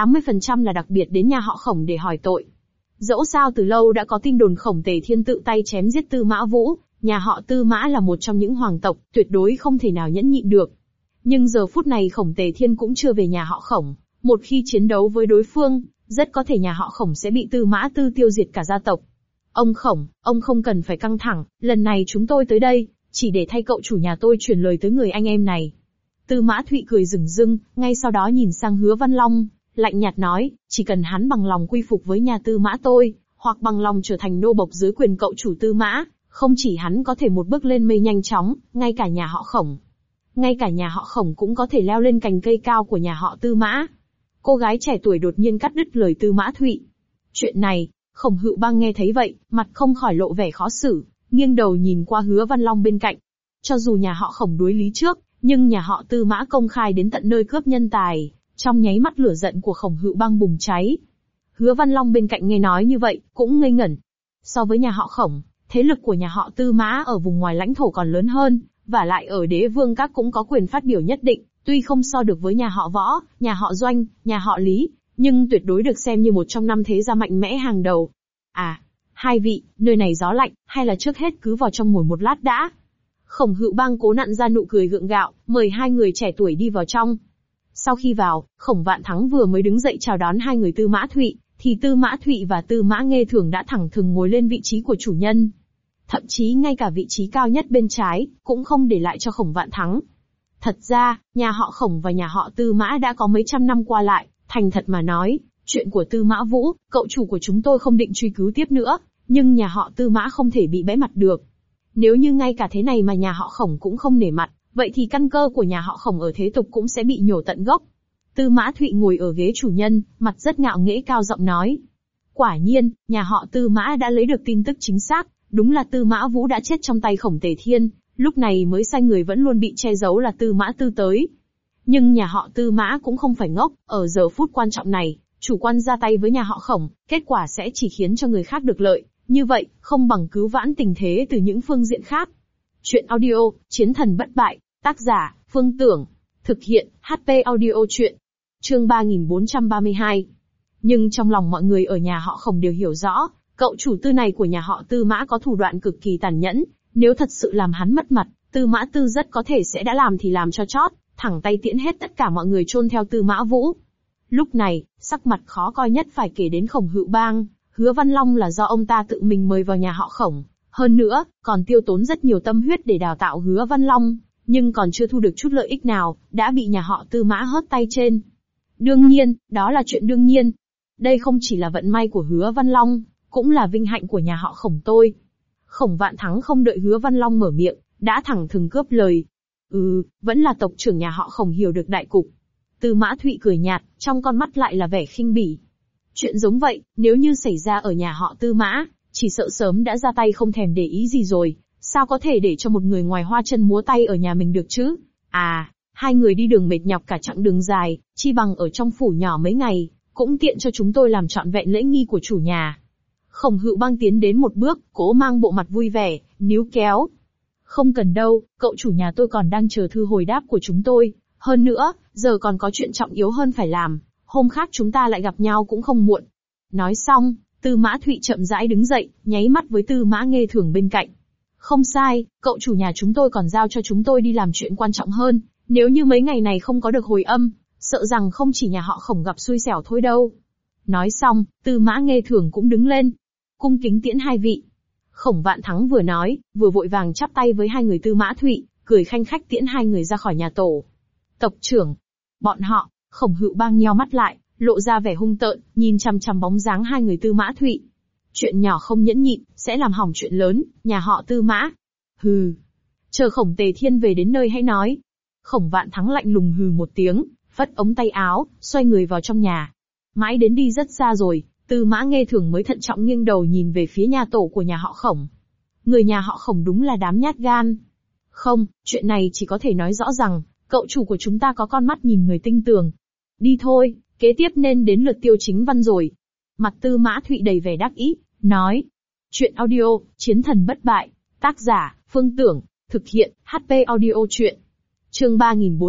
80% là đặc biệt đến nhà họ Khổng để hỏi tội. Dẫu sao từ lâu đã có tin đồn Khổng Tề Thiên tự tay chém giết Tư Mã Vũ, nhà họ Tư Mã là một trong những hoàng tộc, tuyệt đối không thể nào nhẫn nhịn được. Nhưng giờ phút này Khổng Tề Thiên cũng chưa về nhà họ Khổng, một khi chiến đấu với đối phương, rất có thể nhà họ Khổng sẽ bị Tư Mã Tư tiêu diệt cả gia tộc. Ông Khổng, ông không cần phải căng thẳng, lần này chúng tôi tới đây, chỉ để thay cậu chủ nhà tôi truyền lời tới người anh em này. Tư Mã Thụy cười rừng rưng, ngay sau đó nhìn sang Hứa Văn Long, lạnh nhạt nói, chỉ cần hắn bằng lòng quy phục với nhà Tư Mã tôi, hoặc bằng lòng trở thành nô bộc dưới quyền cậu chủ Tư Mã, không chỉ hắn có thể một bước lên mây nhanh chóng, ngay cả nhà họ Khổng. Ngay cả nhà họ Khổng cũng có thể leo lên cành cây cao của nhà họ Tư Mã. Cô gái trẻ tuổi đột nhiên cắt đứt lời Tư Mã Thụy. Chuyện này, Khổng Hựu Bang nghe thấy vậy, mặt không khỏi lộ vẻ khó xử, nghiêng đầu nhìn qua Hứa Văn Long bên cạnh. Cho dù nhà họ Khổng đối lý trước, nhưng nhà họ Tư Mã công khai đến tận nơi cướp nhân tài, trong nháy mắt lửa giận của Khổng Hựu Bang bùng cháy. Hứa Văn Long bên cạnh nghe nói như vậy, cũng ngây ngẩn. So với nhà họ Khổng, thế lực của nhà họ Tư Mã ở vùng ngoài lãnh thổ còn lớn hơn, vả lại ở Đế Vương Các cũng có quyền phát biểu nhất định, tuy không so được với nhà họ Võ, nhà họ Doanh, nhà họ Lý, nhưng tuyệt đối được xem như một trong năm thế gia mạnh mẽ hàng đầu. À, hai vị, nơi này gió lạnh, hay là trước hết cứ vào trong ngồi một lát đã. Khổng Hựu Bang cố nặn ra nụ cười gượng gạo, mời hai người trẻ tuổi đi vào trong. Sau khi vào, Khổng Vạn Thắng vừa mới đứng dậy chào đón hai người Tư Mã Thụy, thì Tư Mã Thụy và Tư Mã Nghê Thường đã thẳng thừng ngồi lên vị trí của chủ nhân. Thậm chí ngay cả vị trí cao nhất bên trái, cũng không để lại cho Khổng Vạn Thắng. Thật ra, nhà họ Khổng và nhà họ Tư Mã đã có mấy trăm năm qua lại, thành thật mà nói, chuyện của Tư Mã Vũ, cậu chủ của chúng tôi không định truy cứu tiếp nữa, nhưng nhà họ Tư Mã không thể bị bẽ mặt được. Nếu như ngay cả thế này mà nhà họ Khổng cũng không nể mặt, vậy thì căn cơ của nhà họ Khổng ở thế tục cũng sẽ bị nhổ tận gốc. Tư Mã Thụy ngồi ở ghế chủ nhân, mặt rất ngạo nghễ cao giọng nói. Quả nhiên, nhà họ Tư Mã đã lấy được tin tức chính xác, đúng là Tư Mã Vũ đã chết trong tay Khổng Tề Thiên, lúc này mới sai người vẫn luôn bị che giấu là Tư Mã Tư tới. Nhưng nhà họ Tư Mã cũng không phải ngốc, ở giờ phút quan trọng này, chủ quan ra tay với nhà họ Khổng, kết quả sẽ chỉ khiến cho người khác được lợi, như vậy, không bằng cứu vãn tình thế từ những phương diện khác. Chuyện audio, Chiến thần bất bại, tác giả, Phương Tưởng, thực hiện, HP audio chuyện. Chương 3432. Nhưng trong lòng mọi người ở nhà họ Khổng đều hiểu rõ, cậu chủ Tư này của nhà họ Tư Mã có thủ đoạn cực kỳ tàn nhẫn, nếu thật sự làm hắn mất mặt, Tư Mã Tư rất có thể sẽ đã làm thì làm cho chót, thẳng tay tiễn hết tất cả mọi người chôn theo Tư Mã Vũ. Lúc này, sắc mặt khó coi nhất phải kể đến Khổng Hữu Bang. Hứa Văn Long là do ông ta tự mình mời vào nhà họ Khổng. Hơn nữa, còn tiêu tốn rất nhiều tâm huyết để đào tạo Hứa Văn Long, nhưng còn chưa thu được chút lợi ích nào, đã bị nhà họ Tư Mã hớt tay trên. Đương nhiên, đó là chuyện đương nhiên. Đây không chỉ là vận may của Hứa Văn Long, cũng là vinh hạnh của nhà họ Khổng tôi. Khổng Vạn Thắng không đợi Hứa Văn Long mở miệng, đã thẳng thừng cướp lời. Vẫn là tộc trưởng nhà họ Khổng hiểu được đại cục. Tư Mã Thụy cười nhạt, trong con mắt lại là vẻ khinh bỉ. Chuyện giống vậy, nếu như xảy ra ở nhà họ Tư Mã, chỉ sợ sớm đã ra tay không thèm để ý gì rồi, sao có thể để cho một người ngoài hoa chân múa tay ở nhà mình được chứ? Hai người đi đường mệt nhọc cả chặng đường dài, chi bằng ở trong phủ nhỏ mấy ngày, cũng tiện cho chúng tôi làm trọn vẹn lễ nghi của chủ nhà. Khổng Hữu Bang tiến đến một bước, cố mang bộ mặt vui vẻ, níu kéo. Không cần đâu, cậu chủ nhà tôi còn đang chờ thư hồi đáp của chúng tôi. Hơn nữa, giờ còn có chuyện trọng yếu hơn phải làm, hôm khác chúng ta lại gặp nhau cũng không muộn. Nói xong, Tư Mã Thụy chậm rãi đứng dậy, nháy mắt với Tư Mã Nghê Thường bên cạnh. Không sai, cậu chủ nhà chúng tôi còn giao cho chúng tôi đi làm chuyện quan trọng hơn, nếu như mấy ngày này không có được hồi âm, sợ rằng không chỉ nhà họ Khổng gặp xui xẻo thôi đâu. Nói xong, Tư Mã Nghê Thường cũng đứng lên. Cung kính tiễn hai vị. Khổng Vạn Thắng vừa nói, vừa vội vàng chắp tay với hai người Tư Mã Thụy, cười khanh khách tiễn hai người ra khỏi nhà tổ. Tộc trưởng. Bọn họ, Khổng Hữu Bang nheo mắt lại, lộ ra vẻ hung tợn, nhìn chằm chằm bóng dáng hai người Tư Mã Thụy. Chuyện nhỏ không nhẫn nhịn, sẽ làm hỏng chuyện lớn, nhà họ Tư Mã. Hừ. Chờ Khổng Tề Thiên về đến nơi hãy nói. Khổng Vạn Thắng lạnh lùng hừ một tiếng, phất ống tay áo, xoay người vào trong nhà. Mãi đến đi rất xa rồi, Tư Mã Nghê Thường mới thận trọng nghiêng đầu nhìn về phía nhà tổ của nhà họ Khổng. Người nhà họ Khổng đúng là đám nhát gan. Không, chuyện này chỉ có thể nói rõ rằng, cậu chủ của chúng ta có con mắt nhìn người tinh tường. Đi thôi, kế tiếp nên đến lượt Tiêu Chính Văn rồi. Mặt Tư Mã Thụy đầy vẻ đắc ý, nói. Chuyện audio, Chiến thần bất bại. Tác giả, Phương Tưởng. Thực hiện, HP Audio Chuyện. Chương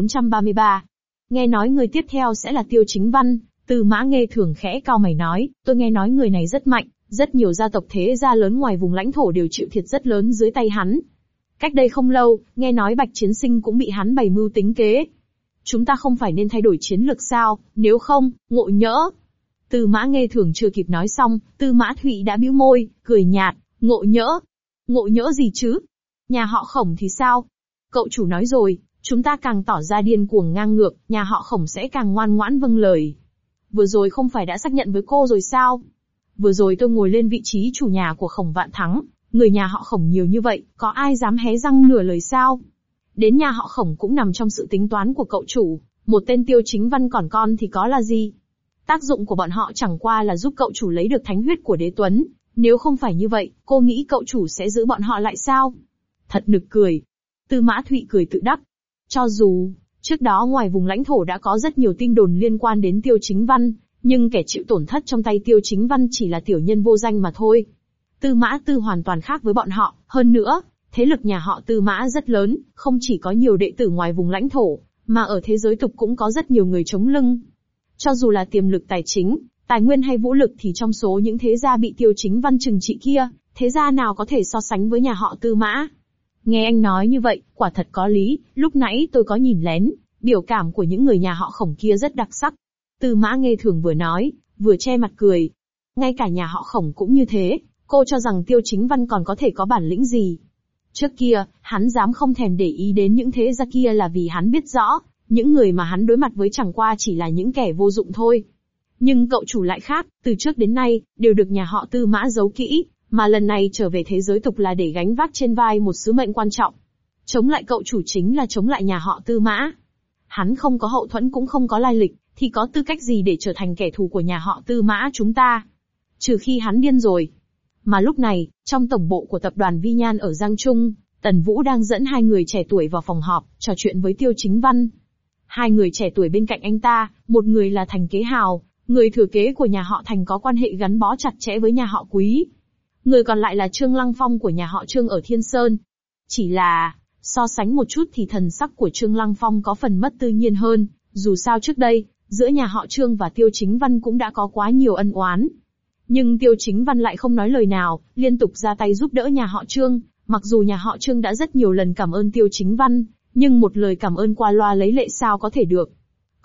3433. Nghe nói người tiếp theo sẽ là Tiêu Chính Văn. Tư Mã Nghê Thường khẽ cau mày nói, tôi nghe nói người này rất mạnh, rất nhiều gia tộc thế gia lớn ngoài vùng lãnh thổ đều chịu thiệt rất lớn dưới tay hắn. Cách đây không lâu, nghe nói Bạch Chiến Sinh cũng bị hắn bày mưu tính kế. Chúng ta không phải nên thay đổi chiến lược sao, nếu không, ngộ nhỡ. Tư Mã Nghê Thường chưa kịp nói xong, Tư Mã Thụy đã bĩu môi, cười nhạt, ngộ nhỡ. Ngộ nhỡ gì chứ? Nhà họ Khổng thì sao? Cậu chủ nói rồi, chúng ta càng tỏ ra điên cuồng ngang ngược, nhà họ Khổng sẽ càng ngoan ngoãn vâng lời. Vừa rồi không phải đã xác nhận với cô rồi sao? Vừa rồi tôi ngồi lên vị trí chủ nhà của Khổng Vạn Thắng, người nhà họ Khổng nhiều như vậy, có ai dám hé răng nửa lời sao? Đến nhà họ Khổng cũng nằm trong sự tính toán của cậu chủ, một tên Tiêu Chính Văn còn con thì có là gì? Tác dụng của bọn họ chẳng qua là giúp cậu chủ lấy được thánh huyết của Đế Tuấn, nếu không phải như vậy, cô nghĩ cậu chủ sẽ giữ bọn họ lại sao? Thật nực cười. Tư Mã Thụy cười tự đắc. Cho dù, trước đó ngoài vùng lãnh thổ đã có rất nhiều tin đồn liên quan đến Tiêu Chính Văn, nhưng kẻ chịu tổn thất trong tay Tiêu Chính Văn chỉ là tiểu nhân vô danh mà thôi. Tư Mã Tư hoàn toàn khác với bọn họ, hơn nữa, thế lực nhà họ Tư Mã rất lớn, không chỉ có nhiều đệ tử ngoài vùng lãnh thổ, mà ở thế giới tục cũng có rất nhiều người chống lưng. Cho dù là tiềm lực tài chính, tài nguyên hay vũ lực thì trong số những thế gia bị Tiêu Chính Văn trừng trị kia, thế gia nào có thể so sánh với nhà họ Tư Mã? Nghe anh nói như vậy, quả thật có lý, lúc nãy tôi có nhìn lén, biểu cảm của những người nhà họ Khổng kia rất đặc sắc. Tư Mã Nghê Thường vừa nói, vừa che mặt cười. Ngay cả nhà họ Khổng cũng như thế, cô cho rằng Tiêu Chính Văn còn có thể có bản lĩnh gì? Trước kia, hắn dám không thèm để ý đến những thế gia kia là vì hắn biết rõ, những người mà hắn đối mặt với chẳng qua chỉ là những kẻ vô dụng thôi. Nhưng cậu chủ lại khác, từ trước đến nay, đều được nhà họ Tư Mã giấu kỹ, mà lần này trở về thế giới tục là để gánh vác trên vai một sứ mệnh quan trọng. Chống lại cậu chủ chính là chống lại nhà họ Tư Mã. Hắn không có hậu thuẫn cũng không có lai lịch, thì có tư cách gì để trở thành kẻ thù của nhà họ Tư Mã chúng ta? Trừ khi hắn điên rồi. Mà lúc này, trong tổng bộ của tập đoàn Vi Nhan ở Giang Trung, Tần Vũ đang dẫn hai người trẻ tuổi vào phòng họp, trò chuyện với Tiêu Chính Văn. Hai người trẻ tuổi bên cạnh anh ta, một người là Thành Kế Hào, người thừa kế của nhà họ Thành có quan hệ gắn bó chặt chẽ với nhà họ Quý. Người còn lại là Trương Lăng Phong của nhà họ Trương ở Thiên Sơn. Chỉ là, so sánh một chút thì thần sắc của Trương Lăng Phong có phần mất tự nhiên hơn, dù sao trước đây, giữa nhà họ Trương và Tiêu Chính Văn cũng đã có quá nhiều ân oán. Nhưng Tiêu Chính Văn lại không nói lời nào, liên tục ra tay giúp đỡ nhà họ Trương, mặc dù nhà họ Trương đã rất nhiều lần cảm ơn Tiêu Chính Văn, nhưng một lời cảm ơn qua loa lấy lệ sao có thể được.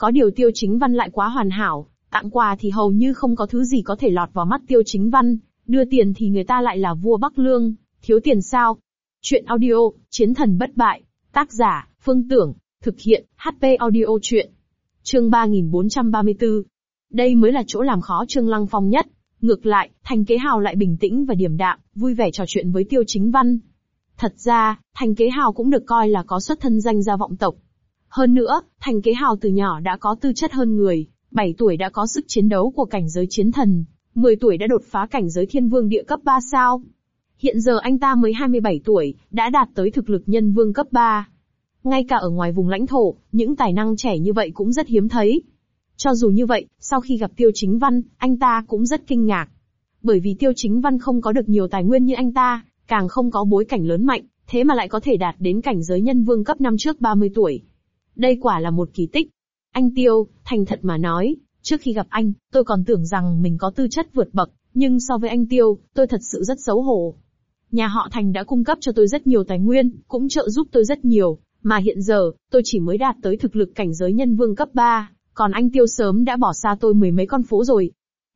Có điều Tiêu Chính Văn lại quá hoàn hảo, tặng quà thì hầu như không có thứ gì có thể lọt vào mắt Tiêu Chính Văn, đưa tiền thì người ta lại là vua Bắc Lương, thiếu tiền sao? Chuyện audio, Chiến thần bất bại, tác giả, Phương Tưởng, thực hiện, HP audio chuyện. Chương 3434. Đây mới là chỗ làm khó Trương Lăng Phong nhất. Ngược lại, Thành Kế Hào lại bình tĩnh và điềm đạm, vui vẻ trò chuyện với Tiêu Chính Văn. Thật ra, Thành Kế Hào cũng được coi là có xuất thân danh gia vọng tộc. Hơn nữa, Thành Kế Hào từ nhỏ đã có tư chất hơn người, 7 tuổi đã có sức chiến đấu của cảnh giới chiến thần, 10 tuổi đã đột phá cảnh giới thiên vương địa cấp 3 sao. Hiện giờ anh ta mới 27 tuổi, đã đạt tới thực lực nhân vương cấp 3. Ngay cả ở ngoài vùng lãnh thổ, những tài năng trẻ như vậy cũng rất hiếm thấy. Cho dù như vậy, sau khi gặp Tiêu Chính Văn, anh ta cũng rất kinh ngạc. Bởi vì Tiêu Chính Văn không có được nhiều tài nguyên như anh ta, càng không có bối cảnh lớn mạnh, thế mà lại có thể đạt đến cảnh giới nhân vương cấp 5 trước 30 tuổi. Đây quả là một kỳ tích. Anh Tiêu, thành thật mà nói, trước khi gặp anh, tôi còn tưởng rằng mình có tư chất vượt bậc, nhưng so với anh Tiêu, tôi thật sự rất xấu hổ. Nhà họ Thành đã cung cấp cho tôi rất nhiều tài nguyên, cũng trợ giúp tôi rất nhiều, mà hiện giờ, tôi chỉ mới đạt tới thực lực cảnh giới nhân vương cấp 3, còn anh Tiêu sớm đã bỏ xa tôi mười mấy con phố rồi.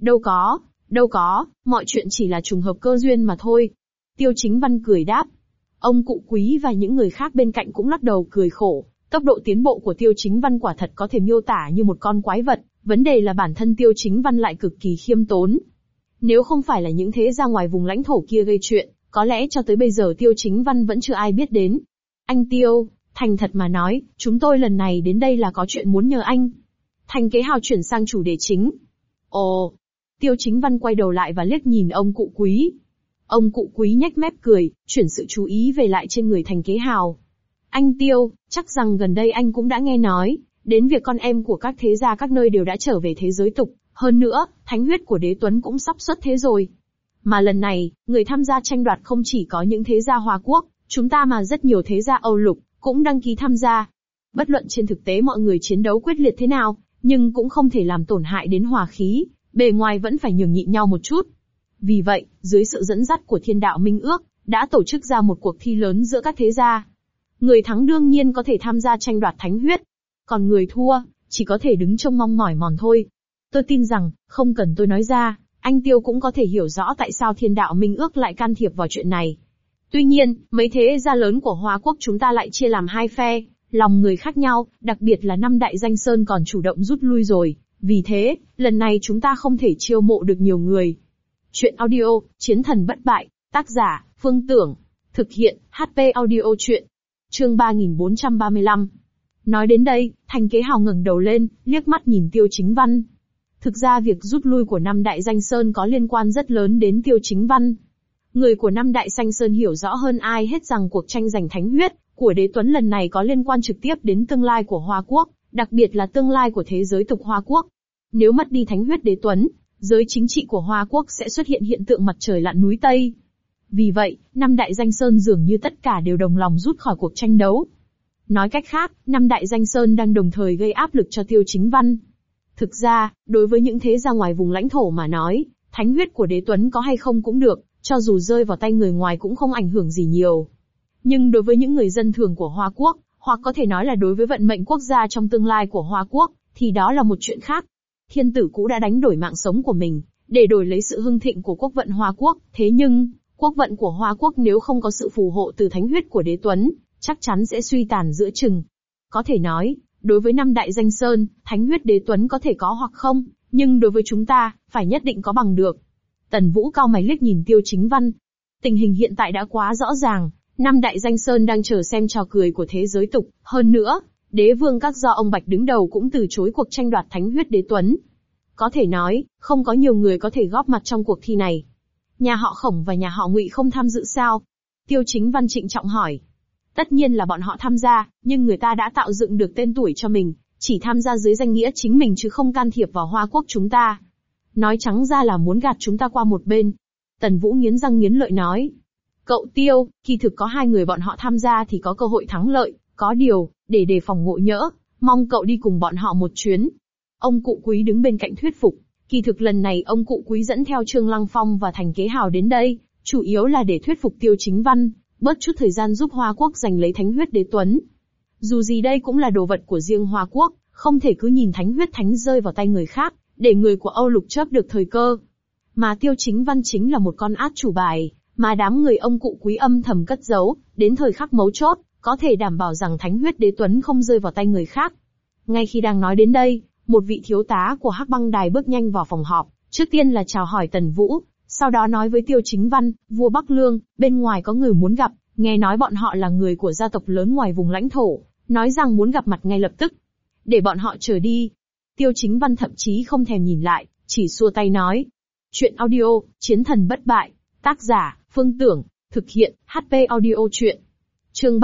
Đâu có, mọi chuyện chỉ là trùng hợp cơ duyên mà thôi. Tiêu Chính Văn cười đáp. Ông Cụ Quý và những người khác bên cạnh cũng lắc đầu cười khổ. Tốc độ tiến bộ của Tiêu Chính Văn quả thật có thể miêu tả như một con quái vật, vấn đề là bản thân Tiêu Chính Văn lại cực kỳ khiêm tốn. Nếu không phải là những thế gia ngoài vùng lãnh thổ kia gây chuyện, có lẽ cho tới bây giờ Tiêu Chính Văn vẫn chưa ai biết đến. Anh Tiêu, thành thật mà nói, chúng tôi lần này đến đây là có chuyện muốn nhờ anh. Thành Kế Hào chuyển sang chủ đề chính. Ồ, Tiêu Chính Văn quay đầu lại và liếc nhìn ông Cụ Quý. Ông Cụ Quý nhếch mép cười, chuyển sự chú ý về lại trên người Thành Kế Hào. Anh Tiêu, chắc rằng gần đây anh cũng đã nghe nói, đến việc con em của các thế gia các nơi đều đã trở về thế giới tục, hơn nữa, thánh huyết của Đế Tuấn cũng sắp xuất thế rồi. Mà lần này, người tham gia tranh đoạt không chỉ có những thế gia Hoa Quốc, chúng ta mà rất nhiều thế gia Âu Lục, cũng đăng ký tham gia. Bất luận trên thực tế mọi người chiến đấu quyết liệt thế nào, nhưng cũng không thể làm tổn hại đến hòa khí, bề ngoài vẫn phải nhường nhịn nhau một chút. Vì vậy, dưới sự dẫn dắt của Thiên Đạo Minh Ước, đã tổ chức ra một cuộc thi lớn giữa các thế gia. Người thắng đương nhiên có thể tham gia tranh đoạt thánh huyết, còn người thua, chỉ có thể đứng trông mong mỏi mòn thôi. Tôi tin rằng, không cần tôi nói ra, anh Tiêu cũng có thể hiểu rõ tại sao Thiên Đạo Minh Ước lại can thiệp vào chuyện này. Tuy nhiên, mấy thế gia lớn của Hoa Quốc chúng ta lại chia làm hai phe, lòng người khác nhau, đặc biệt là 5 đại danh sơn còn chủ động rút lui rồi. Vì thế, lần này chúng ta không thể chiêu mộ được nhiều người. Chuyện audio, Chiến thần bất bại, tác giả, Phương Tưởng, thực hiện, HP audio chuyện. Chương 3435. Nói đến đây, Thành Kế Hào ngẩng đầu lên, liếc mắt nhìn Tiêu Chính Văn. Thực ra việc rút lui của 5 đại danh sơn có liên quan rất lớn đến Tiêu Chính Văn. Người của 5 đại danh sơn hiểu rõ hơn ai hết rằng cuộc tranh giành thánh huyết của Đế Tuấn lần này có liên quan trực tiếp đến tương lai của Hoa Quốc, đặc biệt là tương lai của thế giới tục Hoa Quốc. Nếu mất đi thánh huyết Đế Tuấn, giới chính trị của Hoa Quốc sẽ xuất hiện hiện tượng mặt trời lặn núi Tây. Vì vậy, 5 đại danh sơn dường như tất cả đều đồng lòng rút khỏi cuộc tranh đấu. Nói cách khác, 5 đại danh sơn đang đồng thời gây áp lực cho Tiêu Chính Văn. Thực ra, đối với những thế gia ngoài vùng lãnh thổ mà nói, thánh huyết của Đế Tuấn có hay không cũng được, cho dù rơi vào tay người ngoài cũng không ảnh hưởng gì nhiều. Nhưng đối với những người dân thường của Hoa Quốc, hoặc có thể nói là đối với vận mệnh quốc gia trong tương lai của Hoa Quốc, thì đó là một chuyện khác. Thiên tử cũ đã đánh đổi mạng sống của mình, để đổi lấy sự hưng thịnh của quốc vận Hoa Quốc, thế nhưng, quốc vận của Hoa Quốc nếu không có sự phù hộ từ thánh huyết của Đế Tuấn, chắc chắn sẽ suy tàn giữa chừng. Có thể nói, đối với 5 đại danh sơn, thánh huyết Đế Tuấn có thể có hoặc không, nhưng đối với chúng ta, phải nhất định có bằng được. Tần Vũ cau mày liếc nhìn Tiêu Chính Văn. Tình hình hiện tại đã quá rõ ràng, 5 đại danh sơn đang chờ xem trò cười của thế giới tục, hơn nữa, đế vương các do ông Bạch đứng đầu cũng từ chối cuộc tranh đoạt thánh huyết Đế Tuấn. Có thể nói, không có nhiều người có thể góp mặt trong cuộc thi này. Nhà họ Khổng và nhà họ Ngụy không tham dự sao? Tiêu Chính Văn trịnh trọng hỏi. Tất nhiên là bọn họ tham gia, nhưng người ta đã tạo dựng được tên tuổi cho mình, chỉ tham gia dưới danh nghĩa chính mình chứ không can thiệp vào Hoa Quốc chúng ta. Nói trắng ra là muốn gạt chúng ta qua một bên. Tần Vũ nghiến răng nghiến lợi nói. Cậu Tiêu, kỳ thực có 2 người bọn họ tham gia thì có cơ hội thắng lợi, có điều, để đề phòng ngộ nhỡ, mong cậu đi cùng bọn họ một chuyến. Ông Cụ Quý đứng bên cạnh thuyết phục. Kỳ thực lần này ông Cụ Quý dẫn theo Trương Lăng Phong và Thành Kế Hào đến đây, chủ yếu là để thuyết phục Tiêu Chính Văn, bớt chút thời gian giúp Hoa Quốc giành lấy thánh huyết Đế Tuấn. Dù gì đây cũng là đồ vật của riêng Hoa Quốc, Không thể cứ nhìn thánh huyết thánh rơi vào tay người khác, để người của Âu Lục chớp được thời cơ. Mà Tiêu Chính Văn chính là một con át chủ bài, mà đám người ông cụ Quý âm thầm cất giấu, đến thời khắc mấu chốt, có thể đảm bảo rằng thánh huyết đế tuấn không rơi vào tay người khác. Ngay khi đang nói đến đây, một vị thiếu tá của Hắc Băng Đài bước nhanh vào phòng họp, trước tiên là chào hỏi Tần Vũ, sau đó nói với Tiêu Chính Văn, vua Bắc Lương, bên ngoài có người muốn gặp, nghe nói bọn họ là người của gia tộc lớn ngoài vùng lãnh thổ, nói rằng muốn gặp mặt ngay lập tức. Để bọn họ chờ đi. Tiêu Chính Văn thậm chí không thèm nhìn lại, chỉ xua tay nói. Chuyện audio, Chiến thần bất bại, tác giả, Phương Tưởng, thực hiện, HP audio chuyện. Chương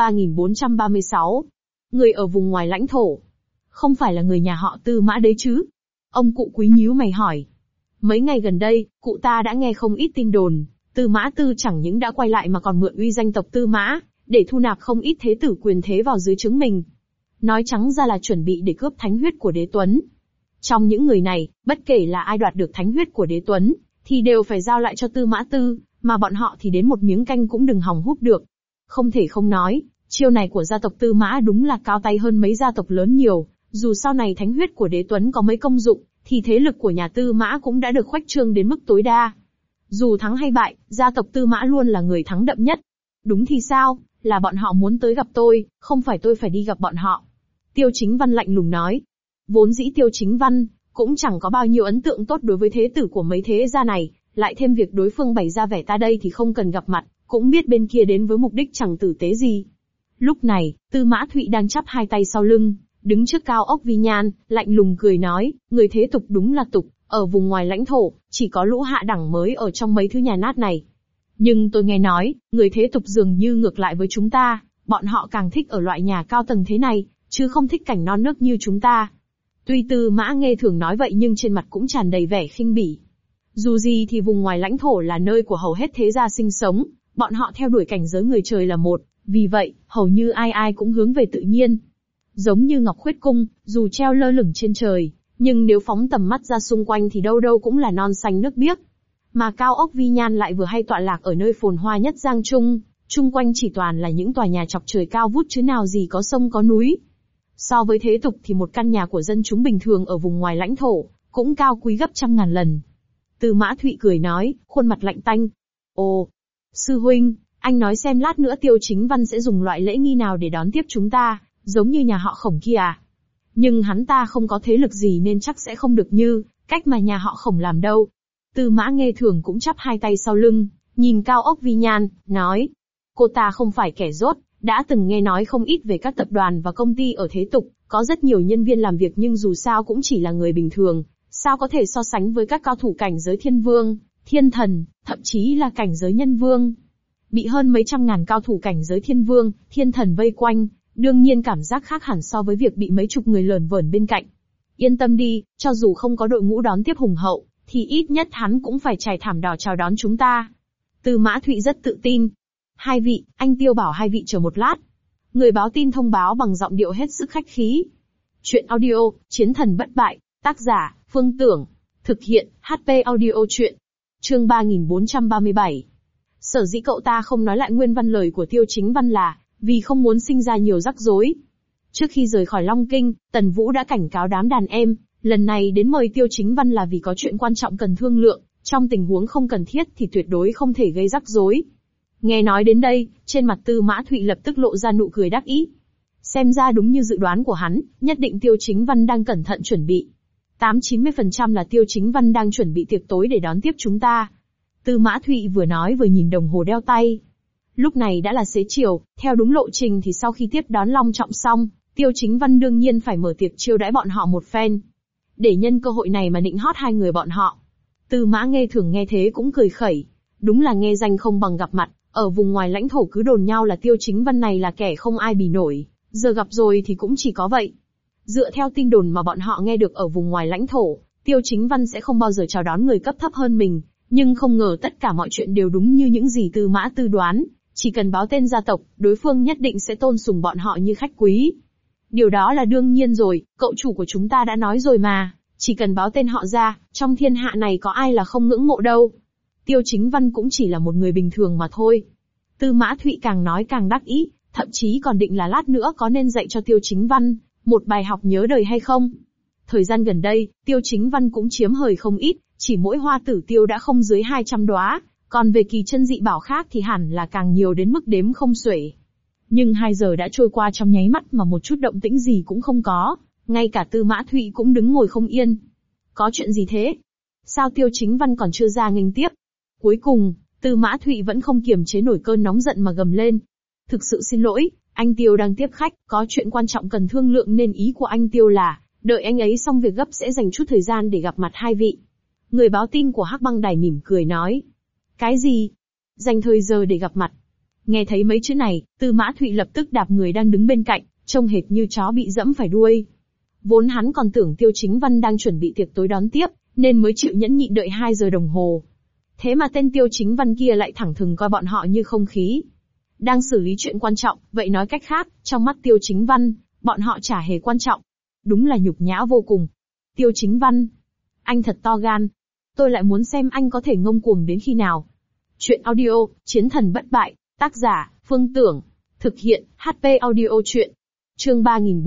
3436. Người ở vùng ngoài lãnh thổ. Không phải là người nhà họ Tư Mã đấy chứ? Ông cụ Quý nhíu mày hỏi. Mấy ngày gần đây, cụ ta đã nghe không ít tin đồn, Tư Mã Tư chẳng những đã quay lại mà còn mượn uy danh tộc Tư Mã, để thu nạp không ít thế tử quyền thế vào dưới trướng mình. Nói trắng ra là chuẩn bị để cướp thánh huyết của đế tuấn. Trong những người này, bất kể là ai đoạt được thánh huyết của đế tuấn, thì đều phải giao lại cho Tư Mã Tư, mà bọn họ thì đến một miếng canh cũng đừng hòng húp được. Không thể không nói, chiêu này của gia tộc Tư Mã đúng là cao tay hơn mấy gia tộc lớn nhiều, dù sau này thánh huyết của đế tuấn có mấy công dụng, thì thế lực của nhà Tư Mã cũng đã được khuếch trương đến mức tối đa. Dù thắng hay bại, gia tộc Tư Mã luôn là người thắng đậm nhất. Đúng thì sao, là bọn họ muốn tới gặp tôi, không phải tôi phải đi gặp bọn họ. Tiêu Chính Văn lạnh lùng nói. Vốn dĩ Tiêu Chính Văn cũng chẳng có bao nhiêu ấn tượng tốt đối với thế tử của mấy thế gia này, lại thêm việc đối phương bày ra vẻ ta đây thì không cần gặp mặt, cũng biết bên kia đến với mục đích chẳng tử tế gì. Lúc này, Tư Mã Thụy đang chắp hai tay sau lưng, đứng trước cao ốc Vi Nhan, lạnh lùng cười nói, người thế tục đúng là tục, ở vùng ngoài lãnh thổ, chỉ có lũ hạ đẳng mới ở trong mấy thứ nhà nát này. Nhưng tôi nghe nói, người thế tục dường như ngược lại với chúng ta, bọn họ càng thích ở loại nhà cao tầng thế này, chứ không thích cảnh non nước như chúng ta. Tuy Tư Mã Nghê thường nói vậy nhưng trên mặt cũng tràn đầy vẻ khinh bỉ. Dù gì thì vùng ngoài lãnh thổ là nơi của hầu hết thế gia sinh sống, bọn họ theo đuổi cảnh giới người trời là một, vì vậy, hầu như ai ai cũng hướng về tự nhiên. Giống như Ngọc Khuyết Cung, dù treo lơ lửng trên trời, nhưng nếu phóng tầm mắt ra xung quanh thì đâu đâu cũng là non xanh nước biếc. Mà cao ốc Vi Nhan lại vừa hay tọa lạc ở nơi phồn hoa nhất Giang Trung, chung quanh chỉ toàn là những tòa nhà chọc trời cao vút chứ nào gì có sông có núi. So với thế tục thì một căn nhà của dân chúng bình thường ở vùng ngoài lãnh thổ, cũng cao quý gấp trăm ngàn lần. Tư Mã Thụy cười nói, khuôn mặt lạnh tanh. Ồ, sư huynh, anh nói xem lát nữa Tiêu Chính Văn sẽ dùng loại lễ nghi nào để đón tiếp chúng ta, giống như nhà họ Khổng kia à? Nhưng hắn ta không có thế lực gì nên chắc sẽ không được như cách mà nhà họ Khổng làm đâu. Tư Mã Nghê thường cũng chắp hai tay sau lưng, nhìn cao ốc Vi Nhan, nói. Cô ta không phải kẻ dốt, đã từng nghe nói không ít về các tập đoàn và công ty ở thế tục, có rất nhiều nhân viên làm việc nhưng dù sao cũng chỉ là người bình thường, sao có thể so sánh với các cao thủ cảnh giới thiên vương, thiên thần, thậm chí là cảnh giới nhân vương. Bị hơn mấy trăm ngàn cao thủ cảnh giới thiên vương, thiên thần vây quanh, đương nhiên cảm giác khác hẳn so với việc bị mấy chục người lởn vởn bên cạnh. Yên tâm đi, cho dù không có đội ngũ đón tiếp hùng hậu, thì ít nhất hắn cũng phải trải thảm đỏ chào đón chúng ta. Tư Mã Thụy rất tự tin. Hai vị, anh Tiêu bảo hai vị chờ một lát. Người báo tin thông báo bằng giọng điệu hết sức khách khí. Chuyện audio, Chiến thần bất bại, tác giả, Phương Tưởng, thực hiện, HP audio chuyện. Chương 3437. Sở dĩ cậu ta không nói lại nguyên văn lời của Tiêu Chính Văn là vì không muốn sinh ra nhiều rắc rối. Trước khi rời khỏi Long Kinh, Tần Vũ đã cảnh cáo đám đàn em, lần này đến mời Tiêu Chính Văn là vì có chuyện quan trọng cần thương lượng, trong tình huống không cần thiết thì tuyệt đối không thể gây rắc rối. Nghe nói đến đây, trên mặt Tư Mã Thụy lập tức lộ ra nụ cười đắc ý. Xem ra đúng như dự đoán của hắn, nhất định Tiêu Chính Văn đang cẩn thận chuẩn bị. 80-90% là Tiêu Chính Văn đang chuẩn bị tiệc tối để đón tiếp chúng ta. Tư Mã Thụy vừa nói vừa nhìn đồng hồ đeo tay. Lúc này đã là xế chiều, theo đúng lộ trình thì sau khi tiếp đón long trọng xong, Tiêu Chính Văn đương nhiên phải mở tiệc chiêu đãi bọn họ một phen. Để nhân cơ hội này mà nịnh hót hai người bọn họ. Tư Mã Nghê thường nghe thế cũng cười khẩy. Đúng là nghe danh không bằng gặp mặt, ở vùng ngoài lãnh thổ cứ đồn nhau là Tiêu Chính Văn này là kẻ không ai bì nổi, giờ gặp rồi thì cũng chỉ có vậy. Dựa theo tin đồn mà bọn họ nghe được ở vùng ngoài lãnh thổ, Tiêu Chính Văn sẽ không bao giờ chào đón người cấp thấp hơn mình, nhưng không ngờ tất cả mọi chuyện đều đúng như những gì Tư Mã Tư đoán, chỉ cần báo tên gia tộc, đối phương nhất định sẽ tôn sùng bọn họ như khách quý. Điều đó là đương nhiên rồi, cậu chủ của chúng ta đã nói rồi mà, chỉ cần báo tên họ ra, trong thiên hạ này có ai là không ngưỡng mộ đâu. Tiêu Chính Văn cũng chỉ là một người bình thường mà thôi. Tư Mã Thụy càng nói càng đắc ý, thậm chí còn định là lát nữa có nên dạy cho Tiêu Chính Văn Một bài học nhớ đời hay không? Thời gian gần đây, Tiêu Chính Văn cũng chiếm hời không ít, chỉ mỗi hoa tử tiêu đã không dưới 200 đóa, còn về kỳ chân dị bảo khác thì hẳn là càng nhiều đến mức đếm không xuể. Nhưng 2 giờ đã trôi qua trong nháy mắt mà một chút động tĩnh gì cũng không có, ngay cả Tư Mã Thụy cũng đứng ngồi không yên. Có chuyện gì thế? Sao Tiêu Chính Văn còn chưa ra nghênh tiếp? Cuối cùng, Tư Mã Thụy vẫn không kiềm chế nổi cơn nóng giận mà gầm lên. Thực sự xin lỗi, anh Tiêu đang tiếp khách, có chuyện quan trọng cần thương lượng nên ý của anh Tiêu là, đợi anh ấy xong việc gấp sẽ dành chút thời gian để gặp mặt hai vị. Người báo tin của Hắc Băng Đài mỉm cười nói. Cái gì? Dành thời giờ để gặp mặt. Nghe thấy mấy chữ này, Tư Mã Thụy lập tức đạp người đang đứng bên cạnh, trông hệt như chó bị dẫm phải đuôi. Vốn hắn còn tưởng Tiêu Chính Văn đang chuẩn bị tiệc tối đón tiếp, nên mới chịu nhẫn nhịn đợi 2 giờ đồng hồ. Thế mà tên Tiêu Chính Văn kia lại thẳng thừng coi bọn họ như không khí. Đang xử lý chuyện quan trọng, vậy nói cách khác, trong mắt Tiêu Chính Văn, bọn họ chả hề quan trọng. Đúng là nhục nhã vô cùng. Tiêu Chính Văn, anh thật to gan. Tôi lại muốn xem anh có thể ngông cuồng đến khi nào. Chuyện audio, Chiến thần bất bại, tác giả, Phương Tưởng. Thực hiện, HP audio chuyện. Chương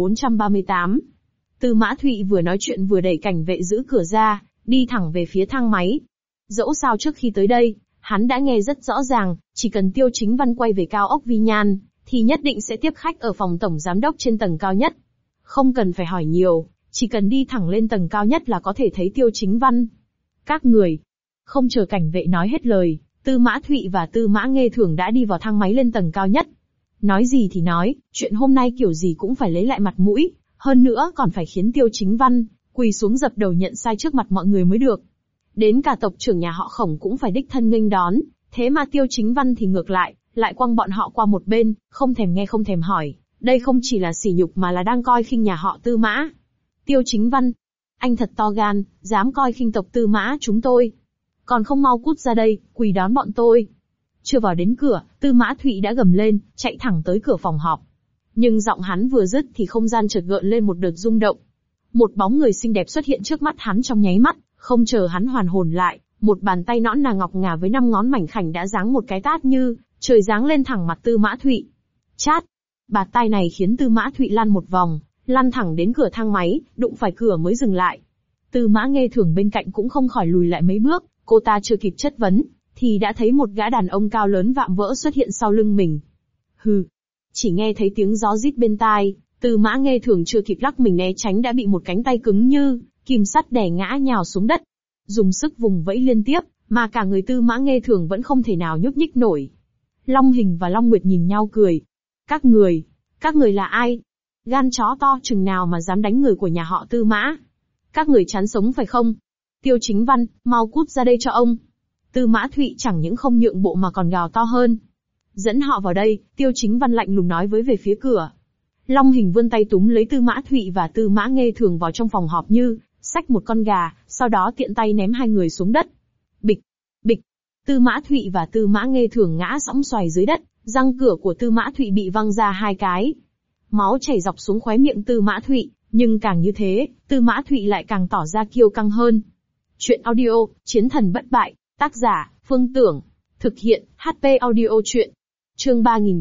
3438. Tư Mã Thụy vừa nói chuyện vừa đẩy cảnh vệ giữ cửa ra, đi thẳng về phía thang máy. Dẫu sao trước khi tới đây, hắn đã nghe rất rõ ràng, chỉ cần Tiêu Chính Văn quay về cao ốc Vi Nhan, thì nhất định sẽ tiếp khách ở phòng tổng giám đốc trên tầng cao nhất. Không cần phải hỏi nhiều, chỉ cần đi thẳng lên tầng cao nhất là có thể thấy Tiêu Chính Văn. Các người. Không chờ cảnh vệ nói hết lời, Tư Mã Thụy và Tư Mã Nghê Thường đã đi vào thang máy lên tầng cao nhất. Nói gì thì nói, chuyện hôm nay kiểu gì cũng phải lấy lại mặt mũi, hơn nữa còn phải khiến Tiêu Chính Văn quỳ xuống dập đầu nhận sai trước mặt mọi người mới được. Đến cả tộc trưởng nhà họ Khổng cũng phải đích thân nghênh đón, thế mà Tiêu Chính Văn thì ngược lại quăng bọn họ qua một bên, không thèm nghe không thèm hỏi. Đây không chỉ là sỉ nhục mà là đang coi khinh nhà họ Tư Mã. Tiêu Chính Văn, anh thật to gan, dám coi khinh tộc Tư Mã chúng tôi. Còn không mau cút ra đây, quỳ đón bọn tôi. Chưa vào đến cửa, Tư Mã Thụy đã gầm lên, chạy thẳng tới cửa phòng họp. Nhưng giọng hắn vừa dứt thì không gian chợt gợn lên một đợt rung động. Một bóng người xinh đẹp xuất hiện trước mắt hắn trong nháy mắt, không chờ hắn hoàn hồn lại, một bàn tay nõn nà ngọc ngà với 5 ngón mảnh khảnh đã giáng một cái tát như trời giáng lên thẳng mặt Tư Mã Thụy. Chát! Bạt tai này khiến Tư Mã Thụy lăn một vòng, lăn thẳng đến cửa thang máy, đụng phải cửa mới dừng lại. Tư Mã Nghê Thường bên cạnh cũng không khỏi lùi lại mấy bước, cô ta chưa kịp chất vấn, thì đã thấy một gã đàn ông cao lớn vạm vỡ xuất hiện sau lưng mình. Hừ! Chỉ nghe thấy tiếng gió rít bên tai, Tư Mã Nghê Thường chưa kịp lắc mình né tránh đã bị một cánh tay cứng như kìm sắt đè ngã nhào xuống đất. Dùng sức vùng vẫy liên tiếp, mà cả người Tư Mã Nghê Thường vẫn không thể nào nhúc nhích nổi. Long Hình và Long Nguyệt nhìn nhau cười. Các người là ai? Gan chó to chừng nào mà dám đánh người của nhà họ Tư Mã? Các người chán sống phải không? Tiêu Chính Văn, mau cút ra đây cho ông. Tư Mã Thụy chẳng những không nhượng bộ mà còn gào to hơn. Dẫn họ vào đây, Tiêu Chính Văn lạnh lùng nói với về phía cửa. Long Hình vươn tay túm lấy Tư Mã Thụy và Tư Mã Nghê Thường vào trong phòng họp như xách một con gà, sau đó tiện tay ném hai người xuống đất. Bịch, bịch. Tư Mã Thụy và Tư Mã Nghê Thường ngã sõng xoài dưới đất, răng cửa của Tư Mã Thụy bị văng ra 2 cái. Máu chảy dọc xuống khóe miệng Tư Mã Thụy, nhưng càng như thế, Tư Mã Thụy lại càng tỏ ra kiêu căng hơn. Chuyện audio, Chiến thần bất bại, tác giả, Phương Tưởng. Thực hiện, HP audio chuyện. Chương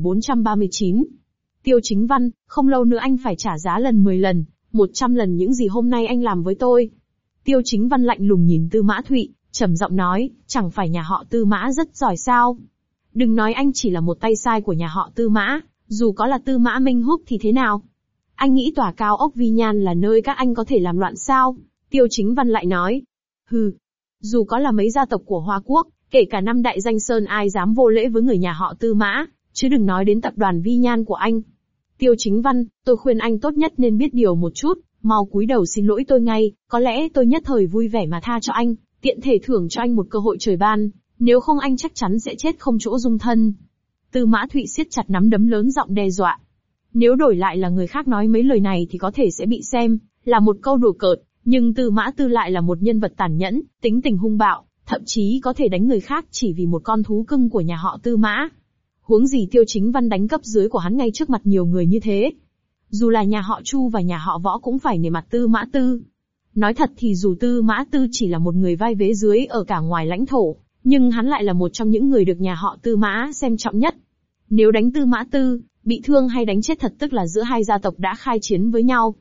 3439. Tiêu Chính Văn, không lâu nữa anh phải trả giá lần 10 lần, 100 lần những gì hôm nay anh làm với tôi. Tiêu Chính Văn lạnh lùng nhìn Tư Mã Thụy, trầm giọng nói, chẳng phải nhà họ Tư Mã rất giỏi sao? Đừng nói anh chỉ là một tay sai của nhà họ Tư Mã, dù có là Tư Mã Minh Húc thì thế nào? Anh nghĩ tòa cao ốc Vi Nhan là nơi các anh có thể làm loạn sao? Tiêu Chính Văn lại nói. Hừ, dù có là mấy gia tộc của Hoa Quốc, kể cả 5 đại danh sơn ai dám vô lễ với người nhà họ Tư Mã, chứ đừng nói đến tập đoàn Vi Nhan của anh. Tiêu Chính Văn, tôi khuyên anh tốt nhất nên biết điều một chút, mau cúi đầu xin lỗi tôi ngay, có lẽ tôi nhất thời vui vẻ mà tha cho anh, tiện thể thưởng cho anh một cơ hội trời ban, nếu không anh chắc chắn sẽ chết không chỗ dung thân. Tư Mã Thụy siết chặt nắm đấm lớn giọng đe dọa. Nếu đổi lại là người khác nói mấy lời này thì có thể sẽ bị xem là một câu đùa cợt, nhưng Tư Mã Tư lại là một nhân vật tàn nhẫn, tính tình hung bạo, thậm chí có thể đánh người khác chỉ vì một con thú cưng của nhà họ Tư Mã. Huống gì Tiêu Chính Văn đánh cấp dưới của hắn ngay trước mặt nhiều người như thế. Dù là nhà họ Chu và nhà họ Võ cũng phải nể mặt Tư Mã Tư. Nói thật thì dù Tư Mã Tư chỉ là một người vai vế dưới ở cả ngoài lãnh thổ, nhưng hắn lại là một trong những người được nhà họ Tư Mã xem trọng nhất. Nếu đánh Tư Mã Tư, bị thương hay đánh chết thật tức là giữa hai gia tộc đã khai chiến với nhau.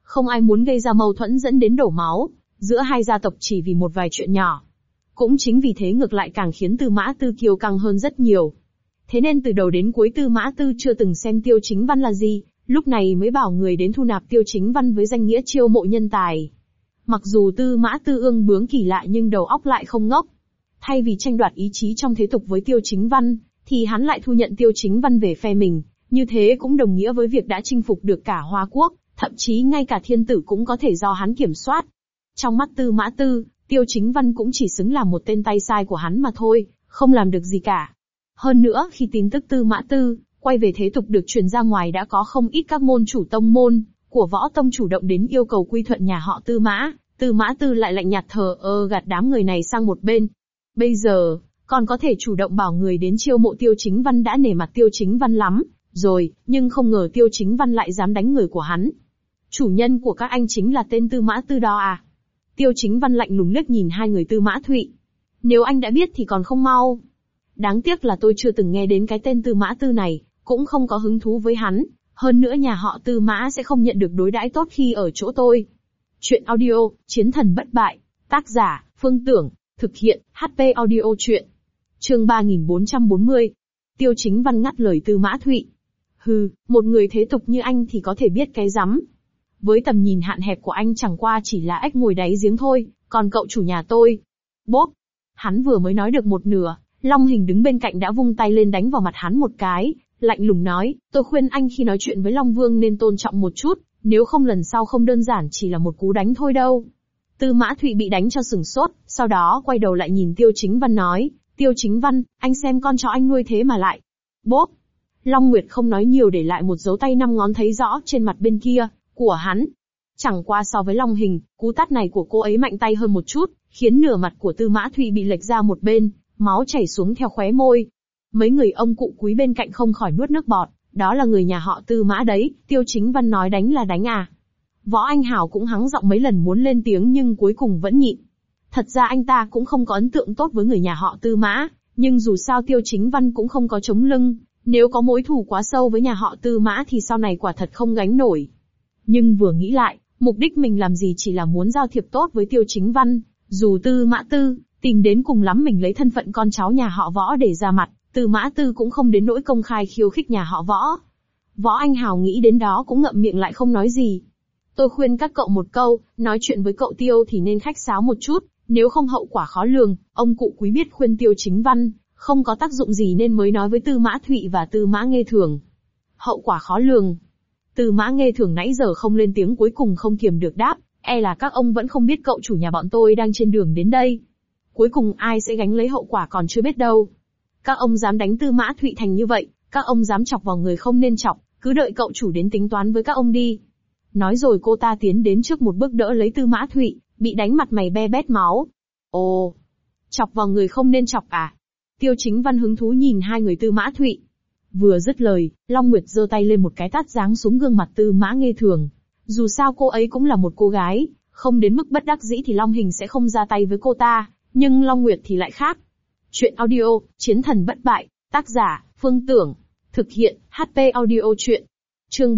Không ai muốn gây ra mâu thuẫn dẫn đến đổ máu giữa hai gia tộc chỉ vì một vài chuyện nhỏ. Cũng chính vì thế ngược lại càng khiến Tư Mã Tư kiêu căng hơn rất nhiều. Thế nên từ đầu đến cuối Tư Mã Tư chưa từng xem Tiêu Chính Văn là gì, lúc này mới bảo người đến thu nạp Tiêu Chính Văn với danh nghĩa chiêu mộ nhân tài. Mặc dù Tư Mã Tư ương bướng kỳ lạ nhưng đầu óc lại không ngốc. Thay vì tranh đoạt ý chí trong thế tục với Tiêu Chính Văn, thì hắn lại thu nhận Tiêu Chính Văn về phe mình, như thế cũng đồng nghĩa với việc đã chinh phục được cả Hoa Quốc, thậm chí ngay cả thiên tử cũng có thể do hắn kiểm soát. Trong mắt Tư Mã Tư, Tiêu Chính Văn cũng chỉ xứng là một tên tay sai của hắn mà thôi, không làm được gì cả. Hơn nữa, khi tin tức Tư Mã Tư quay về thế tục được truyền ra ngoài đã có không ít các môn chủ tông môn của võ tông chủ động đến yêu cầu quy thuận nhà họ Tư Mã. Tư Mã Tư lại lạnh nhạt thờ ơ gạt đám người này sang một bên. Bây giờ, còn có thể chủ động bảo người đến chiêu mộ Tiêu Chính Văn đã nể mặt Tiêu Chính Văn lắm rồi, nhưng không ngờ Tiêu Chính Văn lại dám đánh người của hắn. Chủ nhân của các anh chính là tên Tư Mã Tư đó à? Tiêu Chính Văn lạnh lùng liếc nhìn hai người Tư Mã Thụy. Nếu anh đã biết thì còn không mau. Đáng tiếc là tôi chưa từng nghe đến cái tên Tư Mã Tư này, cũng không có hứng thú với hắn. Hơn nữa nhà họ Tư Mã sẽ không nhận được đối đãi tốt khi ở chỗ tôi. Chuyện audio, Chiến thần bất bại. Tác giả, Phương Tưởng. Thực hiện, HP audio chuyện. Chương 3440. Tiêu Chính Văn ngắt lời Tư Mã Thụy. Hừ, một người thế tục như anh thì có thể biết cái rắm. Với tầm nhìn hạn hẹp của anh chẳng qua chỉ là ếch ngồi đáy giếng thôi, còn cậu chủ nhà tôi. Bốp! Hắn vừa mới nói được một nửa, Long Hình đứng bên cạnh đã vung tay lên đánh vào mặt hắn một cái, lạnh lùng nói, tôi khuyên anh khi nói chuyện với Long Vương nên tôn trọng một chút, nếu không lần sau không đơn giản chỉ là một cú đánh thôi đâu. Tư Mã Thụy bị đánh cho sửng sốt, sau đó quay đầu lại nhìn Tiêu Chính Văn nói, Tiêu Chính Văn, anh xem con chó anh nuôi thế mà lại. Bốp! Long Nguyệt không nói nhiều để lại một dấu tay 5 ngón thấy rõ trên mặt bên kia của hắn. Chẳng qua so với Long Hình, cú tát này của cô ấy mạnh tay hơn một chút, khiến nửa mặt của Tư Mã Thụy bị lệch ra một bên, máu chảy xuống theo khóe môi. Mấy người ông cụ quý bên cạnh không khỏi nuốt nước bọt, đó là người nhà họ Tư Mã đấy, Tiêu Chính Văn nói đánh là đánh à. Võ Anh Hào cũng hắng giọng mấy lần muốn lên tiếng nhưng cuối cùng vẫn nhịn. Thật ra anh ta cũng không có ấn tượng tốt với người nhà họ Tư Mã, nhưng dù sao Tiêu Chính Văn cũng không có chống lưng, nếu có mối thù quá sâu với nhà họ Tư Mã thì sau này quả thật không gánh nổi. Nhưng vừa nghĩ lại, mục đích mình làm gì chỉ là muốn giao thiệp tốt với Tiêu Chính Văn, dù Tư Mã Tư tìm đến cùng lắm mình lấy thân phận con cháu nhà họ Võ để ra mặt, Tư Mã Tư cũng không đến nỗi công khai khiêu khích nhà họ Võ. Võ Anh Hào nghĩ đến đó cũng ngậm miệng lại không nói gì. Tôi khuyên các cậu một câu, nói chuyện với cậu Tiêu thì nên khách sáo một chút, nếu không hậu quả khó lường. Ông cụ quý biết khuyên Tiêu Chính Văn không có tác dụng gì nên mới nói với Tư Mã Thụy và Tư Mã Nghê Thường. Hậu quả khó lường. Tư Mã Nghê Thường nãy giờ không lên tiếng cuối cùng không kiềm được đáp, e là các ông vẫn không biết cậu chủ nhà bọn tôi đang trên đường đến đây. Cuối cùng ai sẽ gánh lấy hậu quả còn chưa biết đâu. Các ông dám đánh Tư Mã Thụy thành như vậy, các ông dám chọc vào người không nên chọc, cứ đợi cậu chủ đến tính toán với các ông đi. Nói rồi cô ta tiến đến trước một bước đỡ lấy Tư Mã Thụy, bị đánh mặt mày be bét máu. Ồ, chọc vào người không nên chọc à? Tiêu Chính Văn hứng thú nhìn hai người Tư Mã Thụy. Vừa dứt lời, Long Nguyệt giơ tay lên một cái tát giáng xuống gương mặt Tư Mã Nghê Thường. Dù sao cô ấy cũng là một cô gái, không đến mức bất đắc dĩ thì Long Hình sẽ không ra tay với cô ta, nhưng Long Nguyệt thì lại khác. Chuyện audio, Chiến thần bất bại, tác giả, Phương Tưởng. Thực hiện, HP audio chuyện. Chương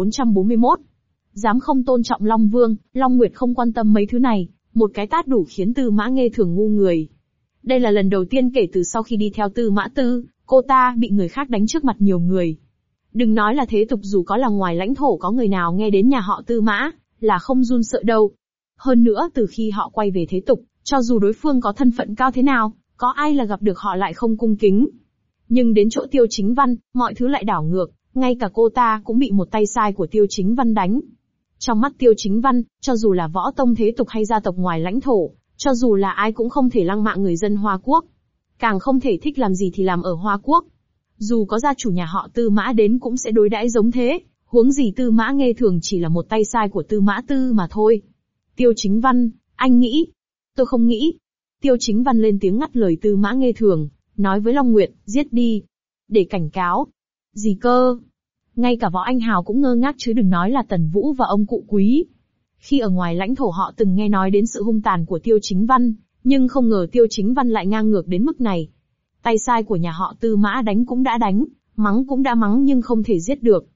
3441. Dám không tôn trọng Long Vương, Long Nguyệt không quan tâm mấy thứ này, một cái tát đủ khiến Tư Mã Nghê Thường ngu người. Đây là lần đầu tiên kể từ sau khi đi theo Tư Mã Tư, cô ta bị người khác đánh trước mặt nhiều người. Đừng nói là thế tục, dù có là ngoài lãnh thổ có người nào nghe đến nhà họ Tư Mã, là không run sợ đâu. Hơn nữa từ khi họ quay về thế tục, cho dù đối phương có thân phận cao thế nào, có ai là gặp được họ lại không cung kính. Nhưng đến chỗ Tiêu Chính Văn, mọi thứ lại đảo ngược, ngay cả cô ta cũng bị một tay sai của Tiêu Chính Văn đánh. Trong mắt Tiêu Chính Văn, cho dù là võ tông thế tục hay gia tộc ngoài lãnh thổ, cho dù là ai cũng không thể lăng mạ người dân Hoa Quốc. Càng không thể thích làm gì thì làm ở Hoa Quốc. Dù có gia chủ nhà họ Tư Mã đến cũng sẽ đối đãi giống thế, huống gì Tư Mã Nghê Thường chỉ là một tay sai của Tư Mã Tư mà thôi. Tiêu Chính Văn, anh nghĩ? Tôi không nghĩ. Tiêu Chính Văn lên tiếng ngắt lời Tư Mã Nghê Thường, nói với Long Nguyệt, giết đi. Để cảnh cáo. Gì cơ? Ngay cả Võ Anh Hào cũng ngơ ngác chứ đừng nói là Tần Vũ và ông cụ quý. Khi ở ngoài lãnh thổ họ từng nghe nói đến sự hung tàn của Tiêu Chính Văn, nhưng không ngờ Tiêu Chính Văn lại ngang ngược đến mức này. Tay sai của nhà họ Tư Mã đánh cũng đã đánh, mắng cũng đã mắng nhưng không thể giết được.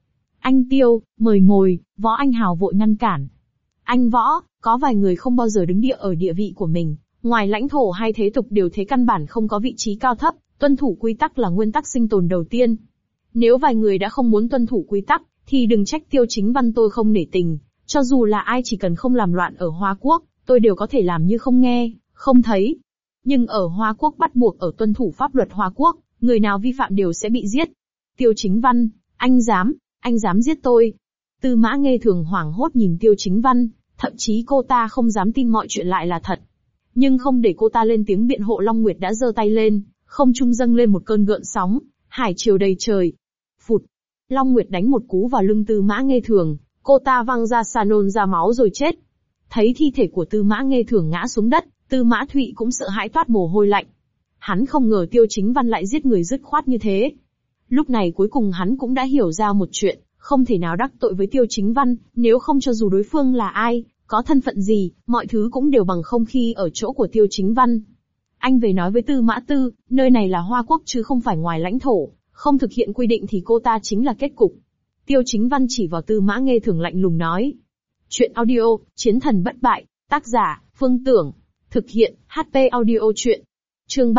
Anh Tiêu, mời ngồi, Võ Anh Hào vội ngăn cản. Anh Võ, có vài người không bao giờ đứng địa ở địa vị của mình, ngoài lãnh thổ hay thế tục đều thế, căn bản không có vị trí cao thấp, tuân thủ quy tắc là nguyên tắc sinh tồn đầu tiên. Nếu vài người đã không muốn tuân thủ quy tắc, thì đừng trách Tiêu Chính Văn tôi không nể tình, cho dù là ai chỉ cần không làm loạn ở Hoa Quốc, tôi đều có thể làm như không nghe, không thấy. Nhưng ở Hoa Quốc bắt buộc ở tuân thủ pháp luật Hoa Quốc, người nào vi phạm đều sẽ bị giết. Tiêu Chính Văn, anh dám giết tôi. Tư Mã Nghê Thường hoảng hốt nhìn Tiêu Chính Văn, thậm chí cô ta không dám tin mọi chuyện lại là thật. Nhưng không để cô ta lên tiếng biện hộ, Long Nguyệt đã giơ tay lên, không trung dâng lên một cơn gợn sóng, hải triều đầy trời. Phụt! Long Nguyệt đánh một cú vào lưng Tư Mã Nghê Thường, cô ta văng ra xa nôn ra máu rồi chết. Thấy thi thể của Tư Mã Nghê Thường ngã xuống đất, Tư Mã Thụy cũng sợ hãi toát mồ hôi lạnh. Hắn không ngờ Tiêu Chính Văn lại giết người dứt khoát như thế. Lúc này cuối cùng hắn cũng đã hiểu ra một chuyện, không thể nào đắc tội với Tiêu Chính Văn, nếu không cho dù đối phương là ai, có thân phận gì, mọi thứ cũng đều bằng không khi ở chỗ của Tiêu Chính Văn. Anh về nói với Tư Mã Tư, nơi này là Hoa Quốc chứ không phải ngoài lãnh thổ, không thực hiện quy định thì cô ta chính là kết cục. Tiêu Chính Văn chỉ vào Tư Mã Nghê Thường lạnh lùng nói. Chuyện audio, Chiến thần bất bại, tác giả, Phương Tưởng, thực hiện, HP audio chuyện. Chương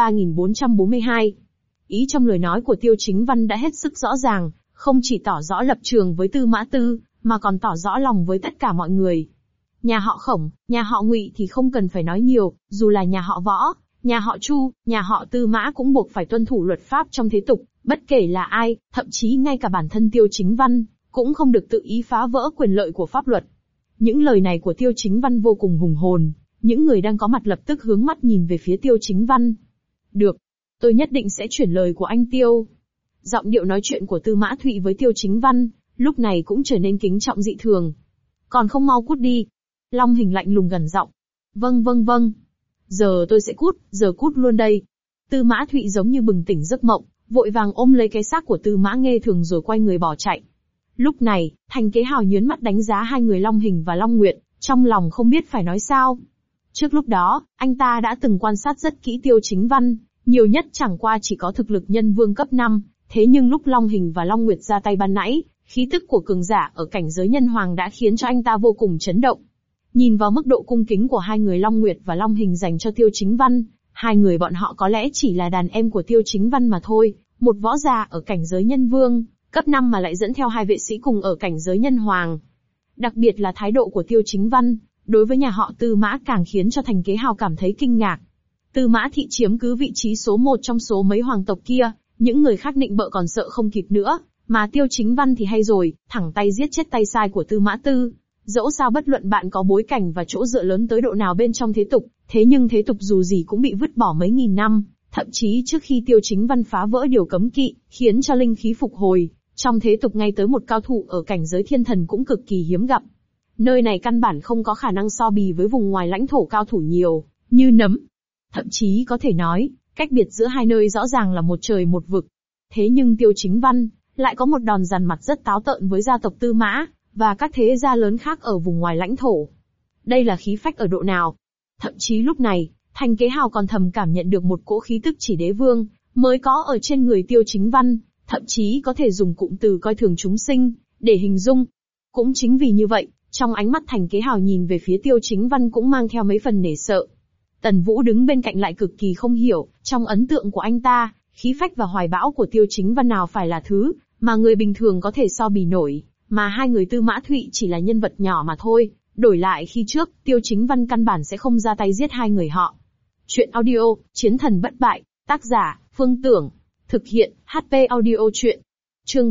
3442. Ý trong lời nói của Tiêu Chính Văn đã hết sức rõ ràng, không chỉ tỏ rõ lập trường với Tư Mã Tư, mà còn tỏ rõ lòng với tất cả mọi người. Nhà họ Khổng, nhà họ Ngụy thì không cần phải nói nhiều, dù là nhà họ Võ, nhà họ Chu, nhà họ Tư Mã cũng buộc phải tuân thủ luật pháp trong thế tục, bất kể là ai, thậm chí ngay cả bản thân Tiêu Chính Văn, cũng không được tự ý phá vỡ quyền lợi của pháp luật. Những lời này của Tiêu Chính Văn vô cùng hùng hồn, những người đang có mặt lập tức hướng mắt nhìn về phía Tiêu Chính Văn. Được, tôi nhất định sẽ chuyển lời của anh Tiêu. Giọng điệu nói chuyện của Tư Mã Thụy với Tiêu Chính Văn, lúc này cũng trở nên kính trọng dị thường. Còn không mau cút đi. Long Hình lạnh lùng gằn giọng. Vâng. Giờ tôi sẽ cút, giờ cút luôn đây. Tư Mã Thụy giống như bừng tỉnh giấc mộng, vội vàng ôm lấy cái xác của Tư Mã Nghê Thường rồi quay người bỏ chạy. Lúc này, Thành Kế Hào nhướng mắt đánh giá hai người Long Hình và Long Nguyệt, trong lòng không biết phải nói sao. Trước lúc đó, anh ta đã từng quan sát rất kỹ Tiêu Chính Văn, nhiều nhất chẳng qua chỉ có thực lực nhân vương cấp 5, thế nhưng lúc Long Hình và Long Nguyệt ra tay ban nãy, khí tức của cường giả ở cảnh giới nhân hoàng đã khiến cho anh ta vô cùng chấn động. Nhìn vào mức độ cung kính của hai người Long Nguyệt và Long Hình dành cho Tiêu Chính Văn, hai người bọn họ có lẽ chỉ là đàn em của Tiêu Chính Văn mà thôi, một võ giả ở cảnh giới nhân vương, cấp 5 mà lại dẫn theo hai vệ sĩ cùng ở cảnh giới nhân hoàng. Đặc biệt là thái độ của Tiêu Chính Văn, đối với nhà họ Tư Mã càng khiến cho Thành Kế Hào cảm thấy kinh ngạc. Tư Mã thị chiếm cứ vị trí số 1 trong số mấy hoàng tộc kia, những người khác nịnh bợ còn sợ không kịp nữa, mà Tiêu Chính Văn thì hay rồi, thẳng tay giết chết tay sai của Tư Mã Tư. Dẫu sao bất luận bạn có bối cảnh và chỗ dựa lớn tới độ nào bên trong thế tục, thế nhưng thế tục dù gì cũng bị vứt bỏ mấy nghìn năm, thậm chí trước khi Tiêu Chính Văn phá vỡ điều cấm kỵ, khiến cho linh khí phục hồi, trong thế tục ngay tới một cao thủ ở cảnh giới thiên thần cũng cực kỳ hiếm gặp. Nơi này căn bản không có khả năng so bì với vùng ngoài lãnh thổ cao thủ nhiều, như nấm. Thậm chí có thể nói, cách biệt giữa hai nơi rõ ràng là một trời một vực. Thế nhưng Tiêu Chính Văn lại có một đòn dằn mặt rất táo tợn với gia tộc Tư Mã và các thế gia lớn khác ở vùng ngoài lãnh thổ. Đây là khí phách ở độ nào? Thậm chí lúc này, Thành Kế Hào còn thầm cảm nhận được một cỗ khí tức chỉ đế vương mới có ở trên người Tiêu Chính Văn, thậm chí có thể dùng cụm từ coi thường chúng sinh để hình dung. Cũng chính vì như vậy, trong ánh mắt Thành Kế Hào nhìn về phía Tiêu Chính Văn cũng mang theo mấy phần nể sợ. Tần Vũ đứng bên cạnh lại cực kỳ không hiểu, trong ấn tượng của anh ta, khí phách và hoài bão của Tiêu Chính Văn nào phải là thứ mà người bình thường có thể so bì nổi, mà hai người Tư Mã Thụy chỉ là nhân vật nhỏ mà thôi. Đổi lại khi trước, Tiêu Chính Văn căn bản sẽ không ra tay giết hai người họ. Chuyện audio, Chiến thần bất bại, tác giả, Phương Tưởng, thực hiện, HP audio chuyện. Chương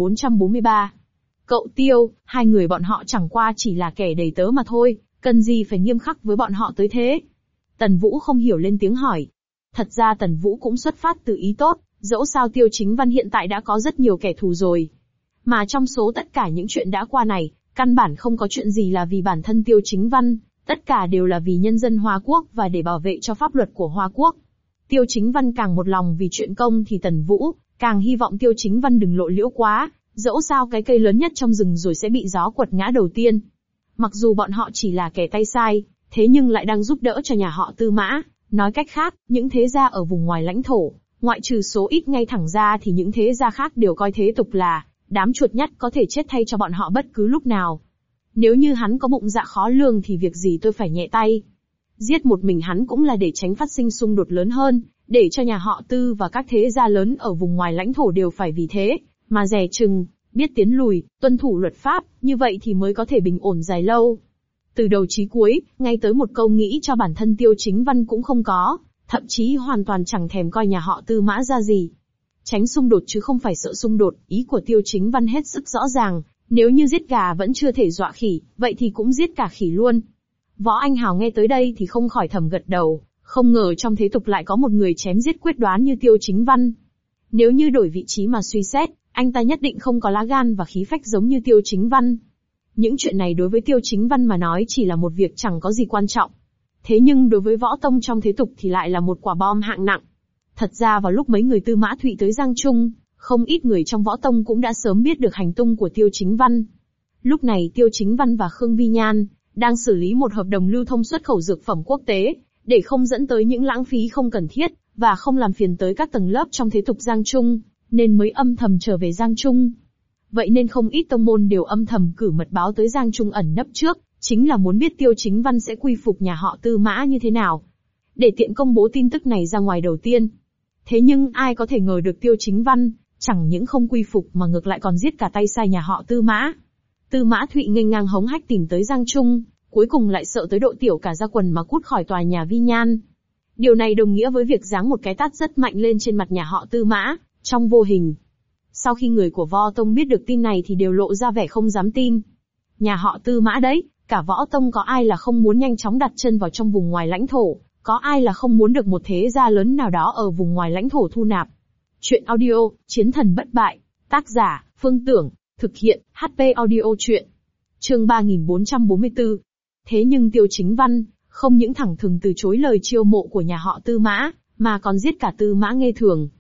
3443. Cậu Tiêu, hai người bọn họ chẳng qua chỉ là kẻ đầy tớ mà thôi, cần gì phải nghiêm khắc với bọn họ tới thế? Tần Vũ không hiểu lên tiếng hỏi. Thật ra Tần Vũ cũng xuất phát từ ý tốt, dẫu sao Tiêu Chính Văn hiện tại đã có rất nhiều kẻ thù rồi. Mà trong số tất cả những chuyện đã qua này, căn bản không có chuyện gì là vì bản thân Tiêu Chính Văn, tất cả đều là vì nhân dân Hoa Quốc và để bảo vệ cho pháp luật của Hoa Quốc. Tiêu Chính Văn càng một lòng vì chuyện công thì Tần Vũ càng hy vọng Tiêu Chính Văn đừng lộ liễu quá, dẫu sao cái cây lớn nhất trong rừng rồi sẽ bị gió quật ngã đầu tiên. Mặc dù bọn họ chỉ là kẻ tay sai, thế nhưng lại đang giúp đỡ cho nhà họ Tư Mã. Nói cách khác, những thế gia ở vùng ngoài lãnh thổ, ngoại trừ số ít ngay thẳng ra thì những thế gia khác đều coi thế tục là đám chuột nhắt có thể chết thay cho bọn họ bất cứ lúc nào. Nếu như hắn có bụng dạ khó lường thì việc gì tôi phải nhẹ tay. Giết một mình hắn cũng là để tránh phát sinh xung đột lớn hơn, để cho nhà họ Tư và các thế gia lớn ở vùng ngoài lãnh thổ đều phải vì thế mà dè chừng, biết tiến lùi, tuân thủ luật pháp, như vậy thì mới có thể bình ổn dài lâu. Từ đầu chí cuối, ngay tới một câu nghĩ cho bản thân Tiêu Chính Văn cũng không có, thậm chí hoàn toàn chẳng thèm coi nhà họ Tư Mã ra gì. Tránh xung đột chứ không phải sợ xung đột, ý của Tiêu Chính Văn hết sức rõ ràng, nếu như giết gà vẫn chưa thể dọa khỉ, vậy thì cũng giết cả khỉ luôn. Võ Anh Hào nghe tới đây thì không khỏi thầm gật đầu, không ngờ trong thế tục lại có một người chém giết quyết đoán như Tiêu Chính Văn. Nếu như đổi vị trí mà suy xét, anh ta nhất định không có lá gan và khí phách giống như Tiêu Chính Văn. Những chuyện này đối với Tiêu Chính Văn mà nói chỉ là một việc chẳng có gì quan trọng. Thế nhưng đối với võ tông trong thế tục thì lại là một quả bom hạng nặng. Thật ra vào lúc mấy người Tư Mã Thụy tới Giang Trung, không ít người trong võ tông cũng đã sớm biết được hành tung của Tiêu Chính Văn. Lúc này Tiêu Chính Văn và Khương Vi Nhan đang xử lý một hợp đồng lưu thông xuất khẩu dược phẩm quốc tế, để không dẫn tới những lãng phí không cần thiết, và không làm phiền tới các tầng lớp trong thế tục Giang Trung, nên mới âm thầm trở về Giang Trung. Vậy nên không ít tông môn đều âm thầm cử mật báo tới Giang Trung ẩn nấp trước, chính là muốn biết Tiêu Chính Văn sẽ quy phục nhà họ Tư Mã như thế nào, để tiện công bố tin tức này ra ngoài đầu tiên. Thế nhưng ai có thể ngờ được Tiêu Chính Văn, chẳng những không quy phục mà ngược lại còn giết cả tay sai nhà họ Tư Mã. Tư Mã Thụy nghênh ngang hống hách tìm tới Giang Trung, cuối cùng lại sợ tới độ tiểu cả ra quần mà cút khỏi tòa nhà Vi Nhan. Điều này đồng nghĩa với việc giáng một cái tát rất mạnh lên trên mặt nhà họ Tư Mã, trong vô hình. Sau khi người của Võ Tông biết được tin này thì đều lộ ra vẻ không dám tin. Nhà họ Tư Mã đấy, cả Võ Tông có ai là không muốn nhanh chóng đặt chân vào trong vùng ngoài lãnh thổ, có ai là không muốn được một thế gia lớn nào đó ở vùng ngoài lãnh thổ thu nạp. Chuyện audio, Chiến thần bất bại, tác giả, Phương Tưởng, thực hiện, HP audio chuyện. Chương 3444. Thế nhưng Tiêu Chính Văn, không những thẳng thừng từ chối lời chiêu mộ của nhà họ Tư Mã, mà còn giết cả Tư Mã Nghê Thường.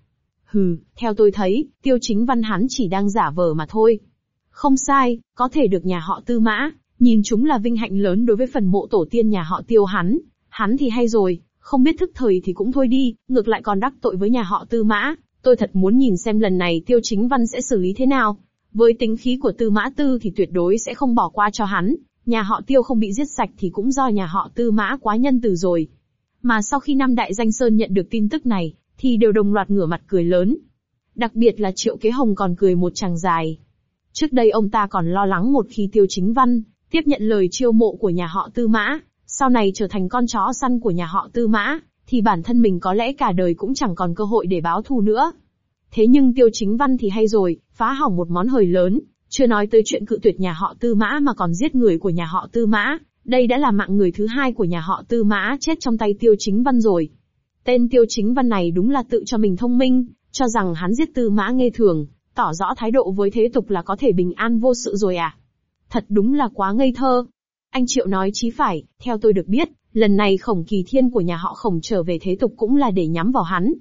Theo tôi thấy, Tiêu Chính Văn hắn chỉ đang giả vờ mà thôi. Không sai, có thể được nhà họ Tư Mã nhìn chúng là vinh hạnh lớn đối với phần mộ tổ tiên nhà họ Tiêu hắn thì hay rồi, không biết thức thời thì cũng thôi đi, ngược lại còn đắc tội với nhà họ Tư Mã, tôi thật muốn nhìn xem lần này Tiêu Chính Văn sẽ xử lý thế nào. Với tính khí của Tư Mã Tư thì tuyệt đối sẽ không bỏ qua cho hắn, nhà họ Tiêu không bị giết sạch thì cũng do nhà họ Tư Mã quá nhân từ rồi. Mà sau khi năm đại danh sơn nhận được tin tức này, thì đều đồng loạt ngửa mặt cười lớn. Đặc biệt là Triệu Kế Hồng còn cười một tràng dài. Trước đây ông ta còn lo lắng một khi Tiêu Chính Văn tiếp nhận lời chiêu mộ của nhà họ Tư Mã, sau này trở thành con chó săn của nhà họ Tư Mã, thì bản thân mình có lẽ cả đời cũng chẳng còn cơ hội để báo thù nữa. Thế nhưng Tiêu Chính Văn thì hay rồi, phá hỏng một món hời lớn, chưa nói tới chuyện cự tuyệt nhà họ Tư Mã mà còn giết người của nhà họ Tư Mã, đây đã là mạng người thứ hai của nhà họ Tư Mã chết trong tay Tiêu Chính Văn rồi. Tên Tiêu Chính Văn này đúng là tự cho mình thông minh, cho rằng hắn giết Tư Mã Nghê Thường, tỏ rõ thái độ với thế tục là có thể bình an vô sự rồi à? Thật đúng là quá ngây thơ. Anh Triệu nói chí phải, theo tôi được biết, lần này Khổng Kỳ Thiên của nhà họ Khổng trở về thế tục cũng là để nhắm vào hắn.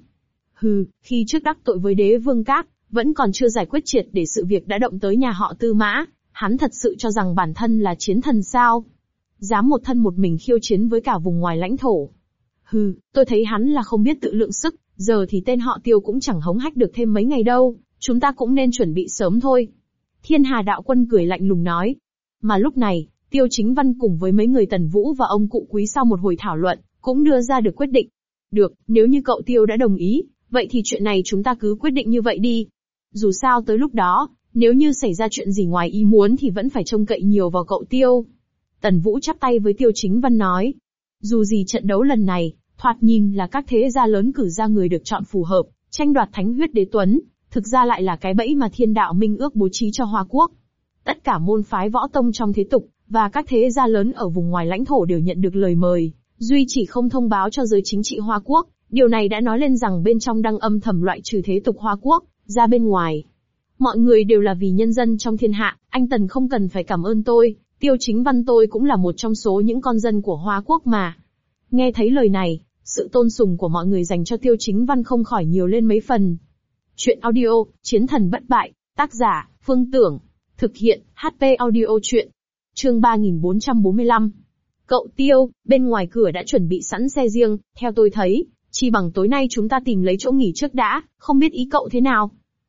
Khi trước đắc tội với Đế Vương Các, vẫn còn chưa giải quyết triệt để sự việc đã động tới nhà họ Tư Mã, hắn thật sự cho rằng bản thân là chiến thần sao? Dám một thân một mình khiêu chiến với cả vùng ngoài lãnh thổ. Tôi thấy hắn là không biết tự lượng sức, giờ thì tên họ Tiêu cũng chẳng hống hách được thêm mấy ngày đâu, chúng ta cũng nên chuẩn bị sớm thôi. Thiên Hà Đạo Quân cười lạnh lùng nói. Mà lúc này, Tiêu Chính Văn cùng với mấy người Tần Vũ và ông cụ Quý sau một hồi thảo luận, cũng đưa ra được quyết định. Được, nếu như cậu Tiêu đã đồng ý, vậy thì chuyện này chúng ta cứ quyết định như vậy đi. Dù sao tới lúc đó, nếu như xảy ra chuyện gì ngoài ý muốn thì vẫn phải trông cậy nhiều vào cậu Tiêu. Tần Vũ chắp tay với Tiêu Chính Văn nói. Dù gì trận đấu lần này, thoạt nhìn là các thế gia lớn cử ra người được chọn phù hợp, tranh đoạt thánh huyết đế tuấn, thực ra lại là cái bẫy mà Thiên Đạo Minh ước bố trí cho Hoa Quốc. Tất cả môn phái võ tông trong thế tục, và các thế gia lớn ở vùng ngoài lãnh thổ đều nhận được lời mời, duy chỉ không thông báo cho giới chính trị Hoa Quốc. Điều này đã nói lên rằng bên trong đang âm thầm loại trừ thế tục Hoa Quốc ra bên ngoài. Mọi người đều là vì nhân dân trong thiên hạ, anh Tần không cần phải cảm ơn tôi, Tiêu Chính Văn tôi cũng là một trong số những con dân của Hoa Quốc mà. Nghe thấy lời này, sự tôn sùng của mọi người dành cho Tiêu Chính Văn không khỏi nhiều lên mấy phần. Chuyện audio, Chiến thần bất bại, tác giả, Phương Tưởng, thực hiện, HP audio chuyện. Chương 3445. Cậu Tiêu, bên ngoài cửa đã chuẩn bị sẵn xe riêng, theo tôi thấy, chi bằng tối nay chúng ta tìm lấy chỗ nghỉ trước đã, không biết ý cậu thế nào?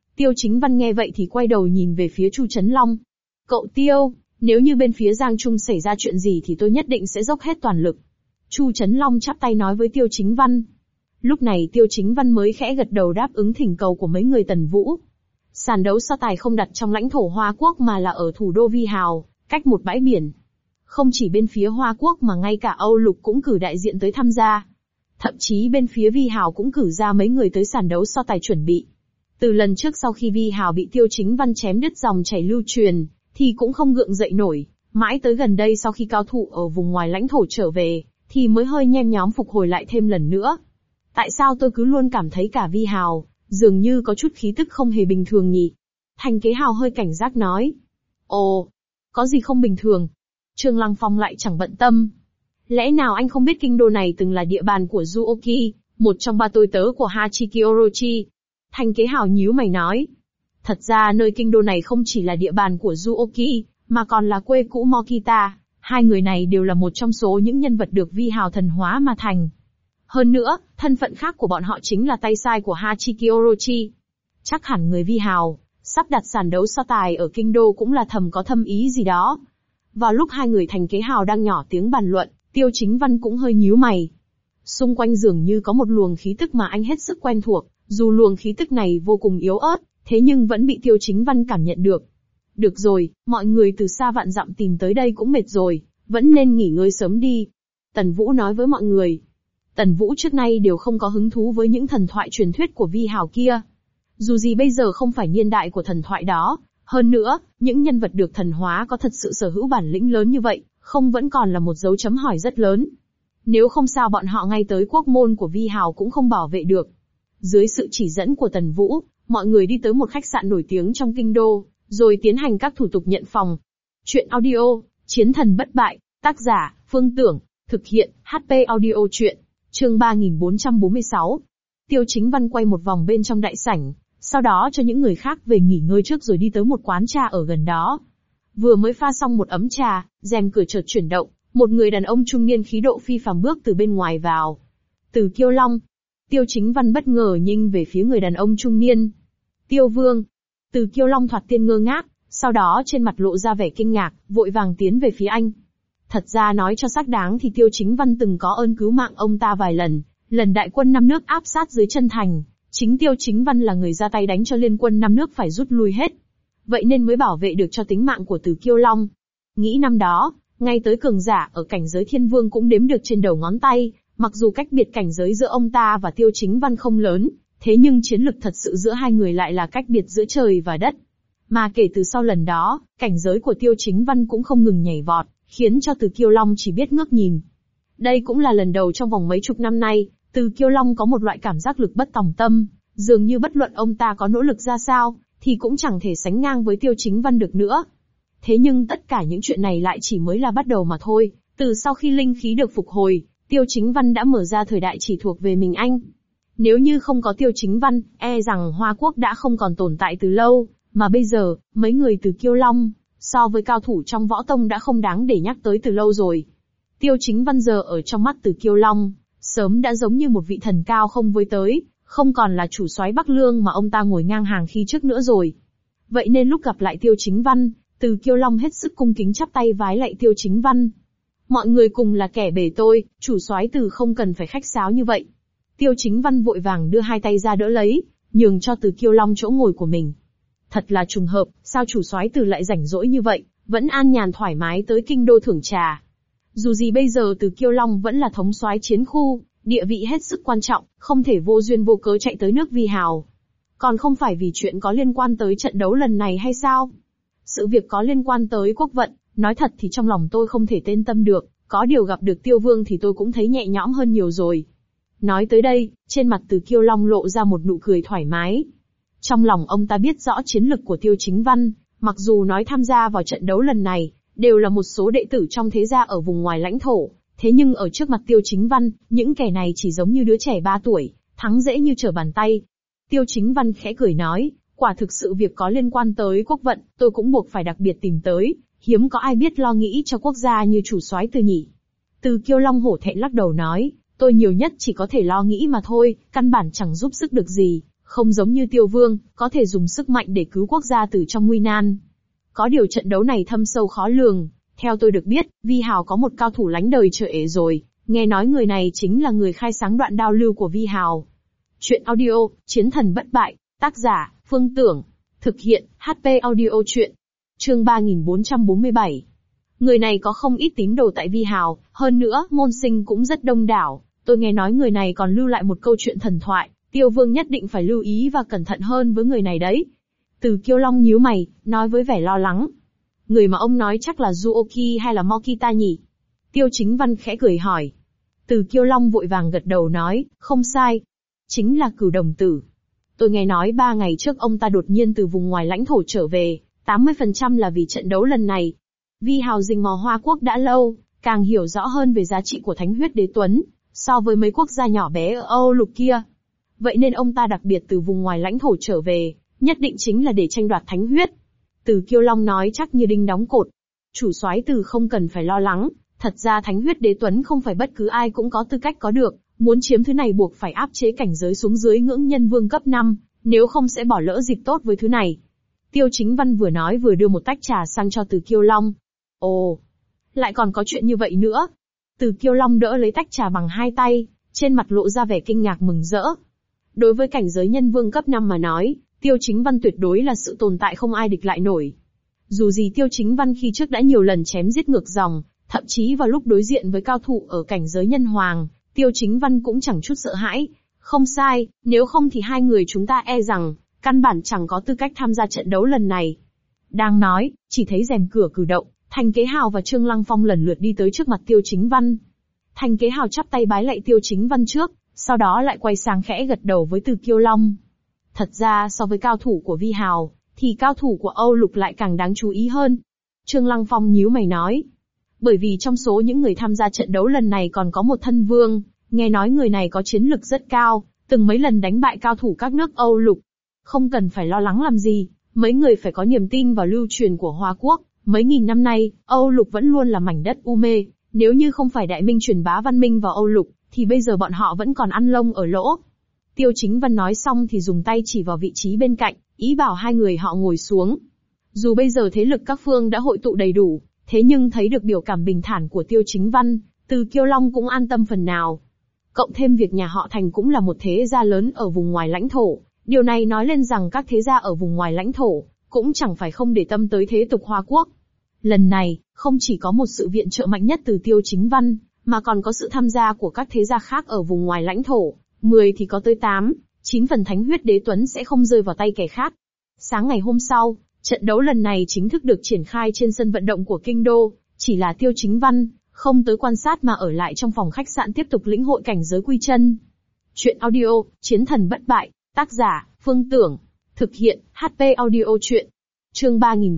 Tiêu Chính Văn nghe vậy thì quay đầu nhìn về phía Chu Chấn Long. Cậu Tiêu, nếu như bên phía Giang Trung xảy ra chuyện gì thì tôi nhất định sẽ dốc hết toàn lực. Chu Chấn Long chắp tay nói với Tiêu Chính Văn. Lúc này Tiêu Chính Văn mới khẽ gật đầu đáp ứng thỉnh cầu của mấy người Tần Vũ. Sàn đấu so tài không đặt trong lãnh thổ Hoa Quốc mà là ở thủ đô Vi Hào, cách một bãi biển. Không chỉ bên phía Hoa Quốc mà ngay cả Âu Lục cũng cử đại diện tới tham gia. Thậm chí bên phía Vi Hào cũng cử ra mấy người tới sàn đấu so tài chuẩn bị. Từ lần trước sau khi Vi Hào bị Tiêu Chính Văn chém đứt dòng chảy lưu truyền, thì cũng không gượng dậy nổi, mãi tới gần đây sau khi cao thủ ở vùng ngoài lãnh thổ trở về, thì mới hơi nhen nhóm phục hồi lại thêm lần nữa. Tại sao tôi cứ luôn cảm thấy cả Vi Hào, dường như có chút khí tức không hề bình thường nhỉ? Thành Kế Hào hơi cảnh giác nói. Ồ, có gì không bình thường? Trương Lăng Phong lại chẳng bận tâm. Lẽ nào anh không biết kinh đô này từng là địa bàn của Zuoki, một trong ba tôi tớ của Hachiki Orochi? Thành Kế Hào nhíu mày nói. Thật ra nơi kinh đô này không chỉ là địa bàn của Zuoki, mà còn là quê cũ Mokita. Hai người này đều là một trong số những nhân vật được Vi Hào thần hóa mà thành. Hơn nữa, thân phận khác của bọn họ chính là tay sai của Hachiki Orochi. Chắc hẳn người Vi Hào sắp đặt sàn đấu so tài ở kinh đô cũng là thầm có thâm ý gì đó. Vào lúc hai người Thành Kế Hào đang nhỏ tiếng bàn luận, Tiêu Chính Văn cũng hơi nhíu mày. Xung quanh dường như có một luồng khí tức mà anh hết sức quen thuộc, dù luồng khí tức này vô cùng yếu ớt, thế nhưng vẫn bị Tiêu Chính Văn cảm nhận được. Được rồi, mọi người từ xa vạn dặm tìm tới đây cũng mệt rồi, vẫn nên nghỉ ngơi sớm đi. Tần Vũ nói với mọi người. Tần Vũ trước nay đều không có hứng thú với những thần thoại truyền thuyết của Vi Hào kia. Dù gì bây giờ không phải niên đại của thần thoại đó, hơn nữa, những nhân vật được thần hóa có thật sự sở hữu bản lĩnh lớn như vậy, không vẫn còn là một dấu chấm hỏi rất lớn. Nếu không sao bọn họ ngay tới quốc môn của Vi Hào cũng không bảo vệ được. Dưới sự chỉ dẫn của Tần Vũ, mọi người đi tới một khách sạn nổi tiếng trong kinh đô, rồi tiến hành các thủ tục nhận phòng. Chuyện audio, Chiến thần bất bại, tác giả, Phương Tưởng, thực hiện, HP audio chuyện. Chương 3446. Tiêu Chính Văn quay một vòng bên trong đại sảnh, sau đó cho những người khác về nghỉ ngơi trước rồi đi tới một quán trà ở gần đó. Vừa mới pha xong một ấm trà, rèm cửa chợt chuyển động, một người đàn ông trung niên khí độ phi phàm bước từ bên ngoài vào. Từ Kiêu Long. Tiêu Chính Văn bất ngờ nhìn về phía người đàn ông trung niên. Tiêu Vương. Từ Kiêu Long thoạt tiên ngơ ngác, sau đó trên mặt lộ ra vẻ kinh ngạc, vội vàng tiến về phía anh. Thật ra nói cho xác đáng thì Tiêu Chính Văn từng có ơn cứu mạng ông ta vài lần, lần đại quân 5 nước áp sát dưới chân thành, chính Tiêu Chính Văn là người ra tay đánh cho liên quân 5 nước phải rút lui hết. Vậy nên mới bảo vệ được cho tính mạng của Từ Kiêu Long. Nghĩ năm đó, ngay tới cường giả ở cảnh giới Thiên Vương cũng đếm được trên đầu ngón tay, mặc dù cách biệt cảnh giới giữa ông ta và Tiêu Chính Văn không lớn, thế nhưng chiến lực thật sự giữa hai người lại là cách biệt giữa trời và đất. Mà kể từ sau lần đó, cảnh giới của Tiêu Chính Văn cũng không ngừng nhảy vọt, khiến cho Từ Kiêu Long chỉ biết ngước nhìn. Đây cũng là lần đầu trong vòng mấy chục năm nay, Từ Kiêu Long có một loại cảm giác lực bất tòng tâm, dường như bất luận ông ta có nỗ lực ra sao, thì cũng chẳng thể sánh ngang với Tiêu Chính Văn được nữa. Thế nhưng tất cả những chuyện này lại chỉ mới là bắt đầu mà thôi, từ sau khi linh khí được phục hồi, Tiêu Chính Văn đã mở ra thời đại chỉ thuộc về mình anh. Nếu như không có Tiêu Chính Văn, e rằng Hoa Quốc đã không còn tồn tại từ lâu, mà bây giờ, mấy người Từ Kiêu Long, so với cao thủ trong võ tông đã không đáng để nhắc tới từ lâu rồi. Tiêu Chính Văn giờ ở trong mắt Từ Kiêu Long, sớm đã giống như một vị thần cao không với tới, không còn là chủ soái Bắc Lương mà ông ta ngồi ngang hàng khi trước nữa rồi. Vậy nên lúc gặp lại Tiêu Chính Văn, Từ Kiêu Long hết sức cung kính chắp tay vái lạy Tiêu Chính Văn. Mọi người cùng là kẻ bề tôi, chủ soái Từ không cần phải khách sáo như vậy. Tiêu Chính Văn vội vàng đưa hai tay ra đỡ lấy, nhường cho Từ Kiêu Long chỗ ngồi của mình. Thật là trùng hợp, sao chủ soái Từ lại rảnh rỗi như vậy, vẫn an nhàn thoải mái tới kinh đô thưởng trà. Dù gì bây giờ Từ Kiêu Long vẫn là thống soái chiến khu, địa vị hết sức quan trọng, không thể vô duyên vô cớ chạy tới nước Vi Hào. Còn không phải vì chuyện có liên quan tới trận đấu lần này hay sao? Sự việc có liên quan tới quốc vận, nói thật thì trong lòng tôi không thể tên tâm được, có điều gặp được Tiêu Vương thì tôi cũng thấy nhẹ nhõm hơn nhiều rồi. Nói tới đây, trên mặt Từ Kiêu Long lộ ra một nụ cười thoải mái. Trong lòng ông ta biết rõ chiến lực của Tiêu Chính Văn, mặc dù nói tham gia vào trận đấu lần này, đều là một số đệ tử trong thế gia ở vùng ngoài lãnh thổ, thế nhưng ở trước mặt Tiêu Chính Văn, những kẻ này chỉ giống như đứa trẻ 3 tuổi, thắng dễ như trở bàn tay. Tiêu Chính Văn khẽ cười nói, quả thực sự việc có liên quan tới quốc vận, tôi cũng buộc phải đặc biệt tìm tới, hiếm có ai biết lo nghĩ cho quốc gia như chủ soái Từ nhỉ. Từ Kiêu Long hổ thẹn lắc đầu nói, tôi nhiều nhất chỉ có thể lo nghĩ mà thôi, căn bản chẳng giúp sức được gì, Không giống như Tiêu Vương, có thể dùng sức mạnh để cứu quốc gia từ trong nguy nan. Có điều trận đấu này thâm sâu khó lường. Theo tôi được biết, Vi Hào có một cao thủ lánh đời chờ ể rồi, nghe nói người này chính là người khai sáng đoạn đao lưu của Vi Hào. Chuyện audio, Chiến thần bất bại, tác giả, Phương Tưởng. Thực hiện, HP audio chuyện. Chương 3447. Người này có không ít tín đồ tại Vi Hào, hơn nữa, môn sinh cũng rất đông đảo. Tôi nghe nói người này còn lưu lại một câu chuyện thần thoại, Tiêu Vương nhất định phải lưu ý và cẩn thận hơn với người này đấy. Từ Kiêu Long nhíu mày, nói với vẻ lo lắng. Người mà ông nói chắc là Zuoki hay là Mokita nhỉ? Tiêu Chính Văn khẽ cười hỏi. Từ Kiêu Long vội vàng gật đầu nói, không sai. Chính là Cửu Đồng Tử. Tôi nghe nói 3 ngày trước ông ta đột nhiên từ vùng ngoài lãnh thổ trở về, 80% là vì trận đấu lần này. Vi Hào rình mò Hoa Quốc đã lâu, càng hiểu rõ hơn về giá trị của Thánh Huyết Đế Tuấn, so với mấy quốc gia nhỏ bé ở Âu Lục kia. Vậy nên ông ta đặc biệt từ vùng ngoài lãnh thổ trở về, nhất định chính là để tranh đoạt Thánh Huyết. Từ Kiêu Long nói chắc như đinh đóng cột. Chủ soái Từ không cần phải lo lắng, thật ra Thánh Huyết Đế Tuấn không phải bất cứ ai cũng có tư cách có được, muốn chiếm thứ này buộc phải áp chế cảnh giới xuống dưới ngưỡng nhân vương cấp 5, nếu không sẽ bỏ lỡ dịp tốt với thứ này. Tiêu Chính Văn vừa nói vừa đưa một tách trà sang cho Từ Kiêu Long. Ồ, lại còn có chuyện như vậy nữa. Từ Kiêu Long đỡ lấy tách trà bằng hai tay, trên mặt lộ ra vẻ kinh ngạc mừng rỡ. Đối với cảnh giới nhân vương cấp 5 mà nói, Tiêu Chính Văn tuyệt đối là sự tồn tại không ai địch lại nổi. Dù gì Tiêu Chính Văn khi trước đã nhiều lần chém giết ngược dòng, thậm chí vào lúc đối diện với cao thủ ở cảnh giới nhân hoàng, Tiêu Chính Văn cũng chẳng chút sợ hãi. Không sai, nếu không thì hai người chúng ta e rằng, căn bản chẳng có tư cách tham gia trận đấu lần này. Đang nói, chỉ thấy rèm cửa cử động, Thành Kế Hào và Trương Lăng Phong lần lượt đi tới trước mặt Tiêu Chính Văn. Thành Kế Hào chắp tay bái lạy Tiêu Chính Văn trước, sau đó lại quay sang khẽ gật đầu với Từ Kiêu Long. Thật ra so với cao thủ của Vi Hào, thì cao thủ của Âu Lục lại càng đáng chú ý hơn. Trương Lăng Phong nhíu mày nói. Bởi vì trong số những người tham gia trận đấu lần này còn có một thân vương, nghe nói người này có chiến lực rất cao, từng mấy lần đánh bại cao thủ các nước Âu Lục. Không cần phải lo lắng làm gì, mấy người phải có niềm tin vào lưu truyền của Hoa Quốc. Mấy nghìn năm nay, Âu Lục vẫn luôn là mảnh đất u mê, nếu như không phải Đại Minh truyền bá văn minh vào Âu Lục, thì bây giờ bọn họ vẫn còn ăn lông ở lỗ. Tiêu Chính Văn nói xong thì dùng tay chỉ vào vị trí bên cạnh, ý bảo hai người họ ngồi xuống. Dù bây giờ thế lực các phương đã hội tụ đầy đủ, thế nhưng thấy được biểu cảm bình thản của Tiêu Chính Văn, Từ Kiêu Long cũng an tâm phần nào. Cộng thêm việc nhà họ Thành cũng là một thế gia lớn ở vùng ngoài lãnh thổ, điều này nói lên rằng các thế gia ở vùng ngoài lãnh thổ cũng chẳng phải không để tâm tới thế tục Hoa Quốc. Lần này, không chỉ có một sự viện trợ mạnh nhất từ Tiêu Chính Văn, mà còn có sự tham gia của các thế gia khác ở vùng ngoài lãnh thổ, 10 thì có tới 8, 9 phần Thánh Huyết Đế Tuấn sẽ không rơi vào tay kẻ khác. Sáng ngày hôm sau, trận đấu lần này chính thức được triển khai trên sân vận động của Kinh Đô, chỉ là Tiêu Chính Văn không tới quan sát mà ở lại trong phòng khách sạn tiếp tục lĩnh hội cảnh giới quy chân. Chuyện audio, Chiến thần bất bại, tác giả, Phương Tưởng. Thực hiện, HP audio chuyện. Chương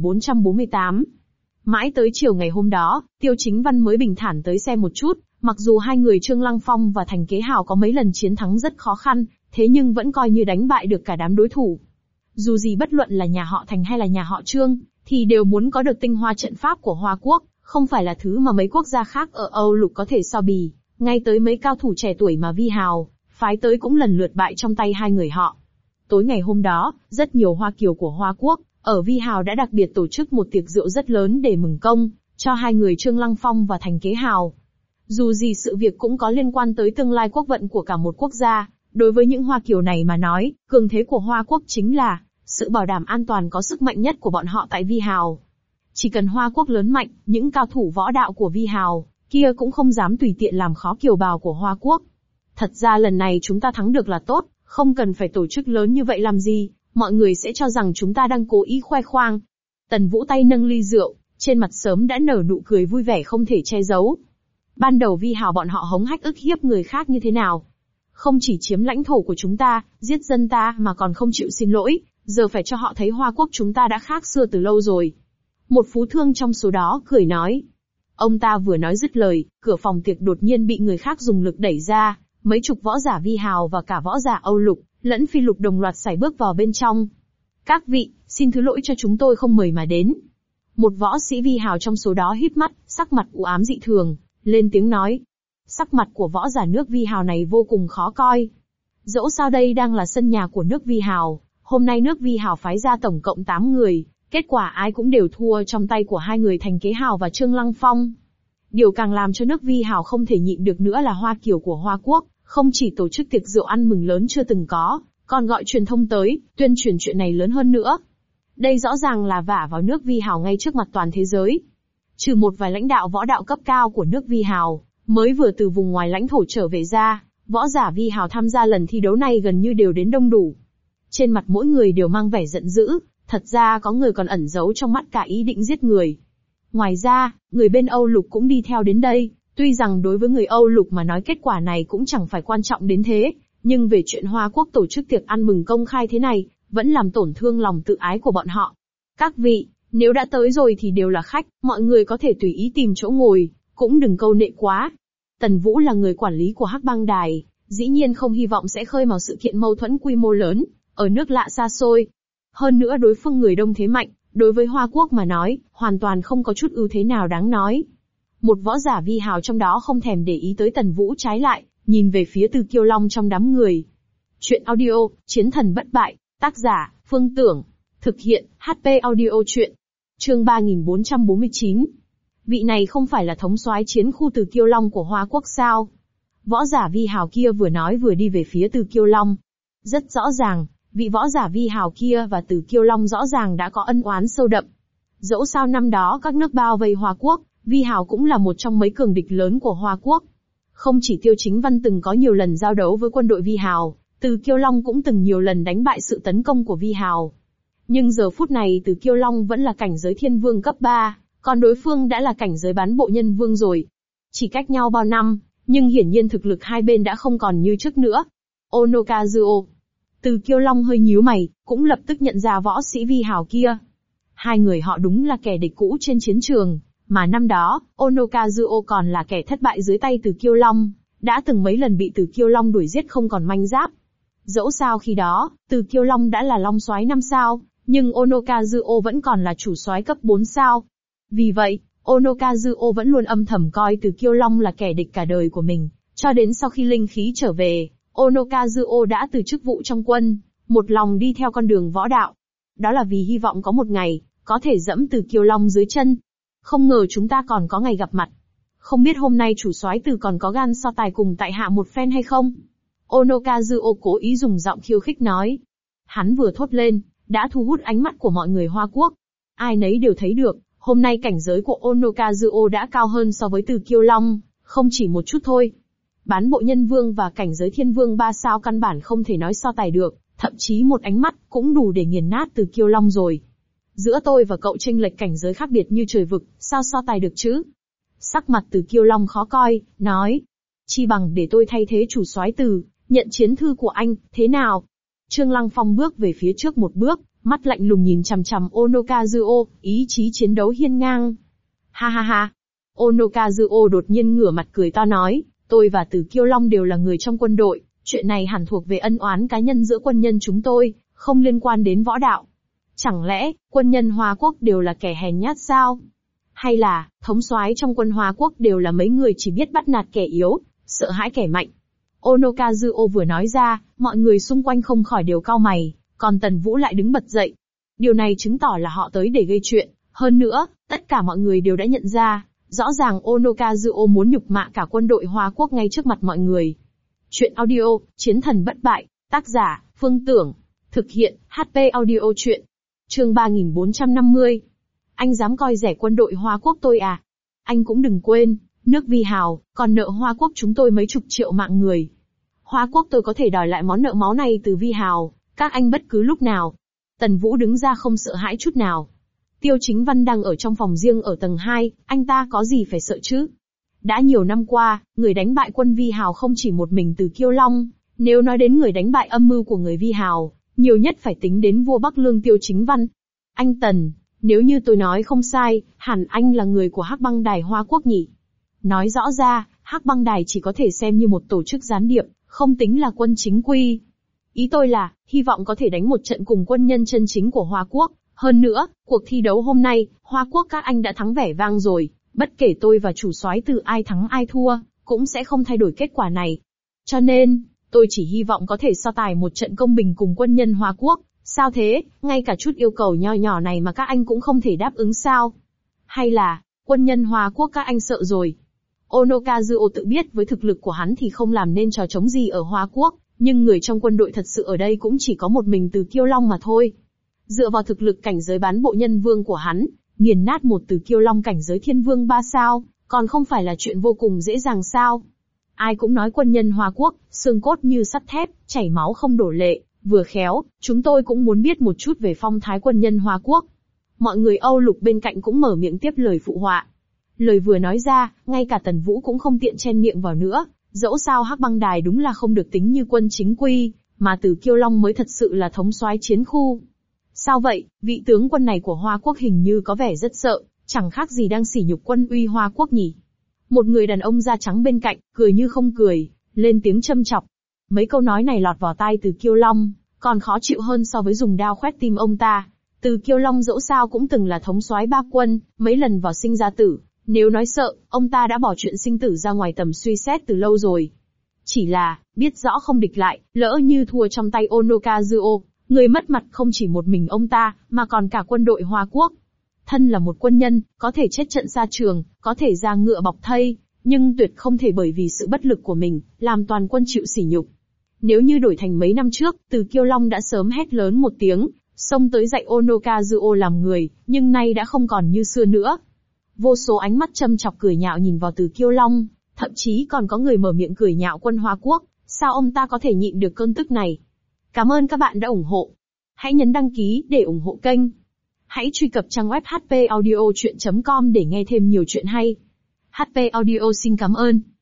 3448. Mãi tới chiều ngày hôm đó, Tiêu Chính Văn mới bình thản tới xem một chút, mặc dù hai người Trương Lăng Phong và Thành Kế Hào có mấy lần chiến thắng rất khó khăn, thế nhưng vẫn coi như đánh bại được cả đám đối thủ. Dù gì bất luận là nhà họ Thành hay là nhà họ Trương, thì đều muốn có được tinh hoa trận pháp của Hoa Quốc, không phải là thứ mà mấy quốc gia khác ở Âu Lục có thể so bì, ngay tới mấy cao thủ trẻ tuổi mà Vi Hào phái tới cũng lần lượt bại trong tay hai người họ. Tối ngày hôm đó, rất nhiều Hoa kiều của Hoa Quốc ở Vi Hào đã đặc biệt tổ chức một tiệc rượu rất lớn để mừng công cho hai người Trương Lăng Phong và Thành Kế Hào. Dù gì sự việc cũng có liên quan tới tương lai quốc vận của cả một quốc gia, đối với những Hoa kiều này mà nói, cường thế của Hoa Quốc chính là sự bảo đảm an toàn có sức mạnh nhất của bọn họ tại Vi Hào. Chỉ cần Hoa Quốc lớn mạnh, những cao thủ võ đạo của Vi Hào kia cũng không dám tùy tiện làm khó kiều bào của Hoa Quốc. Thật ra lần này chúng ta thắng được là tốt, không cần phải tổ chức lớn như vậy làm gì, mọi người sẽ cho rằng chúng ta đang cố ý khoe khoang. Tần Vũ tay nâng ly rượu, trên mặt sớm đã nở nụ cười vui vẻ không thể che giấu. Ban đầu Vi Hào bọn họ hống hách ức hiếp người khác như thế nào? Không chỉ chiếm lãnh thổ của chúng ta, giết dân ta mà còn không chịu xin lỗi, giờ phải cho họ thấy Hoa Quốc chúng ta đã khác xưa từ lâu rồi. Một phú thương trong số đó cười nói. Ông ta vừa nói dứt lời, cửa phòng tiệc đột nhiên bị người khác dùng lực đẩy ra, mấy chục võ giả Vi Hào và cả võ giả Âu Lục, lẫn Phi Lục đồng loạt sải bước vào bên trong. Các vị, xin thứ lỗi cho chúng tôi không mời mà đến. Một võ sĩ Vi Hào trong số đó híp mắt, sắc mặt u ám dị thường, lên tiếng nói. Sắc mặt của võ giả nước Vi Hào này vô cùng khó coi. Dẫu sao đây đang là sân nhà của nước Vi Hào, hôm nay nước Vi Hào phái ra tổng cộng 8 người, kết quả ai cũng đều thua trong tay của hai người Thành Kế Hào và Trương Lăng Phong. Điều càng làm cho nước Vi Hào không thể nhịn được nữa là Hoa Kiều của Hoa Quốc, không chỉ tổ chức tiệc rượu ăn mừng lớn chưa từng có, còn gọi truyền thông tới, tuyên truyền chuyện này lớn hơn nữa. Đây rõ ràng là vả vào nước Vi Hào ngay trước mặt toàn thế giới. Trừ một vài lãnh đạo võ đạo cấp cao của nước Vi Hào, mới vừa từ vùng ngoài lãnh thổ trở về ra, võ giả Vi Hào tham gia lần thi đấu này gần như đều đến đông đủ. Trên mặt mỗi người đều mang vẻ giận dữ, thật ra có người còn ẩn giấu trong mắt cả ý định giết người. Ngoài ra, người bên Âu Lục cũng đi theo đến đây, tuy rằng đối với người Âu Lục mà nói kết quả này cũng chẳng phải quan trọng đến thế, nhưng về chuyện Hoa Quốc tổ chức tiệc ăn mừng công khai thế này, vẫn làm tổn thương lòng tự ái của bọn họ. Các vị, nếu đã tới rồi thì đều là khách, mọi người có thể tùy ý tìm chỗ ngồi, cũng đừng câu nệ quá. Tần Vũ là người quản lý của Hắc Bang Đài, dĩ nhiên không hy vọng sẽ khơi mào sự kiện mâu thuẫn quy mô lớn, ở nước lạ xa xôi. Hơn nữa đối phương người đông thế mạnh, đối với Hoa Quốc mà nói, hoàn toàn không có chút ưu thế nào đáng nói. Một võ giả Vi Hào trong đó không thèm để ý tới Tần Vũ, trái lại, nhìn về phía Từ Kiêu Long trong đám người. Chuyện audio, Chiến thần bất bại, tác giả, Phương Tưởng. Thực hiện, HP audio chuyện. Chương 3449. Vị này không phải là thống soái chiến khu Từ Kiêu Long của Hoa Quốc sao? Võ giả Vi Hào kia vừa nói vừa đi về phía Từ Kiêu Long. Rất rõ ràng, vị võ giả Vi Hào kia và Từ Kiêu Long rõ ràng đã có ân oán sâu đậm. Dẫu sao năm đó các nước bao vây Hoa Quốc, Vi Hào cũng là một trong mấy cường địch lớn của Hoa Quốc. Không chỉ Tiêu Chính Văn từng có nhiều lần giao đấu với quân đội Vi Hào, Từ Kiêu Long cũng từng nhiều lần đánh bại sự tấn công của Vi Hào. Nhưng giờ phút này Từ Kiêu Long vẫn là cảnh giới thiên vương cấp 3, còn đối phương đã là cảnh giới bán bộ nhân vương rồi. Chỉ cách nhau bao năm, nhưng hiển nhiên thực lực hai bên đã không còn như trước nữa. Onokazuo. Từ Kiêu Long hơi nhíu mày, cũng lập tức nhận ra võ sĩ Vi Hào kia. Hai người họ đúng là kẻ địch cũ trên chiến trường, mà năm đó, Onokazuo còn là kẻ thất bại dưới tay Từ Kiêu Long, đã từng mấy lần bị Từ Kiêu Long đuổi giết không còn manh giáp. Dẫu sao khi đó, Từ Kiêu Long đã là Long soái 5 sao, nhưng Onokazuo vẫn còn là chủ soái cấp 4 sao. Vì vậy, Onokazuo vẫn luôn âm thầm coi Từ Kiêu Long là kẻ địch cả đời của mình, cho đến sau khi linh khí trở về, Onokazuo đã từ chức vụ trong quân, một lòng đi theo con đường võ đạo. Đó là vì hy vọng có một ngày, có thể dẫm Từ Kiêu Long dưới chân. Không ngờ chúng ta còn có ngày gặp mặt. Không biết hôm nay chủ soái Từ còn có gan so tài cùng tại hạ một phen hay không? Onokazuo cố ý dùng giọng khiêu khích nói. Hắn vừa thốt lên, đã thu hút ánh mắt của mọi người Hoa Quốc. Ai nấy đều thấy được, hôm nay cảnh giới của Onokazuo đã cao hơn so với Từ Kiêu Long, không chỉ một chút thôi. Bán bộ nhân vương và cảnh giới thiên vương 3 sao căn bản không thể nói so tài được, thậm chí một ánh mắt cũng đủ để nghiền nát Từ Kiêu Long rồi. Giữa tôi và cậu chênh lệch cảnh giới khác biệt như trời vực, sao so tài được chứ? Sắc mặt Từ Kiêu Long khó coi, nói. Chi bằng để tôi thay thế chủ soái Từ, nhận chiến thư của anh, thế nào? Trương Lăng Phong bước về phía trước một bước, mắt lạnh lùng nhìn chằm chằm Onokazuo, ý chí chiến đấu hiên ngang. Ha ha ha. Onokazuo đột nhiên ngửa mặt cười to nói, tôi và Từ Kiêu Long đều là người trong quân đội, chuyện này hẳn thuộc về ân oán cá nhân giữa quân nhân chúng tôi, không liên quan đến võ đạo. Chẳng lẽ, quân nhân Hoa Quốc đều là kẻ hèn nhát sao? Hay là, thống soái trong quân Hoa Quốc đều là mấy người chỉ biết bắt nạt kẻ yếu, sợ hãi kẻ mạnh? Onokazuo vừa nói ra, mọi người xung quanh không khỏi đều cau mày, còn Tần Vũ lại đứng bật dậy. Điều này chứng tỏ là họ tới để gây chuyện, hơn nữa, tất cả mọi người đều đã nhận ra, rõ ràng Onokazuo muốn nhục mạ cả quân đội Hoa Quốc ngay trước mặt mọi người. Chuyện audio, Chiến thần bất bại, tác giả, Phương Tưởng. Thực hiện, HP audio chuyện. Chương 3450. Anh dám coi rẻ quân đội Hoa Quốc tôi à? Anh cũng đừng quên, nước Vi Hào, còn nợ Hoa Quốc chúng tôi mấy chục triệu mạng người. Hoa Quốc tôi có thể đòi lại món nợ máu này từ Vi Hào, các anh bất cứ lúc nào. Tần Vũ đứng ra không sợ hãi chút nào. Tiêu Chính Văn đang ở trong phòng riêng ở tầng 2, anh ta có gì phải sợ chứ? Đã nhiều năm qua, người đánh bại quân Vi Hào không chỉ một mình Từ Kiêu Long, nếu nói đến người đánh bại âm mưu của người Vi Hào, nhiều nhất phải tính đến vua Bắc Lương Tiêu Chính Văn. Anh Tần, nếu như tôi nói không sai, hẳn anh là người của Hắc Bang Đài Hoa Quốc nhỉ? Nói rõ ra, Hắc Bang Đài chỉ có thể xem như một tổ chức gián điệp, không tính là quân chính quy. Ý tôi là, hy vọng có thể đánh một trận cùng quân nhân chân chính của Hoa Quốc. Hơn nữa, cuộc thi đấu hôm nay, Hoa Quốc các anh đã thắng vẻ vang rồi, bất kể tôi và chủ soái Từ ai thắng ai thua, cũng sẽ không thay đổi kết quả này. Cho nên, Tôi chỉ hy vọng có thể so tài một trận công bình cùng quân nhân Hoa Quốc. Sao thế, ngay cả chút yêu cầu nho nhỏ này mà các anh cũng không thể đáp ứng sao? Hay là, quân nhân Hoa Quốc các anh sợ rồi? Ono Kazuo tự biết với thực lực của hắn thì không làm nên trò trống gì ở Hoa Quốc, nhưng người trong quân đội thật sự ở đây cũng chỉ có một mình Từ Kiêu Long mà thôi. Dựa vào thực lực cảnh giới bán bộ nhân vương của hắn, nghiền nát một Từ Kiêu Long cảnh giới thiên vương 3 sao, còn không phải là chuyện vô cùng dễ dàng sao? Ai cũng nói quân nhân Hoa Quốc, xương cốt như sắt thép, chảy máu không đổ lệ, vừa khéo, chúng tôi cũng muốn biết một chút về phong thái quân nhân Hoa Quốc. Mọi người Âu Lục bên cạnh cũng mở miệng tiếp lời phụ họa. Lời vừa nói ra, ngay cả Tần Vũ cũng không tiện chen miệng vào nữa, dẫu sao Hắc Băng Đài đúng là không được tính như quân chính quy, mà Từ Kiêu Long mới thật sự là thống soái chiến khu. Sao vậy, vị tướng quân này của Hoa Quốc hình như có vẻ rất sợ, chẳng khác gì đang sỉ nhục quân uy Hoa Quốc nhỉ? Một người đàn ông da trắng bên cạnh, cười như không cười, lên tiếng châm chọc. Mấy câu nói này lọt vào tai Từ Kiêu Long, còn khó chịu hơn so với dùng đao khoét tim ông ta. Từ Kiêu Long dẫu sao cũng từng là thống soái 3 quân, mấy lần vào sinh ra tử. Nếu nói sợ, ông ta đã bỏ chuyện sinh tử ra ngoài tầm suy xét từ lâu rồi. Chỉ là, biết rõ không địch lại, lỡ như thua trong tay Ono Kazuo, người mất mặt không chỉ một mình ông ta, mà còn cả quân đội Hoa Quốc. Thân là một quân nhân, có thể chết trận xa trường, có thể ra ngựa bọc thây, nhưng tuyệt không thể bởi vì sự bất lực của mình, làm toàn quân chịu sỉ nhục. Nếu như đổi thành mấy năm trước, Từ Kiêu Long đã sớm hét lớn một tiếng, xông tới dạy Ono Kazuo làm người, nhưng nay đã không còn như xưa nữa. Vô số ánh mắt châm chọc cười nhạo nhìn vào Từ Kiêu Long, thậm chí còn có người mở miệng cười nhạo quân Hoa Quốc, sao ông ta có thể nhịn được cơn tức này. Cảm ơn các bạn đã ủng hộ. Hãy nhấn đăng ký để ủng hộ kênh. Hãy truy cập trang web hpaudiochuyen.com để nghe thêm nhiều chuyện hay. HP Audio xin cảm ơn.